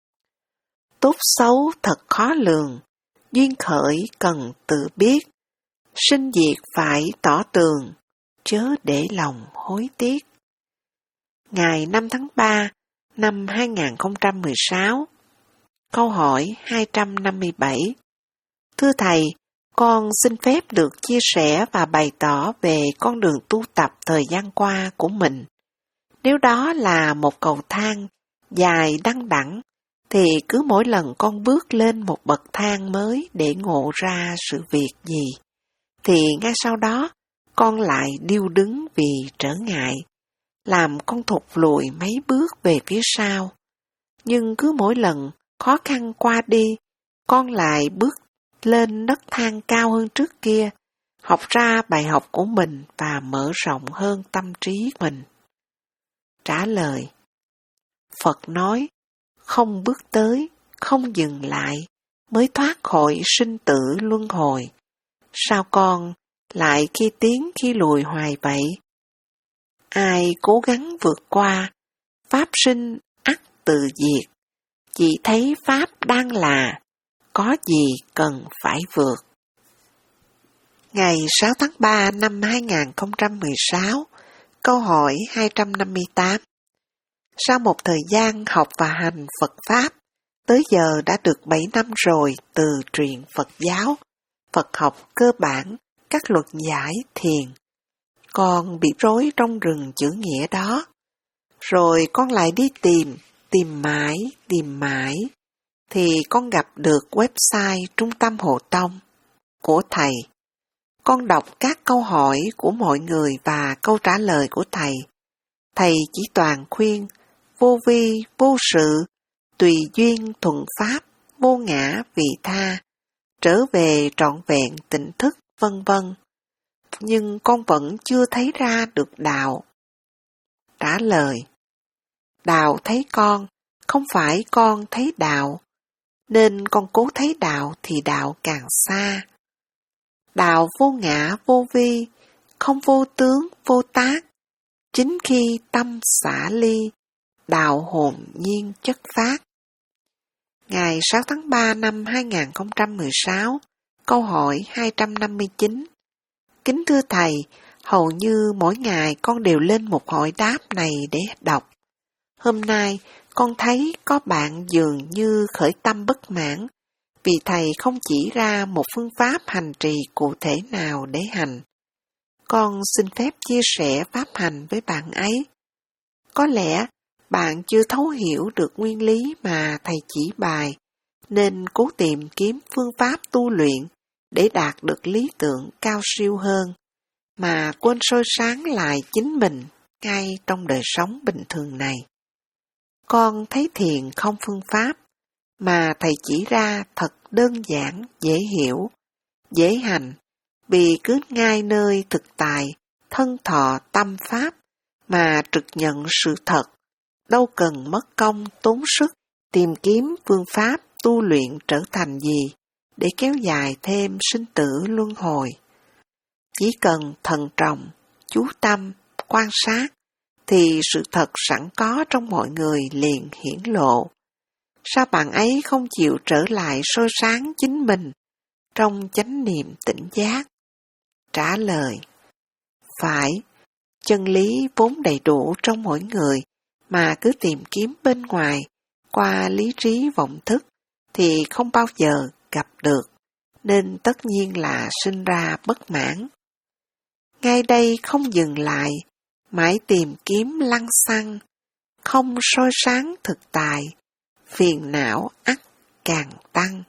Tốt xấu thật khó lường, duyên khởi cần tự biết, sinh diệt phải tỏ tường, chớ để lòng hối tiếc. Ngày năm tháng ba năm hai nghìn không trăm mười sáu, câu hỏi hai trăm năm mươi bảy. Thưa Thầy, con xin phép được chia sẻ và bày tỏ về con đường tu tập thời gian qua của mình. Nếu đó là một cầu thang dài đăng đẳng, thì cứ mỗi lần con bước lên một bậc thang mới để ngộ ra sự việc gì, thì ngay sau đó con lại điêu đứng vì trở ngại, làm con thụt lùi mấy bước về phía sau. Nhưng cứ mỗi lần khó khăn qua đi, con lại bước lên nấc thang cao hơn trước kia, học ra bài học của mình và mở rộng hơn tâm trí mình. Trả lời: Phật nói, không bước tới, không dừng lại, mới thoát khỏi sinh tử luân hồi. Sao con lại khi tiến khi lùi hoài vậy? Ai cố gắng vượt qua, pháp sinh ắt tự diệt. Chỉ thấy pháp đang là, có gì cần phải vượt. Ngày sáu tháng ba năm hai nghìn không trăm mười sáu, câu hỏi hai trăm năm mươi tám. Sau một thời gian học và hành Phật Pháp, tới giờ đã được bảy năm rồi từ truyền Phật giáo, Phật học cơ bản, các luật giải thiền. Con bị rối trong rừng chữ nghĩa đó. Rồi con lại đi tìm, tìm mãi, tìm mãi. Thì con gặp được website Trung tâm Hộ Tông của Thầy. Con đọc các câu hỏi của mọi người và câu trả lời của Thầy. Thầy chỉ toàn khuyên, vô vi, vô sự, tùy duyên thuận pháp, vô ngã vị tha, trở về trọn vẹn tỉnh thức, vân vân. Nhưng con vẫn chưa thấy ra được đạo. Trả lời: Đạo thấy con, không phải con thấy đạo, nên con cố thấy đạo thì đạo càng xa. Đạo vô ngã vô vi, không vô tướng vô tác, chính khi tâm xả ly, đạo hồn nhiên chất phát. Ngày sáu tháng ba năm hai nghìn không trăm mười sáu, câu hỏi hai trăm năm mươi chín. Kính thưa Thầy, hầu như mỗi ngày con đều lên một hỏi đáp này để đọc. Hôm nay, con thấy có bạn dường như khởi tâm bất mãn, vì Thầy không chỉ ra một phương pháp hành trì cụ thể nào để hành. Con xin phép chia sẻ pháp hành với bạn ấy. Có lẽ bạn chưa thấu hiểu được nguyên lý mà Thầy chỉ bài, nên cố tìm kiếm phương pháp tu luyện để đạt được lý tưởng cao siêu hơn, mà quên soi sáng lại chính mình ngay trong đời sống bình thường này. Con thấy thiền không phương pháp, mà Thầy chỉ ra thật đơn giản, dễ hiểu, dễ hành, vì cứ ngay nơi thực tại, thân thọ tâm pháp, mà trực nhận sự thật, đâu cần mất công tốn sức tìm kiếm phương pháp tu luyện trở thành gì để kéo dài thêm sinh tử luân hồi. Chỉ cần thận trọng, chú tâm, quan sát, thì sự thật sẵn có trong mọi người liền hiển lộ. Sao bạn ấy không chịu trở lại soi sáng chính mình trong chánh niệm tỉnh giác? Trả lời: Phải, chân lý vốn đầy đủ trong mỗi người, mà cứ tìm kiếm bên ngoài, qua lý trí vọng thức, thì không bao giờ gặp được, nên tất nhiên là sinh ra bất mãn. Ngay đây không dừng lại, mãi tìm kiếm lăng xăng, không soi sáng thực tại, phiền não ắt càng tăng.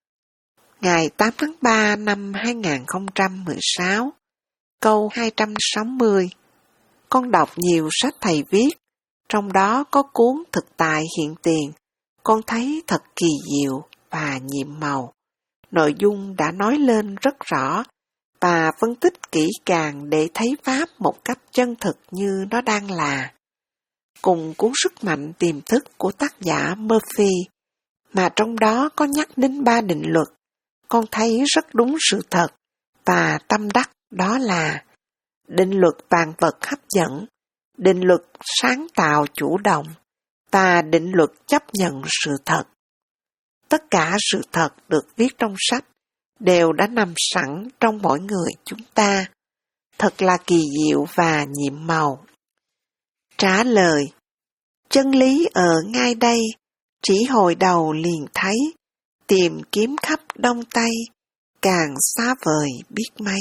Ngày tám tháng ba năm hai nghìn không trăm mười sáu, câu hai trăm sáu mươi. Con đọc nhiều sách Thầy viết, trong đó có cuốn Thực tại hiện tiền, con thấy thật kỳ diệu và nhiệm màu. Nội dung đã nói lên rất rõ và phân tích kỹ càng để thấy Pháp một cách chân thực như nó đang là. Cùng cuốn Sức mạnh tiềm thức của tác giả Murphy, mà trong đó có nhắc đến ba định luật, con thấy rất đúng sự thật và tâm đắc, đó là định luật vạn vật hấp dẫn, định luật sáng tạo chủ động, ta định luật chấp nhận sự thật. Tất cả sự thật được viết trong sách đều đã nằm sẵn trong mỗi người chúng ta. Thật là kỳ diệu và nhiệm màu. Trả lời: chân lý ở ngay đây, chỉ hồi đầu liền thấy, tìm kiếm khắp Đông Tây, càng xa vời biết mấy.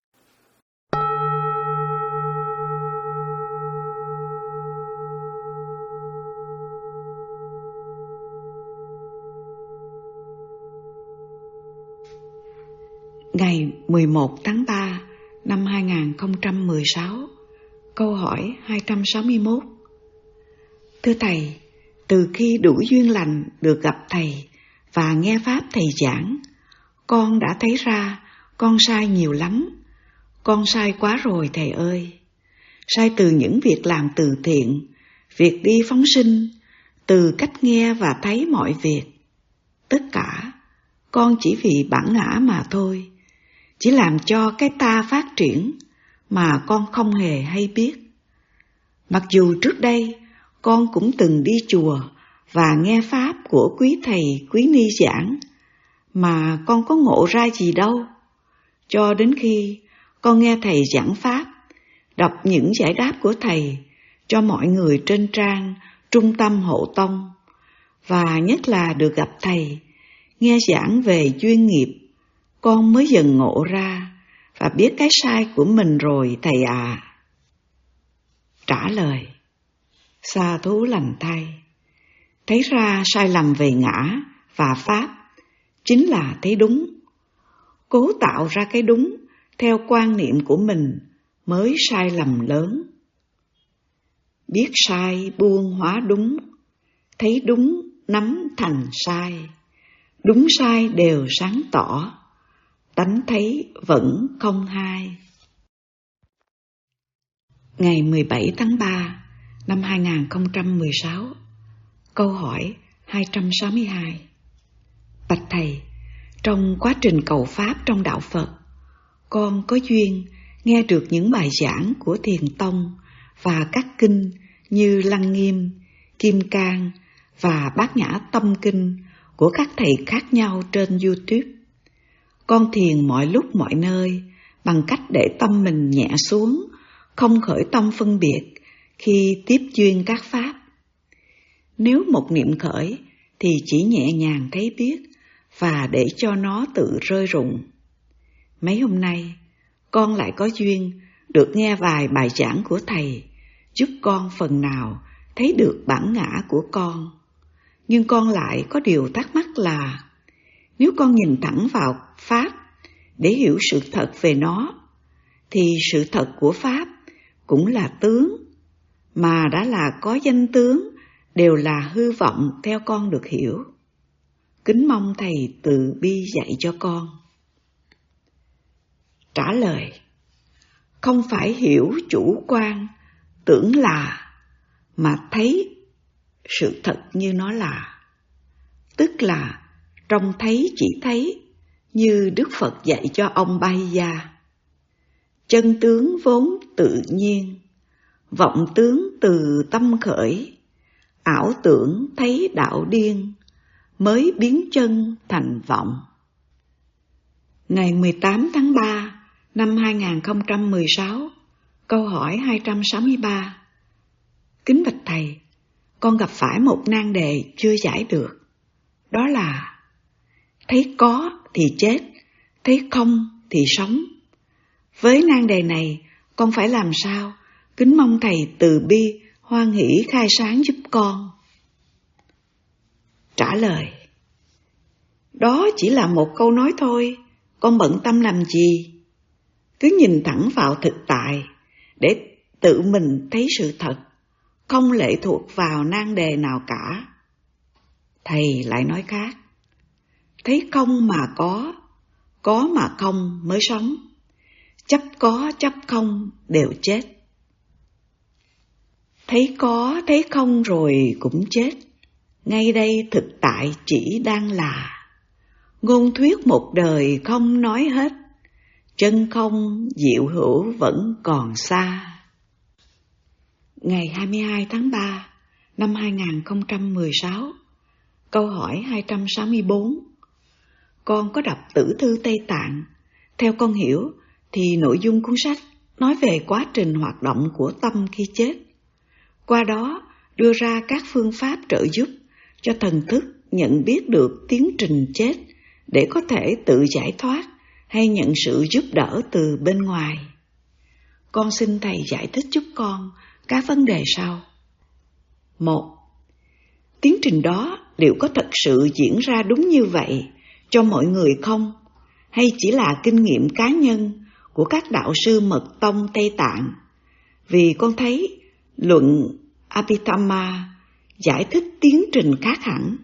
Ngày mười một tháng ba năm hai nghìn không trăm mười sáu, câu hỏi hai trăm sáu mươi mốt. Thưa Thầy, từ khi đủ duyên lành được gặp Thầy và nghe Pháp Thầy giảng, con đã thấy ra con sai nhiều lắm. Con sai quá rồi Thầy ơi. Sai từ những việc làm từ thiện, việc đi phóng sinh, từ cách nghe và thấy mọi việc. Tất cả, con chỉ vì bản ngã mà thôi, chỉ làm cho cái ta phát triển mà con không hề hay biết. Mặc dù trước đây con cũng từng đi chùa và nghe Pháp của quý thầy quý ni giảng, mà con có ngộ ra gì đâu. Cho đến khi con nghe Thầy giảng Pháp, đọc những giải đáp của Thầy cho mọi người trên trang Trung tâm Hộ Tông, và nhất là được gặp Thầy, nghe giảng về duyên nghiệp, con mới dần ngộ ra và biết cái sai của mình rồi Thầy à. Trả lời: sa thú lành thay. Thấy ra sai lầm về ngã và Pháp chính là thấy đúng. Cố tạo ra cái đúng theo quan niệm của mình mới sai lầm lớn. Biết sai buông hóa đúng, thấy đúng nắm thành sai. Đúng sai đều sáng tỏ, tánh thấy vẫn không hai. Ngày mười bảy tháng ba năm hai nghìn không trăm mười sáu, câu hỏi hai trăm sáu mươi hai. Bạch Thầy, trong quá trình cầu Pháp trong đạo Phật, con có duyên nghe được những bài giảng của Thiền Tông và các kinh như Lăng Nghiêm, Kim Cang và Bát Nhã Tâm Kinh của các thầy khác nhau trên YouTube. Con thiền mọi lúc mọi nơi bằng cách để tâm mình nhẹ xuống, không khởi tâm phân biệt khi tiếp duyên các Pháp. Nếu một niệm khởi thì chỉ nhẹ nhàng thấy biết và để cho nó tự rơi rụng. Mấy hôm nay, con lại có duyên được nghe vài bài giảng của Thầy, giúp con phần nào thấy được bản ngã của con. Nhưng con lại có điều thắc mắc là, nếu con nhìn thẳng vào Pháp để hiểu sự thật về nó, thì sự thật của Pháp cũng là tướng, mà đã là có danh tướng, đều là hư vọng theo con được hiểu. Kính mong Thầy từ bi dạy cho con. Trả lời: không phải hiểu chủ quan, tưởng là, mà thấy sự thật như nó là. Tức là trong thấy chỉ thấy, như Đức Phật dạy cho ông Bay-gia. Chân tướng vốn tự nhiên, vọng tướng từ tâm khởi, ảo tưởng thấy đạo điên, mới biến chân thành vọng. Ngày mười tám tháng ba năm hai nghìn không trăm mười sáu, câu hỏi hai trăm sáu mươi ba. Kính bạch Thầy, con gặp phải một nan đề chưa giải được. Đó là thấy có thì chết, thấy không thì sống. Với nan đề này, con phải làm sao? Kính mong Thầy từ bi, hoan hỷ khai sáng giúp con. Trả lời: đó chỉ là một câu nói thôi, con bận tâm làm gì? Cứ nhìn thẳng vào thực tại, để tự mình thấy sự thật, không lệ thuộc vào nan đề nào cả. Thầy lại nói khác: thấy không mà có, có mà không mới sống. Chấp có chấp không đều chết. Thấy có thấy không rồi cũng chết. Ngay đây thực tại chỉ đang là. Ngôn thuyết một đời không nói hết. Chân không diệu hữu vẫn còn xa. Ngày hai mươi hai tháng ba năm hai nghìn không trăm mười sáu, câu hỏi hai trăm sáu mươi bốn. Con có đọc Tử thư Tây Tạng. Theo con hiểu thì nội dung cuốn sách nói về quá trình hoạt động của tâm khi chết. Qua đó đưa ra các phương pháp trợ giúp cho thần thức nhận biết được tiến trình chết để có thể tự giải thoát hay nhận sự giúp đỡ từ bên ngoài. Con xin Thầy giải thích giúp con các vấn đề sau. Một. Tiến trình đó liệu có thật sự diễn ra đúng như vậy cho mọi người không? Hay chỉ là kinh nghiệm cá nhân của các đạo sư mật tông Tây Tạng? Vì con thấy luận Abhidhamma giải thích tiến trình khác hẳn.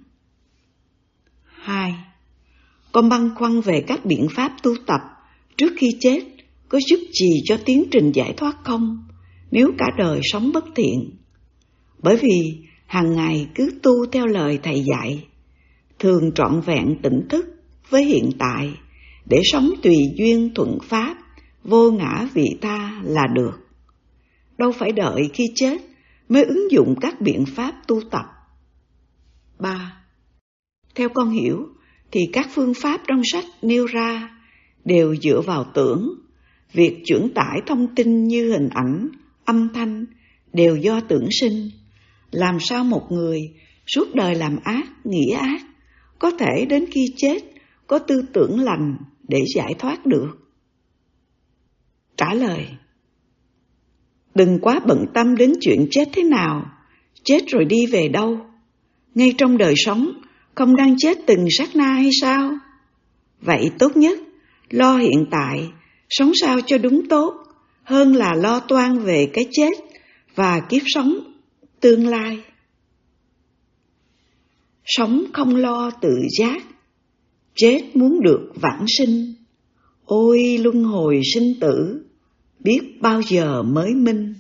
Hai. Con băn khoăn về các biện pháp tu tập trước khi chết có giúp gì cho tiến trình giải thoát không, nếu cả đời sống bất thiện? Bởi vì hàng ngày cứ tu theo lời Thầy dạy, thường trọn vẹn tỉnh thức với hiện tại để sống tùy duyên thuận pháp, vô ngã vị tha là được. Đâu phải đợi khi chết mới ứng dụng các biện pháp tu tập. Ba. Theo con hiểu thì các phương pháp trong sách nêu ra đều dựa vào tưởng. Việc chuyển tải thông tin như hình ảnh, âm thanh đều do tưởng sinh. Làm sao một người suốt đời làm ác, nghĩ ác có thể đến khi chết có tư tưởng lành để giải thoát được? Trả lời: đừng quá bận tâm đến chuyện chết thế nào, chết rồi đi về đâu. Ngay trong đời sống không đang chết từng sát na hay sao? Vậy tốt nhất lo hiện tại, sống sao cho đúng tốt, hơn là lo toan về cái chết và kiếp sống tương lai. Sống không lo tự giác, chết muốn được vãng sinh. Ôi luân hồi sinh tử, biết bao giờ mới minh.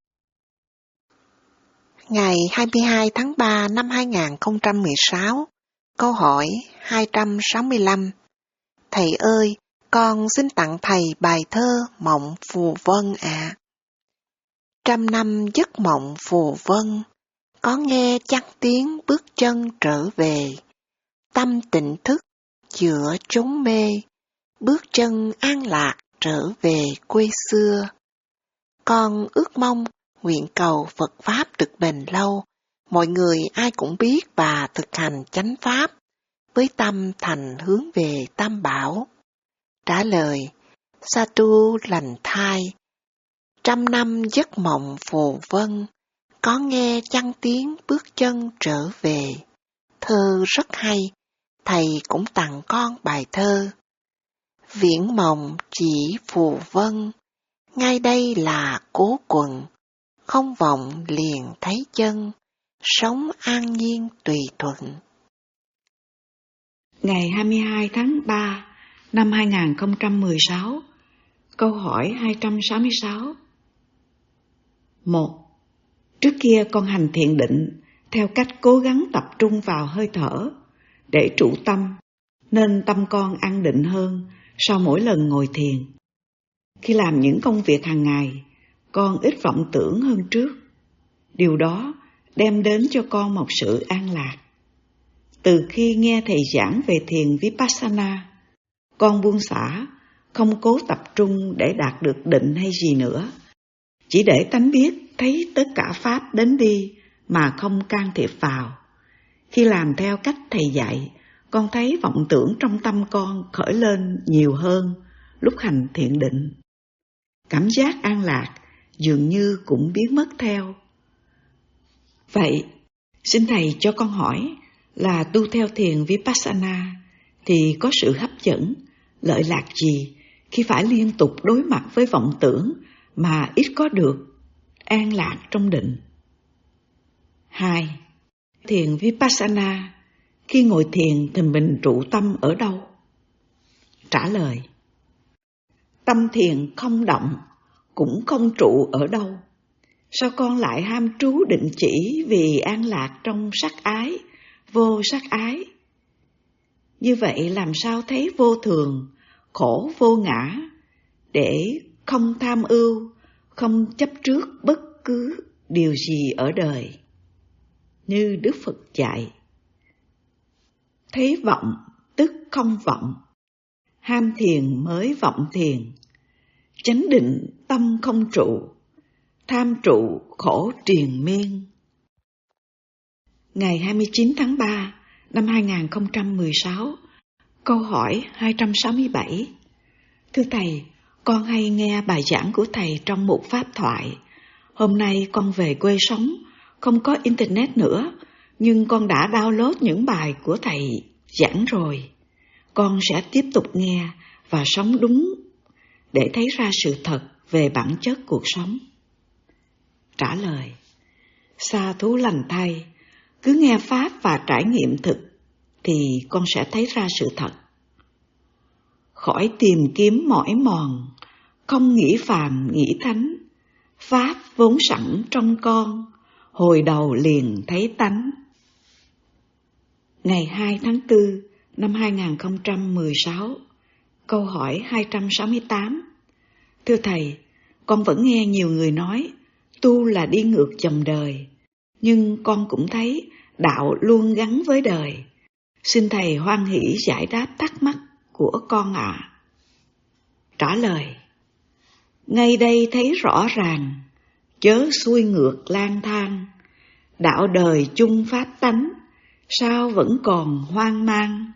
Ngày hai mươi hai tháng ba năm hai nghìn không trăm mười sáu, câu hỏi hai trăm sáu mươi lăm. Thầy ơi, con xin tặng Thầy bài thơ Mộng Phù Vân ạ. À. Trăm năm giấc mộng phù vân, có nghe chắc tiếng bước chân trở về. Tâm tỉnh thức giữa chốn mê, bước chân an lạc trở về quê xưa. Con ước mong nguyện cầu Phật Pháp được bền lâu, mọi người ai cũng biết và thực hành chánh Pháp, với tâm thành hướng về Tam Bảo. Trả lời: Satu lành thai. Trăm năm giấc mộng phù vân, có nghe chăng tiếng bước chân trở về. Thơ rất hay, Thầy cũng tặng con bài thơ. Viễn mộng chỉ phù vân, ngay đây là cố quần. Không vọng liền thấy chân, sống an nhiên tùy thuận. Ngày hai mươi hai tháng ba năm hai nghìn không trăm mười sáu, câu hỏi hai trăm sáu mươi sáu. Một. Trước kia con hành thiền định theo cách cố gắng tập trung vào hơi thở để trụ tâm, nên tâm con an định hơn sau mỗi lần ngồi thiền. Khi làm những công việc hàng ngày, con ít vọng tưởng hơn trước. Điều đó đem đến cho con một sự an lạc. Từ khi nghe Thầy giảng về thiền Vipassana, con buông xả, không cố tập trung để đạt được định hay gì nữa. Chỉ để tánh biết thấy tất cả Pháp đến đi mà không can thiệp vào. Khi làm theo cách Thầy dạy, con thấy vọng tưởng trong tâm con khởi lên nhiều hơn lúc hành thiền định. Cảm giác an lạc dường như cũng biến mất theo. Vậy, xin Thầy cho con hỏi là tu theo thiền Vipassana thì có sự hấp dẫn, lợi lạc gì khi phải liên tục đối mặt với vọng tưởng mà ít có được an lạc trong định? Hai. Thiền Vipassana, khi ngồi thiền thì mình trụ tâm ở đâu? Trả lời: tâm thiền không động, cũng không trụ ở đâu. Sao con lại ham trú định chỉ vì an lạc trong sắc ái, vô sắc ái? Như vậy làm sao thấy vô thường, khổ vô ngã, để không tham ưu, không chấp trước bất cứ điều gì ở đời. Như Đức Phật dạy, thấy vọng tức không vọng, ham thiền mới vọng thiền, chánh định tâm không trụ, tham trụ khổ triền miên. Ngày hai mươi chín tháng ba năm hai nghìn không trăm mười sáu, câu hỏi hai trăm sáu mươi bảy. Thưa Thầy, con hay nghe bài giảng của Thầy trong một pháp thoại. Hôm nay con về quê sống, không có internet nữa, nhưng con đã download những bài của Thầy giảng rồi. Con sẽ tiếp tục nghe và sống đúng để thấy ra sự thật về bản chất cuộc sống. Trả lời: Sa thú lành thay, cứ nghe pháp và trải nghiệm thực thì con sẽ thấy ra sự thật. Khỏi tìm kiếm mỏi mòn, không nghĩ phàm nghĩ thánh, pháp vốn sẵn trong con, hồi đầu liền thấy tánh. Ngày hai tháng tư năm hai nghìn không trăm mười sáu, câu hỏi hai trăm sáu mươi tám. Thưa Thầy, con vẫn nghe nhiều người nói tu là đi ngược dòng đời, nhưng con cũng thấy đạo luôn gắn với đời. Xin Thầy hoan hỷ giải đáp thắc mắc của con ạ. À. Trả lời: ngay đây thấy rõ ràng, chớ xuôi ngược lang thang, đạo đời chung pháp tánh, sao vẫn còn hoang mang.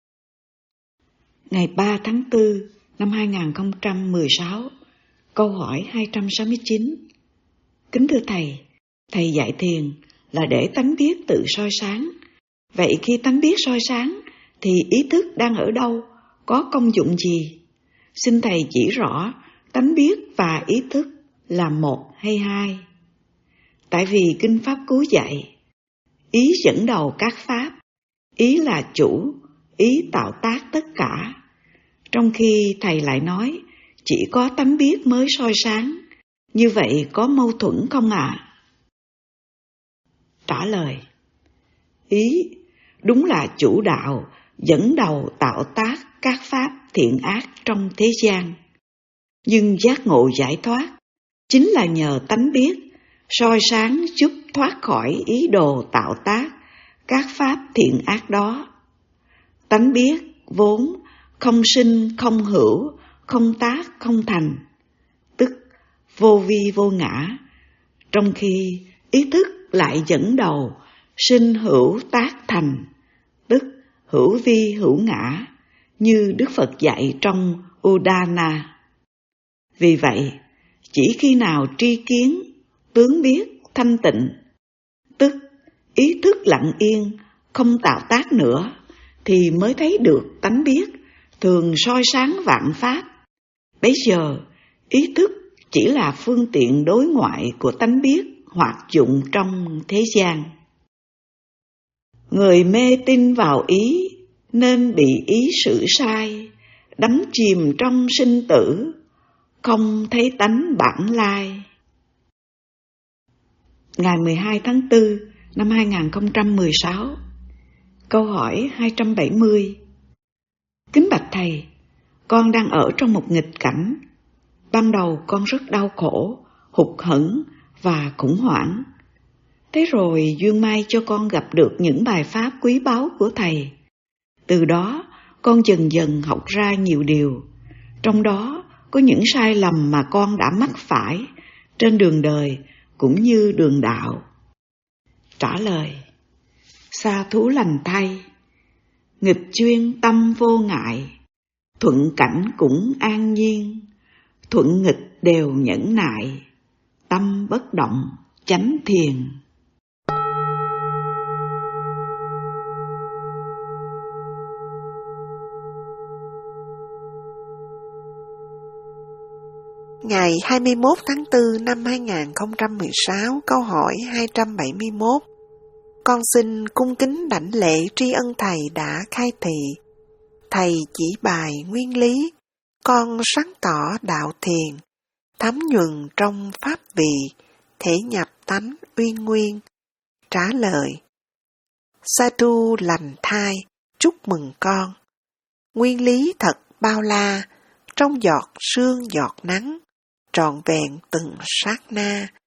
Ngày ba tháng tư năm hai nghìn không trăm mười sáu, câu hỏi hai trăm sáu mươi chín. Kính thưa Thầy, Thầy dạy thiền là để tánh biết tự soi sáng. Vậy khi tánh biết soi sáng thì ý thức đang ở đâu, có công dụng gì? Xin Thầy chỉ rõ tánh biết và ý thức là một hay hai. Tại vì Kinh Pháp Cú dạy, ý dẫn đầu các pháp, ý là chủ, ý tạo tác tất cả. Trong khi Thầy lại nói, chỉ có tánh biết mới soi sáng. Như vậy có mâu thuẫn không ạ? À? Trả lời: ý đúng là chủ đạo, dẫn đầu tạo tác các pháp thiện ác trong thế gian. Nhưng giác ngộ giải thoát chính là nhờ tánh biết, soi sáng giúp thoát khỏi ý đồ tạo tác các pháp thiện ác đó. Tánh biết vốn không sinh không hữu, không tác không thành, tức vô vi vô ngã, trong khi ý thức lại dẫn đầu sinh hữu tác thành, tức hữu vi hữu ngã, như Đức Phật dạy trong Udana. Vì vậy, chỉ khi nào tri kiến, tướng biết thanh tịnh, tức ý thức lặng yên, không tạo tác nữa, thì mới thấy được tánh biết thường soi sáng vạn pháp. Bấy giờ, ý thức chỉ là phương tiện đối ngoại của tánh biết hoạt dụng trong thế gian. Người mê tin vào ý nên bị ý sự sai, đắm chìm trong sinh tử, không thấy tánh bản lai. Ngày mười hai tháng tư năm hai nghìn không trăm mười sáu, câu hỏi hai trăm bảy mươi. Kính bạch Thầy, con đang ở trong một nghịch cảnh. Ban đầu con rất đau khổ, hụt hẫng và khủng hoảng. Thế rồi duyên may cho con gặp được những bài pháp quý báu của Thầy. Từ đó con dần dần học ra nhiều điều. Trong đó có những sai lầm mà con đã mắc phải trên đường đời cũng như đường đạo. Trả lời: sa thú lành thay, nghịch chuyên tâm vô ngại, thuận cảnh cũng an nhiên, thuận nghịch đều nhẫn nại, tâm bất động chánh thiền. Ngày hai mươi mốt tháng tư năm hai nghìn không trăm mười sáu, câu hỏi hai trăm bảy mươi mốt. Con xin cung kính đảnh lễ tri ân Thầy đã khai thị. Thầy chỉ bài nguyên lý, con sáng tỏ đạo thiền, thấm nhuần trong pháp vị, thể nhập tánh uyên nguyên. Trả lời: Sadhu lành thai, chúc mừng con. Nguyên lý thật bao la, trong giọt sương giọt nắng, trọn vẹn từng sát na,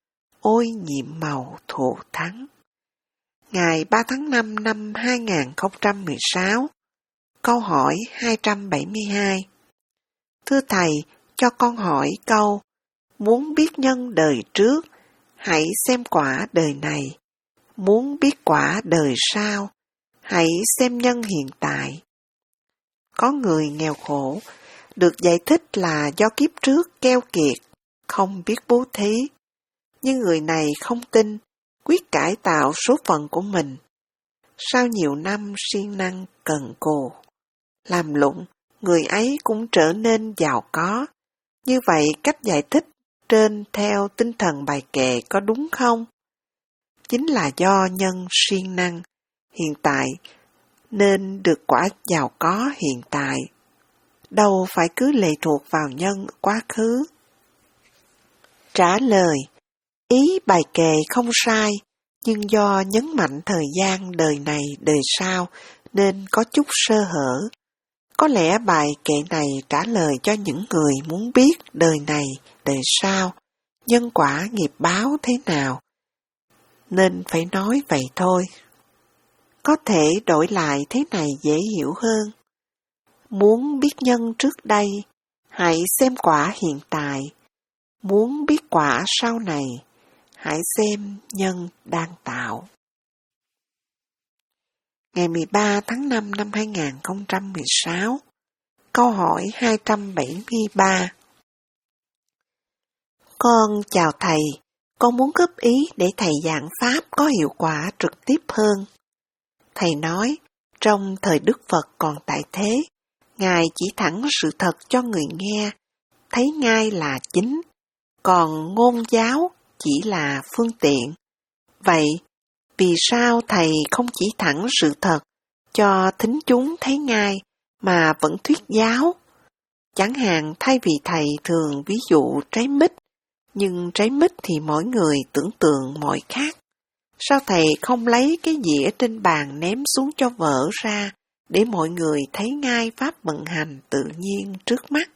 ôi nhiệm màu thù thắng. Ngày ba tháng năm năm hai nghìn không trăm mười sáu, câu hỏi hai trăm bảy mươi hai. Thưa Thầy, cho con hỏi câu, muốn biết nhân đời trước, hãy xem quả đời này. Muốn biết quả đời sau, hãy xem nhân hiện tại. Có người nghèo khổ, được giải thích là do kiếp trước keo kiệt, không biết bố thí. Nhưng người này không tin, quyết cải tạo số phận của mình. Sau nhiều năm siêng năng cần cù, làm lụng, người ấy cũng trở nên giàu có. Như vậy cách giải thích trên theo tinh thần bài kệ có đúng không? Chính là do nhân siêng năng hiện tại nên được quả giàu có hiện tại, đâu phải cứ lệ thuộc vào nhân quá khứ. Trả lời, ý bài kệ không sai, nhưng do nhấn mạnh thời gian đời này đời sau nên có chút sơ hở. Có lẽ bài kệ này trả lời cho những người muốn biết đời này đời sau, nhân quả nghiệp báo thế nào, nên phải nói vậy thôi. Có thể đổi lại thế này dễ hiểu hơn. Muốn biết nhân trước đây, hãy xem quả hiện tại. Muốn biết quả sau này, hãy xem nhân đang tạo. Ngày mười ba tháng năm năm hai nghìn không trăm mười sáu, câu hỏi hai trăm bảy mươi ba. Con chào Thầy, con muốn góp ý để Thầy giảng Pháp có hiệu quả trực tiếp hơn. Thầy nói, trong thời Đức Phật còn tại thế, Ngài chỉ thẳng sự thật cho người nghe, thấy ngay là chính, còn ngôn giáo chỉ là phương tiện. Vậy, vì sao Thầy không chỉ thẳng sự thật cho thính chúng thấy ngay mà vẫn thuyết giáo? Chẳng hạn thay vì Thầy thường ví dụ trái mít, nhưng trái mít thì mỗi người tưởng tượng mọi khác. Sao Thầy không lấy cái dĩa trên bàn ném xuống cho vỡ ra để mọi người thấy ngay pháp vận hành tự nhiên trước mắt?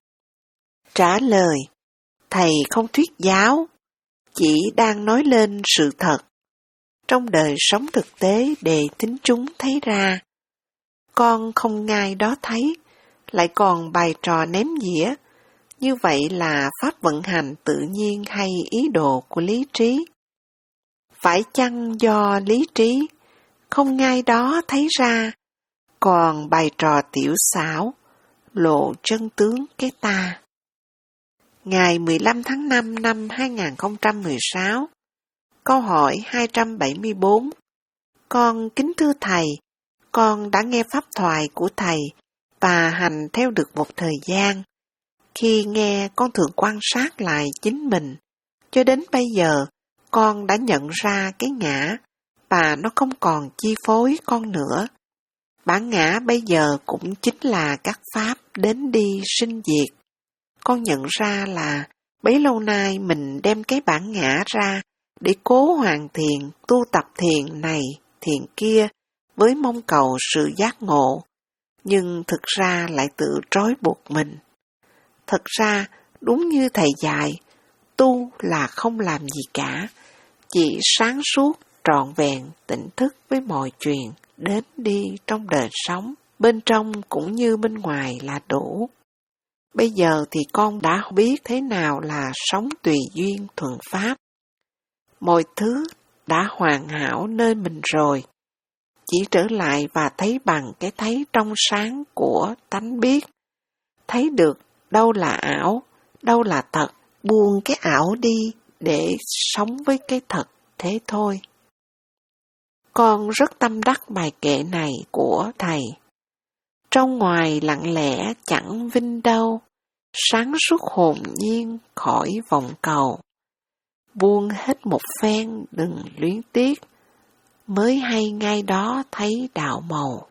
Trả lời, Thầy không thuyết giáo, chỉ đang nói lên sự thật trong đời sống thực tế để thính chúng thấy ra. Con không ngay đó thấy, lại còn bày trò ném dĩa, như vậy là pháp vận hành tự nhiên hay ý đồ của lý trí? Phải chăng do lý trí không ngay đó thấy ra, còn bày trò tiểu xảo, lộ chân tướng cái ta? Ngày mười lăm tháng năm năm hai nghìn không trăm mười sáu, câu hỏi hai trăm bảy mươi bốn. Con kính thưa Thầy, con đã nghe pháp thoại của Thầy và hành theo được một thời gian. Khi nghe, con thường quan sát lại chính mình. Cho đến bây giờ, con đã nhận ra cái ngã và nó không còn chi phối con nữa. Bản ngã bây giờ cũng chính là các pháp đến đi sinh diệt. Con nhận ra là bấy lâu nay mình đem cái bản ngã ra để cố hoàn thiện, tu tập thiền này, thiền kia với mong cầu sự giác ngộ, nhưng thực ra lại tự trói buộc mình. Thật ra, đúng như Thầy dạy, tu là không làm gì cả, chỉ sáng suốt, trọn vẹn, tỉnh thức với mọi chuyện, đến đi trong đời sống, bên trong cũng như bên ngoài là đủ. Bây giờ thì con đã biết thế nào là sống tùy duyên thuận pháp. Mọi thứ đã hoàn hảo nơi mình rồi, chỉ trở lại và thấy bằng cái thấy trong sáng của tánh biết, thấy được đâu là ảo, đâu là thật, buông cái ảo đi để sống với cái thật thế thôi. Con rất tâm đắc bài kệ này của Thầy. Trong ngoài lặng lẽ chẳng vinh đâu, sáng suốt hồn nhiên khỏi vòng cầu. Buông hết một phen đừng luyến tiếc, mới hay ngay đó thấy đạo màu.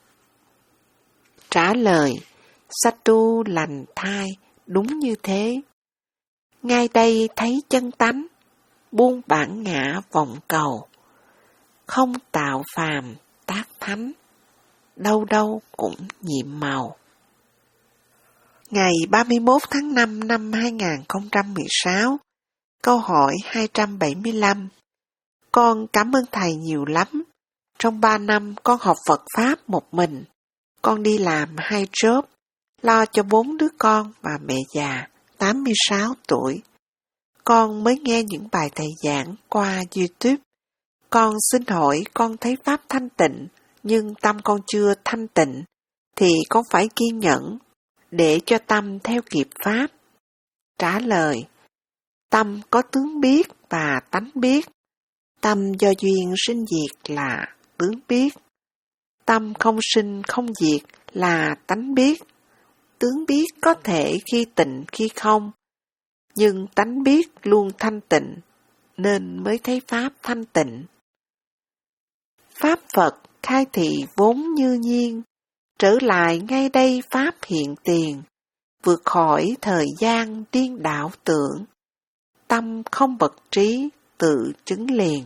Trả lời, Satu lành thai, đúng như thế. Ngay đây thấy chân tánh, buông bản ngã vòng cầu. Không tạo phàm, tác thánh, đâu đâu cũng nhiệm màu. Ngày ba mươi mốt tháng năm năm hai nghìn không trăm mười sáu, Câu hỏi hai trăm bảy mươi lăm. Con cảm ơn Thầy nhiều lắm. Trong ba năm con học Phật Pháp một mình. Con đi làm hai job, lo cho bốn đứa con và mẹ già, tám mươi sáu tuổi. Con mới nghe những bài Thầy giảng qua YouTube. Con xin hỏi con thấy Pháp thanh tịnh, nhưng tâm con chưa thanh tịnh, thì con phải kiên nhẫn để cho tâm theo kịp Pháp. Trả lời. Tâm có tướng biết và tánh biết. Tâm do duyên sinh diệt là tướng biết. Tâm không sinh không diệt là tánh biết. Tướng biết có thể khi tịnh khi không, nhưng tánh biết luôn thanh tịnh, nên mới thấy Pháp thanh tịnh. Pháp Phật khai thị vốn như nhiên, trở lại ngay đây Pháp hiện tiền, vượt khỏi thời gian điên đảo tưởng, tâm không bậc trí tự chứng liền.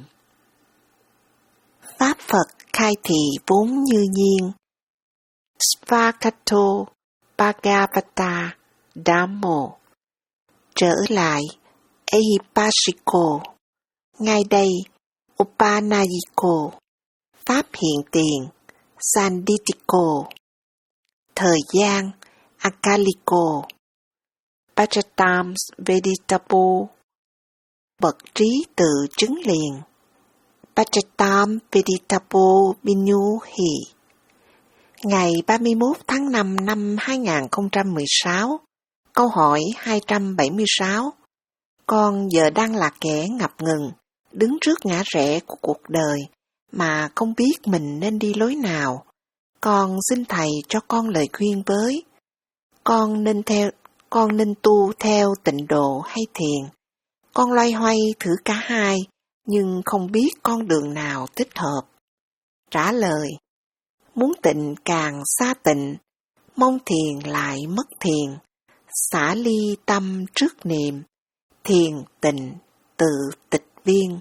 Pháp Phật khai thị vốn như nhiên. Svakato Bhagavata Dhammo. Trở lại Ehipasiko. Ngay đây Upanayiko. Pháp hiện tiền Sanditiko. Thời gian Akaliko. Pachatam Veditapo. Bậc trí tự chứng liền. Pachatam Veditapo Binuhi. Ngày ba mươi mốt tháng năm năm hai nghìn không trăm mười sáu. Câu hỏi hai trăm bảy mươi sáu. Con giờ đang là kẻ ngập ngừng, đứng trước ngã rẽ của cuộc đời, mà không biết mình nên đi lối nào. Con xin Thầy cho con lời khuyên với. Con nên theo, con nên tu theo tịnh độ hay thiền? Con loay hoay thử cả hai, nhưng không biết con đường nào thích hợp. Trả lời. Muốn tịnh càng xa tịnh, mong thiền lại mất thiền, xả ly tâm trước niệm, thiền tịnh tự tịch viên.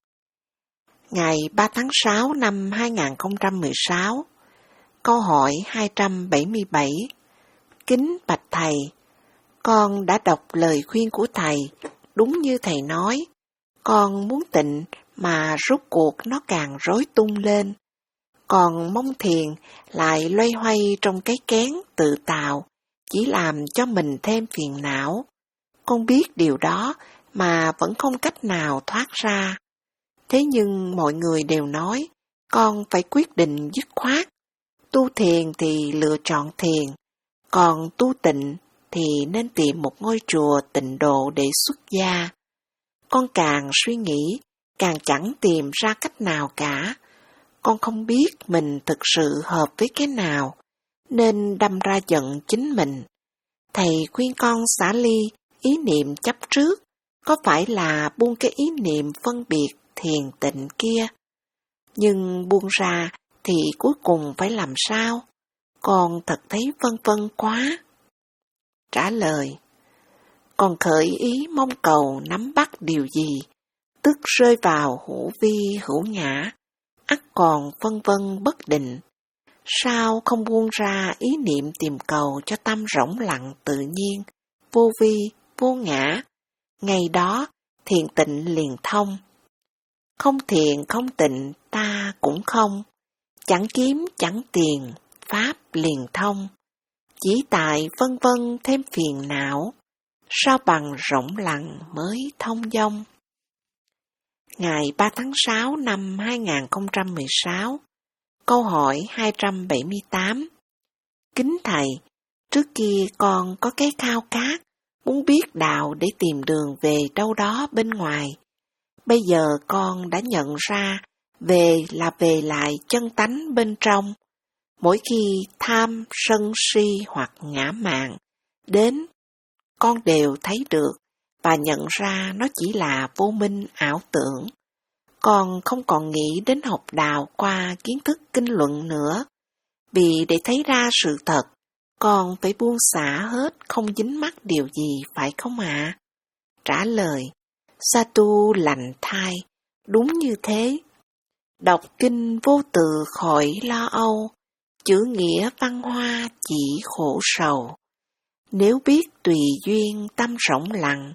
Ngày ba tháng sáu năm hai nghìn không trăm mười sáu. Câu hỏi hai trăm bảy mươi bảy. Kính bạch Thầy, con đã đọc lời khuyên của Thầy, đúng như Thầy nói. Con muốn tịnh mà rốt cuộc nó càng rối tung lên. Còn mong thiền lại loay hoay trong cái kén tự tạo, chỉ làm cho mình thêm phiền não. Con biết điều đó mà vẫn không cách nào thoát ra. Thế nhưng mọi người đều nói, con phải quyết định dứt khoát. Tu thiền thì lựa chọn thiền, còn tu tịnh thì nên tìm một ngôi chùa tịnh độ để xuất gia. Con càng suy nghĩ, càng chẳng tìm ra cách nào cả. Con không biết mình thực sự hợp với cái nào, nên đâm ra giận chính mình. Thầy khuyên con xả ly ý niệm chấp trước, có phải là buông cái ý niệm phân biệt thiền tịnh kia? Nhưng buông ra thì cuối cùng phải làm sao? Con thật thấy vân vân quá. Trả lời. Con khởi ý mong cầu nắm bắt điều gì, tức rơi vào hữu vi hữu ngã, ắt còn vân vân bất định. Sao không buông ra ý niệm tìm cầu cho tâm rỗng lặng tự nhiên, vô vi, vô ngã? Ngày đó thiền tịnh liền thông. Không thiền không tịnh ta cũng không, chẳng kiếm chẳng tiền, pháp liền thông. Chỉ tại vân vân thêm phiền não, sao bằng rỗng lặng mới thông dong. Ngày ba tháng sáu năm hai nghìn không trăm mười sáu. Câu hỏi hai trăm bảy mươi tám. Kính Thầy, trước kia con có cái khao khát, muốn biết đạo để tìm đường về đâu đó bên ngoài. Bây giờ con đã nhận ra, về là về lại chân tánh bên trong. Mỗi khi tham, sân si hoặc ngã mạn đến, con đều thấy được và nhận ra nó chỉ là vô minh ảo tưởng. Con không còn nghĩ đến học đạo qua kiến thức kinh luận nữa, vì để thấy ra sự thật, con phải buông xả hết, không dính mắc điều gì, phải không ạ? À? Trả lời. Sa tu lành thai, đúng như thế. Đọc kinh vô từ khỏi lo âu, chữ nghĩa văn hoa chỉ khổ sầu. Nếu biết tùy duyên tâm rỗng lặng,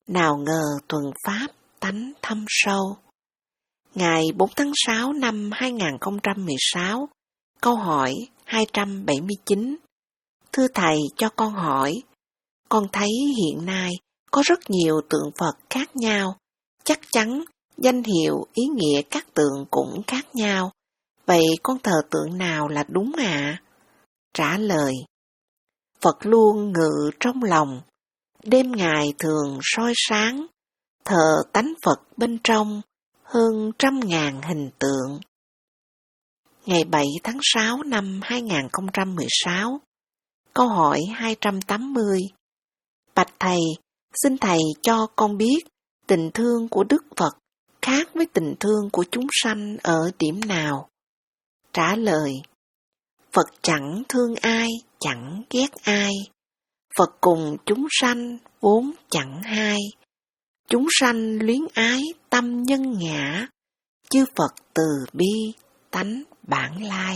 nào ngờ thuần pháp tánh thâm sâu. Ngày bốn tháng sáu năm hai nghìn không trăm mười sáu, câu hỏi hai trăm bảy mươi chín. Thưa Thầy, cho con hỏi, con thấy hiện nay có rất nhiều tượng Phật khác nhau, chắc chắn danh hiệu, ý nghĩa các tượng cũng khác nhau. Vậy con thờ tượng nào là đúng ạ? À? Trả lời, Phật luôn ngự trong lòng, đêm ngày thường soi sáng, thờ tánh Phật bên trong, hơn trăm ngàn hình tượng. Ngày bảy tháng sáu năm hai nghìn không trăm mười sáu, câu hỏi hai trăm tám mươi. Bạch Thầy, xin Thầy cho con biết tình thương của Đức Phật khác với tình thương của chúng sanh ở điểm nào? Trả lời, Phật chẳng thương ai, chẳng ghét ai. Phật cùng chúng sanh vốn chẳng hai. Chúng sanh luyến ái tâm nhân ngã, chư Phật từ bi tánh bản lai.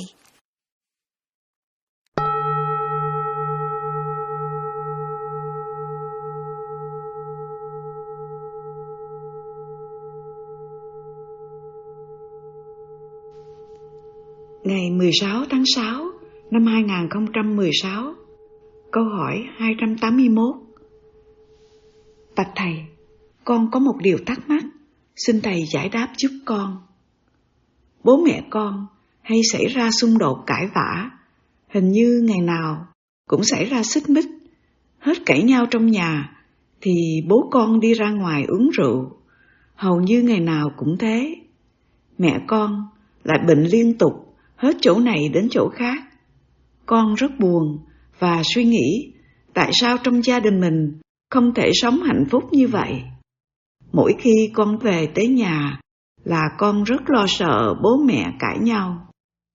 Ngày mười sáu tháng sáu năm hai nghìn không trăm mười sáu, câu hỏi hai trăm tám mươi mốt. Bạch Thầy, con có một điều thắc mắc, xin Thầy giải đáp giúp con. Bố mẹ con hay xảy ra xung đột cãi vã, hình như ngày nào cũng xảy ra xích mích, hết cãi nhau trong nhà thì bố con đi ra ngoài uống rượu, hầu như ngày nào cũng thế. Mẹ con lại bệnh liên tục, hết chỗ này đến chỗ khác. Con rất buồn và suy nghĩ tại sao trong gia đình mình không thể sống hạnh phúc như vậy. Mỗi khi con về tới nhà là con rất lo sợ bố mẹ cãi nhau.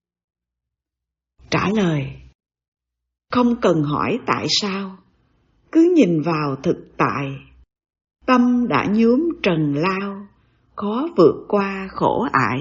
Trả lời, không cần hỏi tại sao, cứ nhìn vào thực tại. Tâm đã nhuốm trần lao, khó vượt qua khổ ải.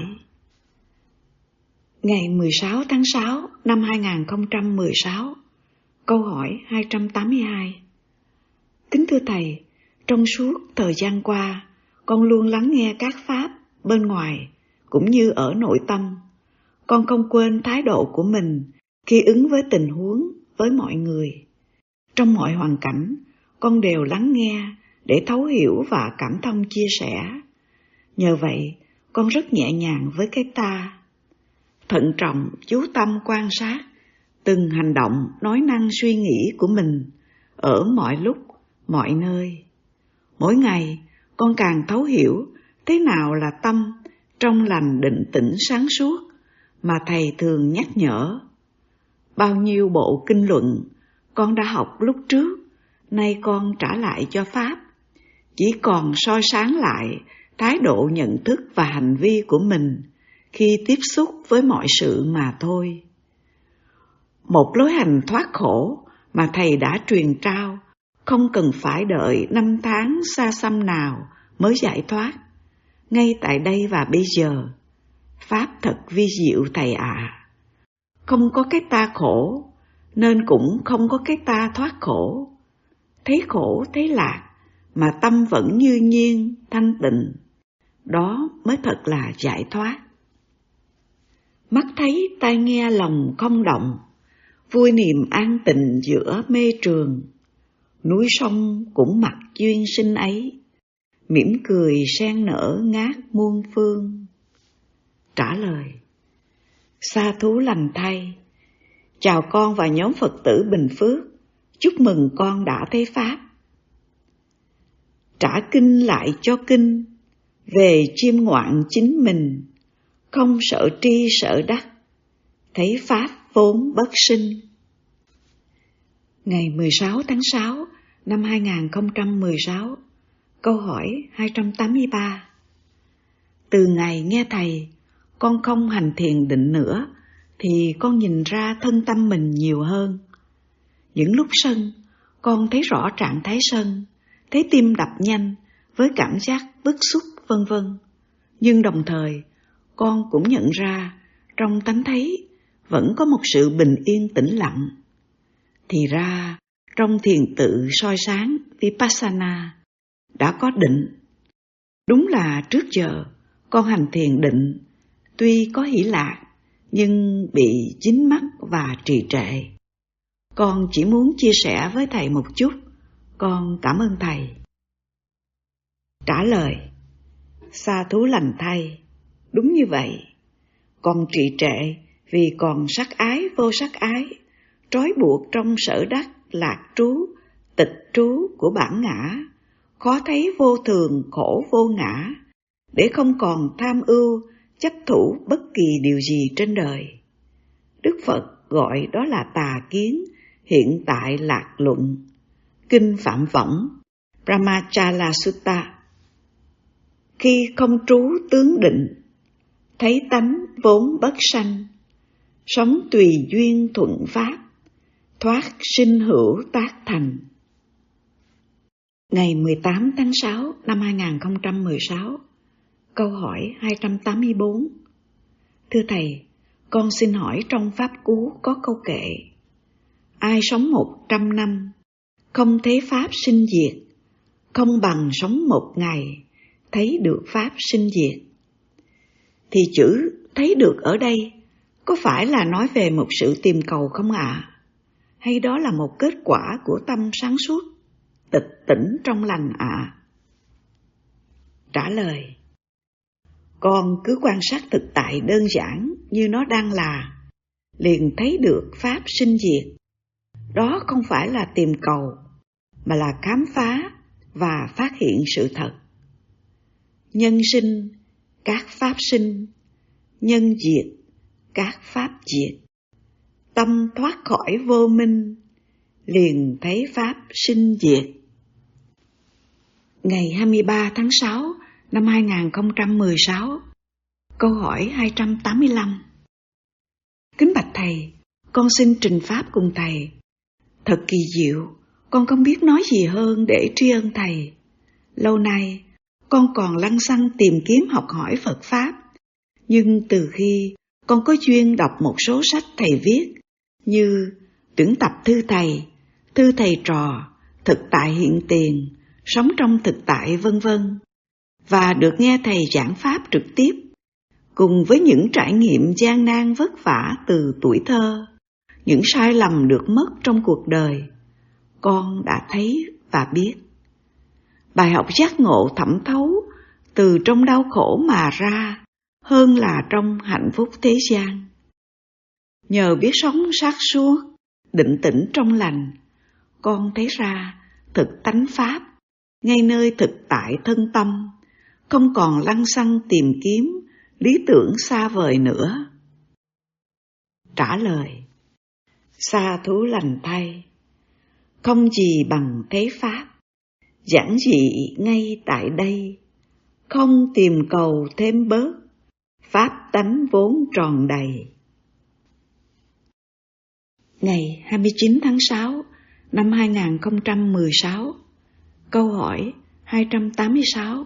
Ngày mười sáu tháng sáu năm hai nghìn không trăm mười sáu, câu hỏi hai trăm tám mươi hai. Kính thưa Thầy, trong suốt thời gian qua, con luôn lắng nghe các pháp bên ngoài cũng như ở nội tâm. Con không quên thái độ của mình khi ứng với tình huống với mọi người. Trong mọi hoàn cảnh, con đều lắng nghe để thấu hiểu và cảm thông chia sẻ. Nhờ vậy, con rất nhẹ nhàng với cái ta. Thận trọng, chú tâm quan sát từng hành động, nói năng, suy nghĩ của mình ở mọi lúc, mọi nơi. Mỗi ngày, con càng thấu hiểu thế nào là tâm trong lành định tĩnh sáng suốt mà Thầy thường nhắc nhở. Bao nhiêu bộ kinh luận con đã học lúc trước, nay con trả lại cho Pháp, chỉ còn soi sáng lại thái độ nhận thức và hành vi của mình khi tiếp xúc với mọi sự mà thôi. Một lối hành thoát khổ mà Thầy đã truyền trao, không cần phải đợi năm tháng xa xăm nào mới giải thoát. Ngay tại đây và bây giờ, Pháp thật vi diệu Thầy ạ. À. Không có cái ta khổ, nên cũng không có cái ta thoát khổ. Thấy khổ, thấy lạc, mà tâm vẫn như nhiên, thanh tịnh. Đó mới thật là giải thoát. Mắt thấy, tai nghe, lòng không động, vui niềm an tịnh giữa mê trường. Núi sông cũng mặc duyên sinh ấy, mỉm cười sen nở ngát muôn phương. Trả lời, sa thú lành thay, chào con và nhóm Phật tử Bình Phước, chúc mừng con đã thấy Pháp. Trả kinh lại cho kinh, về chiêm ngoạn chính mình, không sợ tri sợ đắc, thấy Pháp vốn bất sinh. Ngày mười sáu tháng sáu năm hai nghìn không trăm mười sáu, câu hỏi hai trăm tám mươi ba. Từ ngày nghe Thầy, con không hành thiền định nữa, thì con nhìn ra thân tâm mình nhiều hơn. Những lúc sân, con thấy rõ trạng thái sân, thấy tim đập nhanh với cảm giác bức xúc vân vân. Nhưng đồng thời, con cũng nhận ra trong tánh thấy vẫn có một sự bình yên tĩnh lặng. Thì ra, trong thiền tự soi sáng Vipassana, đã có định. Đúng là trước giờ con hành thiền định, tuy có hỷ lạc, nhưng bị dính mắc và trì trệ. Con chỉ muốn chia sẻ với thầy một chút, con cảm ơn thầy. Trả lời: Sa thú lành thay, đúng như vậy. Con trì trệ vì còn sắc ái vô sắc ái, trói buộc trong sở đắc lạc trú, tịch trú của bản ngã, khó thấy vô thường khổ vô ngã, để không còn tham ưu, chấp thủ bất kỳ điều gì trên đời. Đức Phật gọi đó là tà kiến, hiện tại lạc luận. Kinh Phạm Võng, Brahmachala Sutta. Khi không trú tướng định, thấy tánh vốn bất sanh, sống tùy duyên thuận pháp, thoát sinh hữu tác thành. Ngày mười tám tháng sáu năm hai nghìn không trăm mười sáu, câu hỏi hai trăm tám mươi bốn. Thưa Thầy, con xin hỏi trong Pháp Cú có câu kệ: ai sống một trăm năm, không thấy Pháp sinh diệt, không bằng sống một ngày, thấy được Pháp sinh diệt. Thì chữ thấy được ở đây có phải là nói về một sự tìm cầu không ạ? À? Hay đó là một kết quả của tâm sáng suốt, tịch tỉnh trong lành ạ? À? Trả lời: con cứ quan sát thực tại đơn giản như nó đang là, liền thấy được Pháp sinh diệt. Đó không phải là tìm cầu, mà là khám phá và phát hiện sự thật. Nhân sinh, các Pháp sinh; nhân diệt, các Pháp diệt. Tâm thoát khỏi vô minh, liền thấy Pháp sinh diệt. Ngày hai mươi ba tháng sáu năm hai nghìn không trăm mười sáu, câu hỏi hai trăm tám mươi lăm. Kính bạch Thầy, con xin trình Pháp cùng Thầy. Thật kỳ diệu, con không biết nói gì hơn để tri ân Thầy. Lâu nay, con còn lăng xăng tìm kiếm học hỏi Phật Pháp, nhưng từ khi con có duyên đọc một số sách Thầy viết, như Tuyển tập thư Thầy, Thư Thầy trò, Thực tại hiện tiền, Sống trong thực tại, vân vân, và được nghe Thầy giảng Pháp trực tiếp, cùng với những trải nghiệm gian nan vất vả từ tuổi thơ, những sai lầm được mất trong cuộc đời, con đã thấy và biết. Bài học giác ngộ thẩm thấu từ trong đau khổ mà ra hơn là trong hạnh phúc thế gian. Nhờ biết sống sát suốt, định tĩnh trong lành, con thấy ra thực tánh Pháp ngay nơi thực tại thân tâm, không còn lăng xăng tìm kiếm lý tưởng xa vời nữa. Trả lời: Sa thú lành thay, không gì bằng thấy Pháp, giản dị ngay tại đây, không tìm cầu thêm bớt, Pháp tánh vốn tròn đầy. Ngày hai mươi chín tháng sáu năm hai nghìn không trăm mười sáu, câu hỏi hai trăm tám mươi sáu.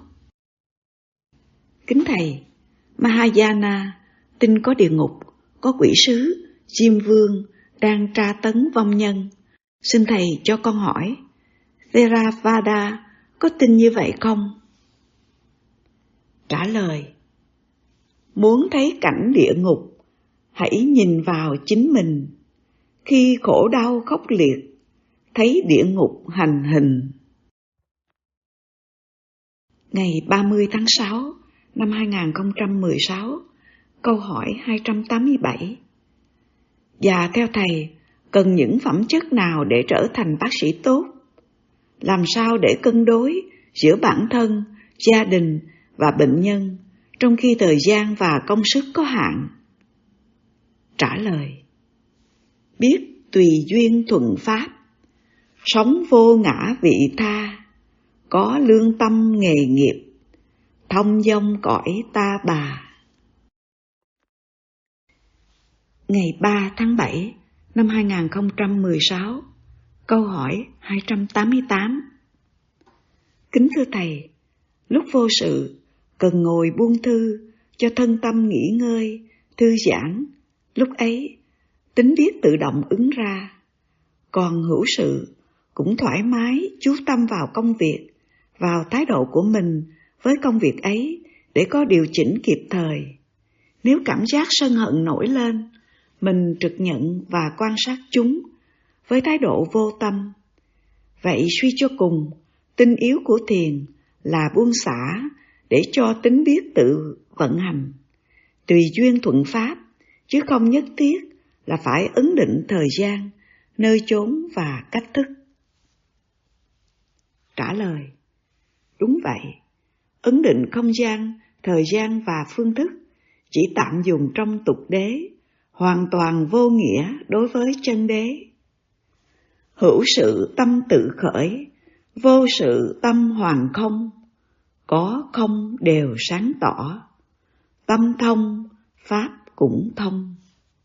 Kính Thầy, Mahayana tin có địa ngục, có quỷ sứ, Diêm Vương đang tra tấn vong nhân. Xin Thầy cho con hỏi, Theravada có tin như vậy không? Trả lời: muốn thấy cảnh địa ngục, hãy nhìn vào chính mình. Khi khổ đau khốc liệt, thấy địa ngục hành hình. Ngày ba mươi tháng sáu năm hai nghìn không trăm mười sáu, câu hỏi hai trăm tám mươi bảy. Và theo Thầy, cần những phẩm chất nào để trở thành bác sĩ tốt? Làm sao để cân đối giữa bản thân, gia đình và bệnh nhân, trong khi thời gian và công sức có hạn? Trả lời: biết tùy duyên thuận pháp, sống vô ngã vị tha, có lương tâm nghề nghiệp, thông dong cõi ta bà. Ngày ba tháng bảy năm hai nghìn không trăm mười sáu, câu hỏi hai trăm tám mươi tám. Kính thưa Thầy, lúc vô sự cần ngồi buông thư cho thân tâm nghỉ ngơi, thư giãn. Lúc ấy tính biết tự động ứng ra. Còn hữu sự cũng thoải mái chú tâm vào công việc vào thái độ của mình với công việc ấy để có điều chỉnh kịp thời. Nếu cảm giác sân hận nổi lên, mình trực nhận và quan sát chúng với thái độ vô tâm. Vậy suy cho cùng, tinh yếu của thiền là buông xả để cho tính biết tự vận hành, tùy duyên thuận pháp, chứ không nhất thiết là phải ấn định thời gian, nơi chốn và cách thức. Trả lời: đúng vậy, ấn định không gian, thời gian và phương thức chỉ tạm dùng trong tục đế, hoàn toàn vô nghĩa đối với chân đế. Hữu sự tâm tự khởi, vô sự tâm hoàn không, có không đều sáng tỏ, tâm thông, pháp cũng thông.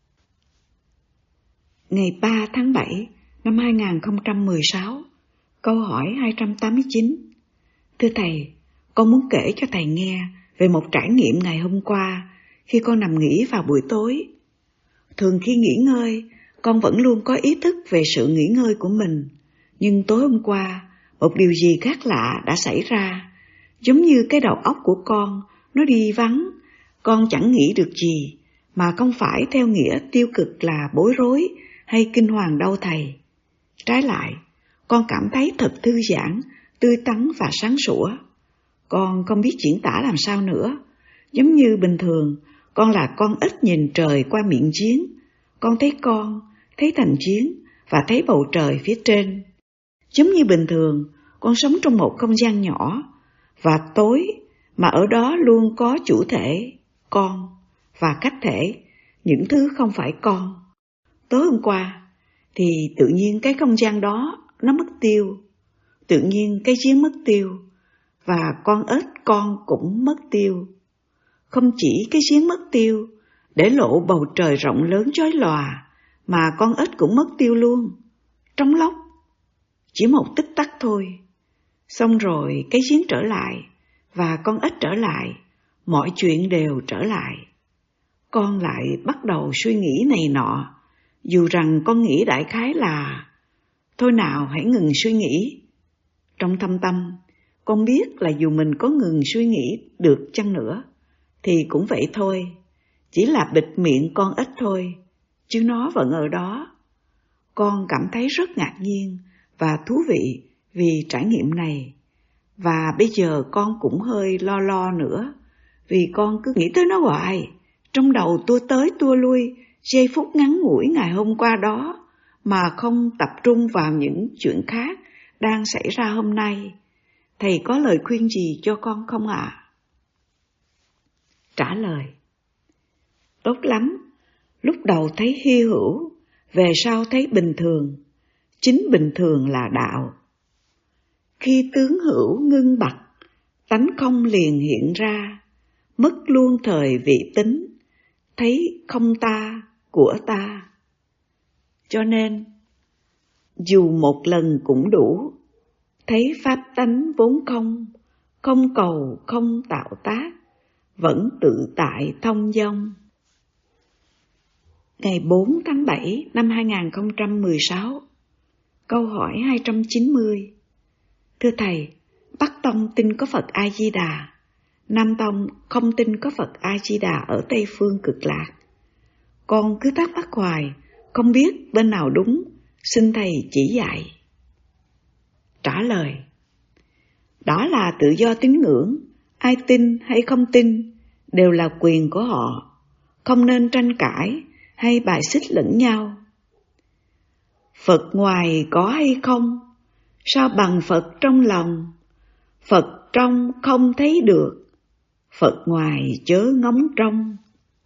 Ngày ba tháng bảy năm hai nghìn không trăm mười sáu, câu hỏi hai trăm tám mươi chín. Thưa Thầy, con muốn kể cho Thầy nghe về một trải nghiệm ngày hôm qua khi con nằm nghỉ vào buổi tối. Thường khi nghỉ ngơi, con vẫn luôn có ý thức về sự nghỉ ngơi của mình. Nhưng tối hôm qua, một điều gì khác lạ đã xảy ra. Giống như cái đầu óc của con, nó đi vắng. Con chẳng nghĩ được gì, mà không phải theo nghĩa tiêu cực là bối rối hay kinh hoàng đâu Thầy. Trái lại, con cảm thấy thật thư giãn, tươi tắn và sáng sủa. Con không biết diễn tả làm sao nữa. Giống như bình thường, con là con ếch nhìn trời qua miệng giếng. Con thấy con, thấy thành giếng và thấy bầu trời phía trên. Giống như bình thường, con sống trong một không gian nhỏ và tối mà ở đó luôn có chủ thể, con, và khách thể, những thứ không phải con. Tối hôm qua thì tự nhiên cái không gian đó nó mất tiêu, tự nhiên cái giếng mất tiêu và con ếch con cũng mất tiêu. Không chỉ cái giếng mất tiêu để lộ bầu trời rộng lớn chói lòa, mà con ếch cũng mất tiêu luôn, trong lốc, chỉ một tích tắc thôi. Xong rồi cái giếng trở lại và con ếch trở lại, mọi chuyện đều trở lại. Con lại bắt đầu suy nghĩ này nọ, dù rằng con nghĩ đại khái là thôi nào hãy ngừng suy nghĩ. Trong thâm tâm, con biết là dù mình có ngừng suy nghĩ được chăng nữa thì cũng vậy thôi, chỉ là bịt miệng con ếch thôi, chứ nó vẫn ở đó. Con cảm thấy rất ngạc nhiên và thú vị vì trải nghiệm này. Và bây giờ con cũng hơi lo lo nữa, vì con cứ nghĩ tới nó hoài. Trong đầu tua tới tua lui giây phút ngắn ngủi ngày hôm qua đó, mà không tập trung vào những chuyện khác đang xảy ra hôm nay. Thầy có lời khuyên gì cho con không ạ? À? Trả lời: tốt lắm. Lúc đầu thấy hy hữu, về sau thấy bình thường. Chính bình thường là đạo. Khi tướng hữu ngưng bặt, tánh không liền hiện ra, mất luôn thời vị tính, thấy không ta của ta. Cho nên, dù một lần cũng đủ, thấy pháp tánh vốn không, không cầu không tạo tác, vẫn tự tại thông dong. Ngày bốn tháng bảy năm hai nghìn không trăm mười sáu, câu hỏi hai trăm chín mươi. Thưa Thầy, Bắc Tông tin có Phật A-di-đà, Nam Tông không tin có Phật A-di-đà ở Tây Phương Cực Lạc. Con cứ thắc mắc hoài, không biết bên nào đúng, xin Thầy chỉ dạy. Trả lời: đó là tự do tín ngưỡng, ai tin hay không tin đều là quyền của họ, không nên tranh cãi hay bài xích lẫn nhau. Phật ngoài có hay không, sao bằng Phật trong lòng? Phật trong không thấy được, Phật ngoài chớ ngóng trong.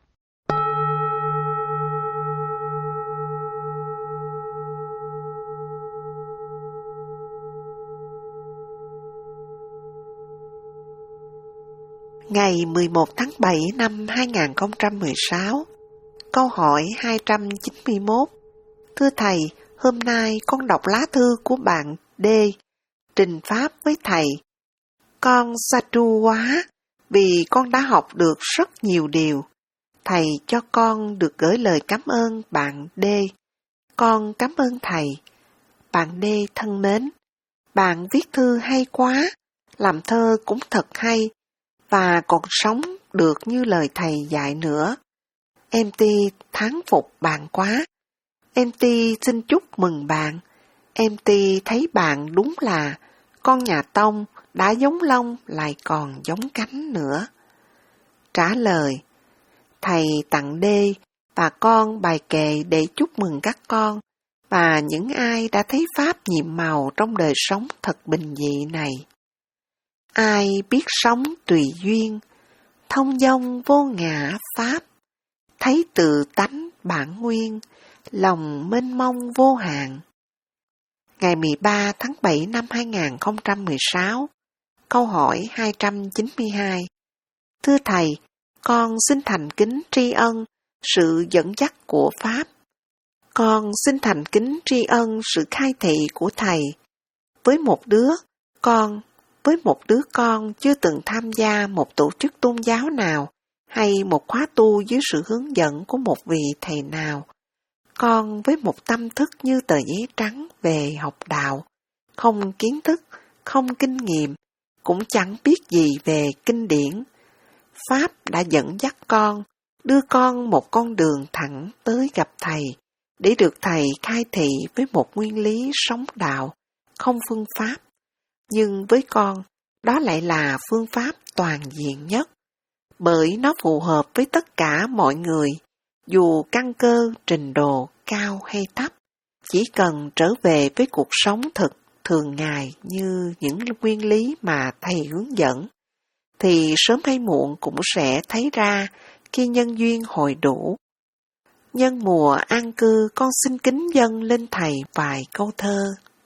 Ngày mười một tháng bảy năm hai nghìn không trăm mười sáu, câu hỏi hai trăm chín mươi mốt. Thưa Thầy, hôm nay con đọc lá thư của bạn D, trình pháp với Thầy. Con sa tru quá, vì con đã học được rất nhiều điều. Thầy cho con được gửi lời cảm ơn bạn D. Con cảm ơn Thầy. Bạn D thân mến, bạn viết thư hay quá, làm thơ cũng thật hay, và còn sống được như lời thầy dạy nữa. Em Ti thán phục bạn quá. Em Ti xin chúc mừng bạn. Em Ti thấy bạn đúng là con nhà Tông đã giống lông lại còn giống cánh nữa. Trả lời: thầy tặng Đê và con bài kệ để chúc mừng các con và những ai đã thấy Pháp nhiệm màu trong đời sống thật bình dị này. Ai biết sống tùy duyên, thông dong vô ngã Pháp, thấy tự tánh bản nguyên, lòng mênh mông vô hạn. Ngày mười ba tháng bảy năm hai nghìn không trăm mười sáu, câu hỏi hai trăm chín mươi hai. Thưa Thầy, con xin thành kính tri ân sự dẫn dắt của Pháp. Con xin thành kính tri ân sự khai thị của Thầy. Với một đứa con, với một đứa con chưa từng tham gia một tổ chức tôn giáo nào hay một khóa tu dưới sự hướng dẫn của một vị thầy nào, con với một tâm thức như tờ giấy trắng về học đạo, không kiến thức, không kinh nghiệm, cũng chẳng biết gì về kinh điển. Pháp đã dẫn dắt con, đưa con một con đường thẳng tới gặp Thầy, để được Thầy khai thị với một nguyên lý sống đạo, không phương pháp. Nhưng với con, đó lại là phương pháp toàn diện nhất, bởi nó phù hợp với tất cả mọi người, dù căn cơ, trình độ cao hay thấp, chỉ cần trở về với cuộc sống thực thường ngày như những nguyên lý mà Thầy hướng dẫn, thì sớm hay muộn cũng sẽ thấy ra khi nhân duyên hồi đủ. Nhân mùa an cư, con xin kính dâng lên Thầy vài câu thơ.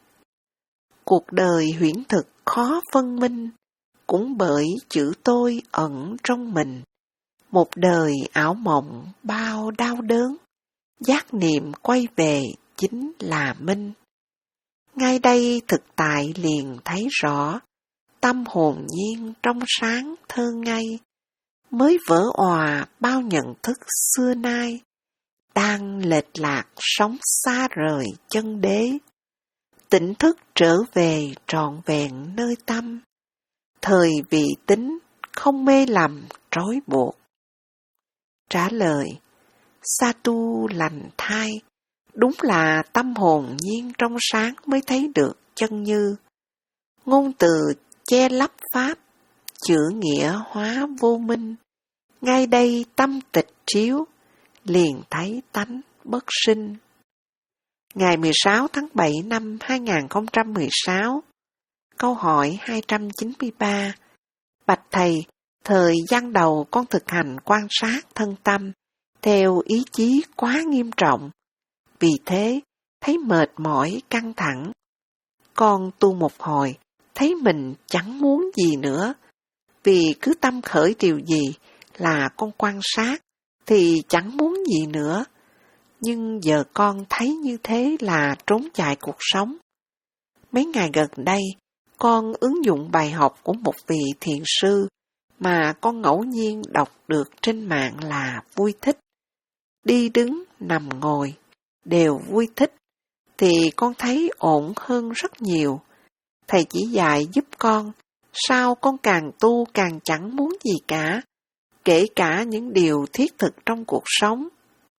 Cuộc đời huyễn thực khó phân minh, cũng bởi chữ tôi ẩn trong mình. Một đời ảo mộng bao đau đớn, giác niệm quay về chính là minh. Ngay đây thực tại liền thấy rõ, tâm hồn nhiên trong sáng thơ ngây, mới vỡ òa bao nhận thức xưa nay, đang lệch lạc sống xa rời chân đế. Tỉnh thức trở về trọn vẹn nơi tâm, thời vị tính không mê lầm trói buộc. Trả lời: sa tu lành thai, đúng là tâm hồn nhiên trong sáng mới thấy được chân như. Ngôn từ che lấp pháp, chữ nghĩa hóa vô minh. Ngay đây tâm tịch chiếu, liền thấy tánh bất sinh. Ngày mười sáu tháng bảy năm hai nghìn không trăm mười sáu, câu hỏi hai trăm chín mươi ba. Bạch Thầy, thời gian đầu con thực hành quan sát thân tâm theo ý chí quá nghiêm trọng, vì thế thấy mệt mỏi căng thẳng. Con tu một hồi, thấy mình chẳng muốn gì nữa, vì cứ tâm khởi điều gì là con quan sát, thì chẳng muốn gì nữa. Nhưng giờ con thấy như thế là trốn chạy cuộc sống. Mấy ngày gần đây, con ứng dụng bài học của một vị thiền sư mà con ngẫu nhiên đọc được trên mạng là vui thích. Đi đứng, nằm ngồi, đều vui thích, thì con thấy ổn hơn rất nhiều. Thầy chỉ dạy giúp con, sao con càng tu càng chẳng muốn gì cả, kể cả những điều thiết thực trong cuộc sống.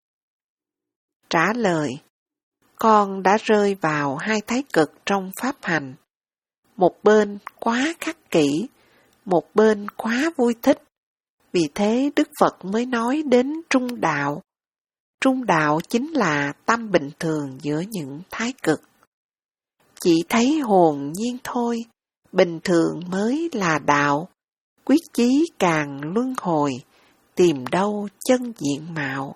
Trả lời: con đã rơi vào hai thái cực trong pháp hành. Một bên quá khắc kỷ, một bên quá vui thích. Vì thế Đức Phật mới nói đến trung đạo. Trung đạo chính là tâm bình thường giữa những thái cực. Chỉ thấy hồn nhiên thôi, bình thường mới là đạo. Quyết chí càng luân hồi, tìm đâu chân diện mạo.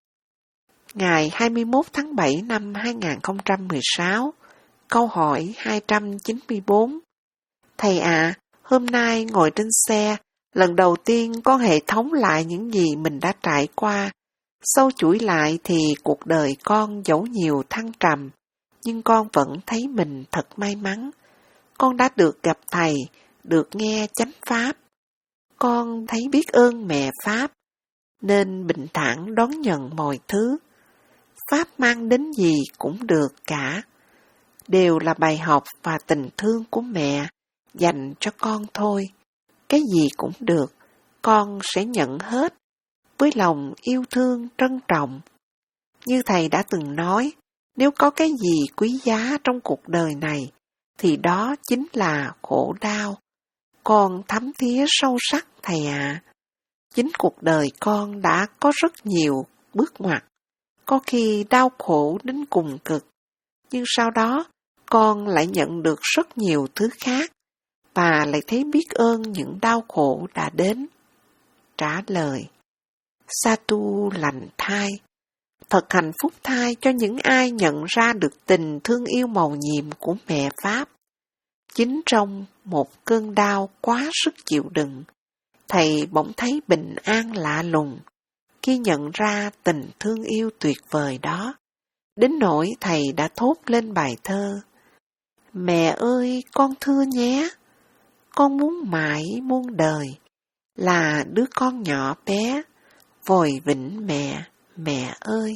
Ngày hai mươi mốt tháng bảy năm hai nghìn không trăm mười sáu, câu hỏi hai trăm chín mươi bốn. Thầy ạ, à, hôm nay ngồi trên xe, lần đầu tiên con hệ thống lại những gì mình đã trải qua. Sâu chuỗi lại thì cuộc đời con dẫu nhiều thăng trầm, nhưng con vẫn thấy mình thật may mắn. Con đã được gặp Thầy, được nghe chánh Pháp. Con thấy biết ơn mẹ Pháp, nên bình thản đón nhận mọi thứ. Pháp mang đến gì cũng được cả. Đều là bài học và tình thương của mẹ, dành cho con thôi. Cái gì cũng được, con sẽ nhận hết, với lòng yêu thương trân trọng. Như Thầy đã từng nói, nếu có cái gì quý giá trong cuộc đời này, thì đó chính là khổ đau. Con thấm thía sâu sắc Thầy ạ. À. Chính cuộc đời con đã có rất nhiều bước ngoặt, có khi đau khổ đến cùng cực, nhưng sau đó con lại nhận được rất nhiều thứ khác, và lại thấy biết ơn những đau khổ đã đến. Trả lời: Satu lành thai. Thật hạnh phúc thai cho những ai nhận ra được tình thương yêu mầu nhiệm của mẹ Pháp. Chính trong một cơn đau quá sức chịu đựng, Thầy bỗng thấy bình an lạ lùng khi nhận ra tình thương yêu tuyệt vời đó. Đến nỗi Thầy đã thốt lên bài thơ: Mẹ ơi con thưa nhé, con muốn mãi muôn đời là đứa con nhỏ bé, vòi vĩnh mẹ, mẹ ơi.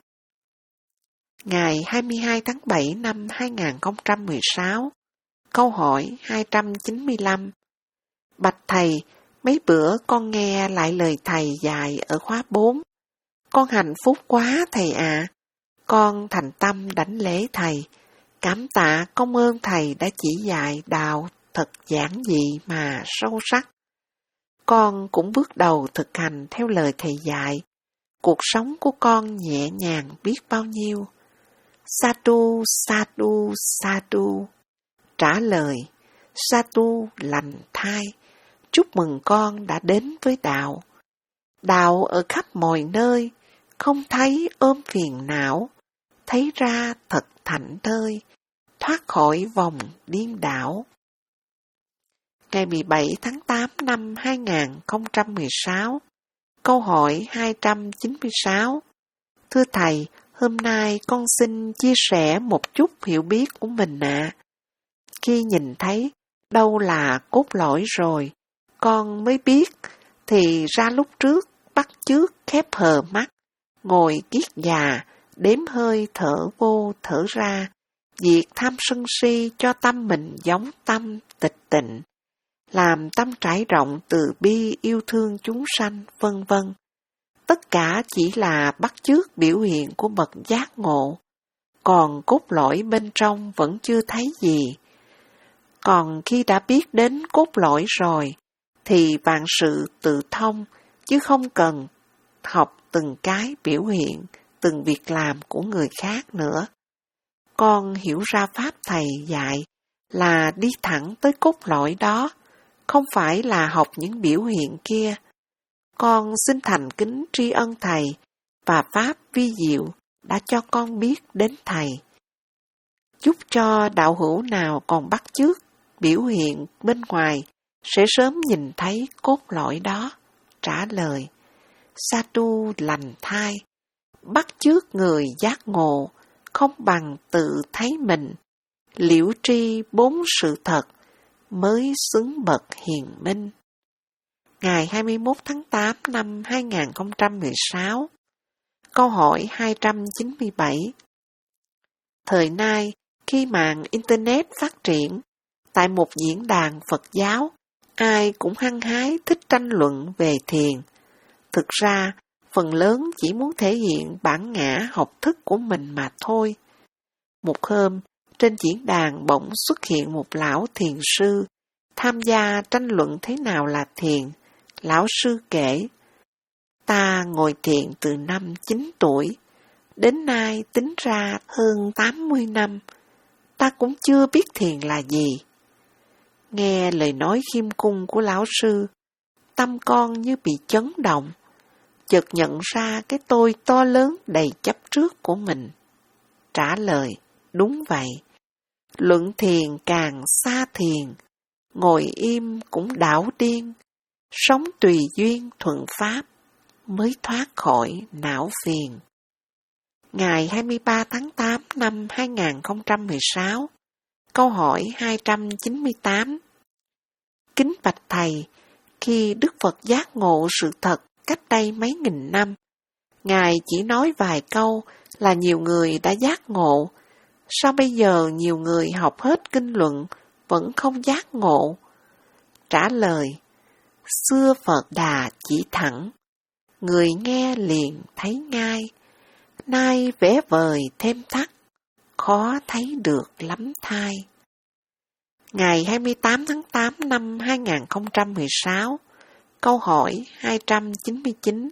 Ngày hai mươi hai tháng bảy năm hai nghìn không trăm mười sáu, câu hỏi hai trăm chín mươi lăm. Bạch Thầy, mấy bữa con nghe lại lời Thầy dạy ở khóa bốn. Con hạnh phúc quá Thầy ạ. À. Con thành tâm đảnh lễ Thầy, cảm tạ công ơn Thầy đã chỉ dạy đạo thật giản dị mà sâu sắc. Con cũng bước đầu thực hành theo lời Thầy dạy. Cuộc sống của con nhẹ nhàng biết bao nhiêu. Satu, Satu, Satu. Trả lời: Satu lành thai. Chúc mừng con đã đến với đạo. Đạo ở khắp mọi nơi, không thấy ôm phiền não, thấy ra thật thảnh thơi, thoát khỏi vòng điên đảo. Ngày mười bảy tháng tám năm hai nghìn không trăm mười sáu, câu hỏi hai trăm chín mươi sáu. Thưa Thầy, hôm nay con xin chia sẻ một chút hiểu biết của mình ạ. À. Khi nhìn thấy đâu là cốt lõi rồi, con mới biết, thì ra lúc trước bắt chước khép hờ mắt, ngồi kiết già, đếm hơi thở vô thở ra, diệt tham sân si cho tâm mình giống tâm tịch tịnh, làm tâm trải rộng từ bi yêu thương chúng sanh, vân vân. Tất cả chỉ là bắt chước biểu hiện của bậc giác ngộ, còn cốt lõi bên trong vẫn chưa thấy gì. Còn khi đã biết đến cốt lõi rồi, thì vạn sự tự thông, chứ không cần học từng cái biểu hiện, từng việc làm của người khác nữa. Con hiểu ra Pháp Thầy dạy là đi thẳng tới cốt lõi đó, không phải là học những biểu hiện kia. Con xin thành kính tri ân Thầy và Pháp vi diệu đã cho con biết đến Thầy. Chúc cho đạo hữu nào còn bắt chước biểu hiện bên ngoài sẽ sớm nhìn thấy cốt lõi đó. Trả lời: Satu lành thai. Bắt chước người giác ngộ, không bằng tự thấy mình. Liễu tri bốn sự thật, mới xứng bậc hiền minh. Ngày hai mươi mốt tháng tám năm hai nghìn không trăm mười sáu, câu hỏi hai trăm chín mươi bảy. Thời nay, khi mạng Internet phát triển, tại một diễn đàn Phật giáo, ai cũng hăng hái thích tranh luận về thiền. Thực ra, phần lớn chỉ muốn thể hiện bản ngã học thức của mình mà thôi. Một hôm, trên diễn đàn bỗng xuất hiện một lão thiền sư, tham gia tranh luận thế nào là thiền. Lão sư kể: Ta ngồi thiền từ năm chín tuổi, đến nay tính ra hơn tám mươi năm, ta cũng chưa biết thiền là gì. Nghe lời nói khiêm cung của lão sư, tâm con như bị chấn động, chợt nhận ra cái tôi to lớn đầy chấp trước của mình. Trả lời: Đúng vậy, luận thiền càng xa thiền, ngồi im cũng đảo điên, sống tùy duyên thuận pháp, mới thoát khỏi não phiền. Ngày hai mươi ba tháng tám năm hai nghìn không trăm mười sáu, câu hỏi hai trăm chín mươi tám. Kính bạch Thầy, khi Đức Phật giác ngộ sự thật cách đây mấy nghìn năm, Ngài chỉ nói vài câu là nhiều người đã giác ngộ. Sao bây giờ nhiều người học hết kinh luận vẫn không giác ngộ? Trả lời, xưa Phật Đà chỉ thẳng, người nghe liền thấy ngay, nay vẽ vời thêm thắt, khó thấy được lắm thai. Ngày hai mươi tám tháng tám năm hai nghìn không trăm mười sáu, câu hỏi hai trăm chín mươi chín.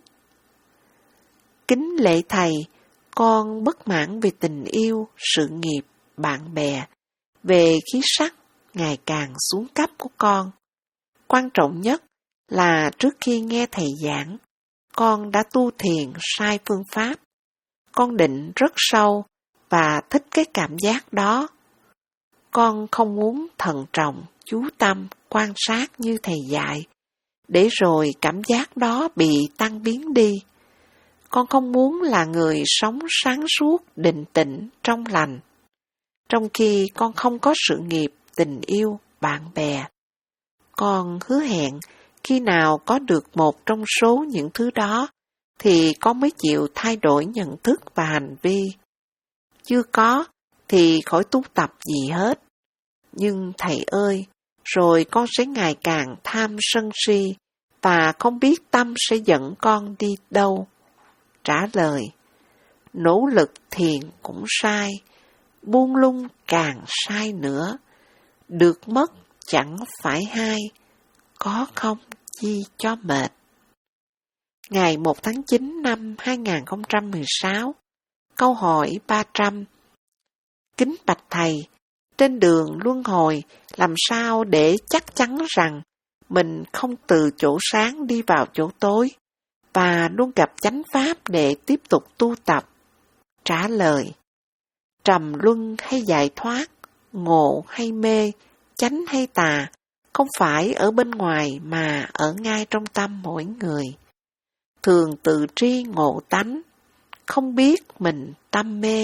Kính lạy Thầy, con bất mãn về tình yêu, sự nghiệp, bạn bè, về khí sắc ngày càng xuống cấp của con. Quan trọng nhất là trước khi nghe Thầy giảng, con đã tu thiền sai phương pháp. Con định rất sâu và thích cái cảm giác đó. Con không muốn thận trọng, chú tâm, quan sát như Thầy dạy, để rồi cảm giác đó bị tan biến đi. Con không muốn là người sống sáng suốt, định tĩnh, trong lành, trong khi con không có sự nghiệp, tình yêu, bạn bè. Con hứa hẹn khi nào có được một trong số những thứ đó, thì con mới chịu thay đổi nhận thức và hành vi. Chưa có, thì khỏi tu tập gì hết. Nhưng Thầy ơi, rồi con sẽ ngày càng tham sân si, và không biết tâm sẽ dẫn con đi đâu. Trả lời, nỗ lực thiền cũng sai, buông lung càng sai nữa. Được mất chẳng phải hay, có không chi cho mệt. Ngày một tháng chín năm hai nghìn không trăm mười sáu, câu hỏi ba trăm. Kính bạch Thầy, trên đường luân hồi làm sao để chắc chắn rằng mình không từ chỗ sáng đi vào chỗ tối, và luôn gặp chánh pháp để tiếp tục tu tập? Trả lời, trầm luân hay giải thoát, ngộ hay mê, chánh hay tà, không phải ở bên ngoài mà ở ngay trong tâm mỗi người. Thường tự tri ngộ tánh, không biết mình tâm mê,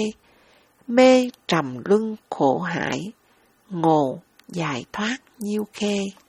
mê trầm luân khổ hải, ngộ giải thoát nhiêu khê.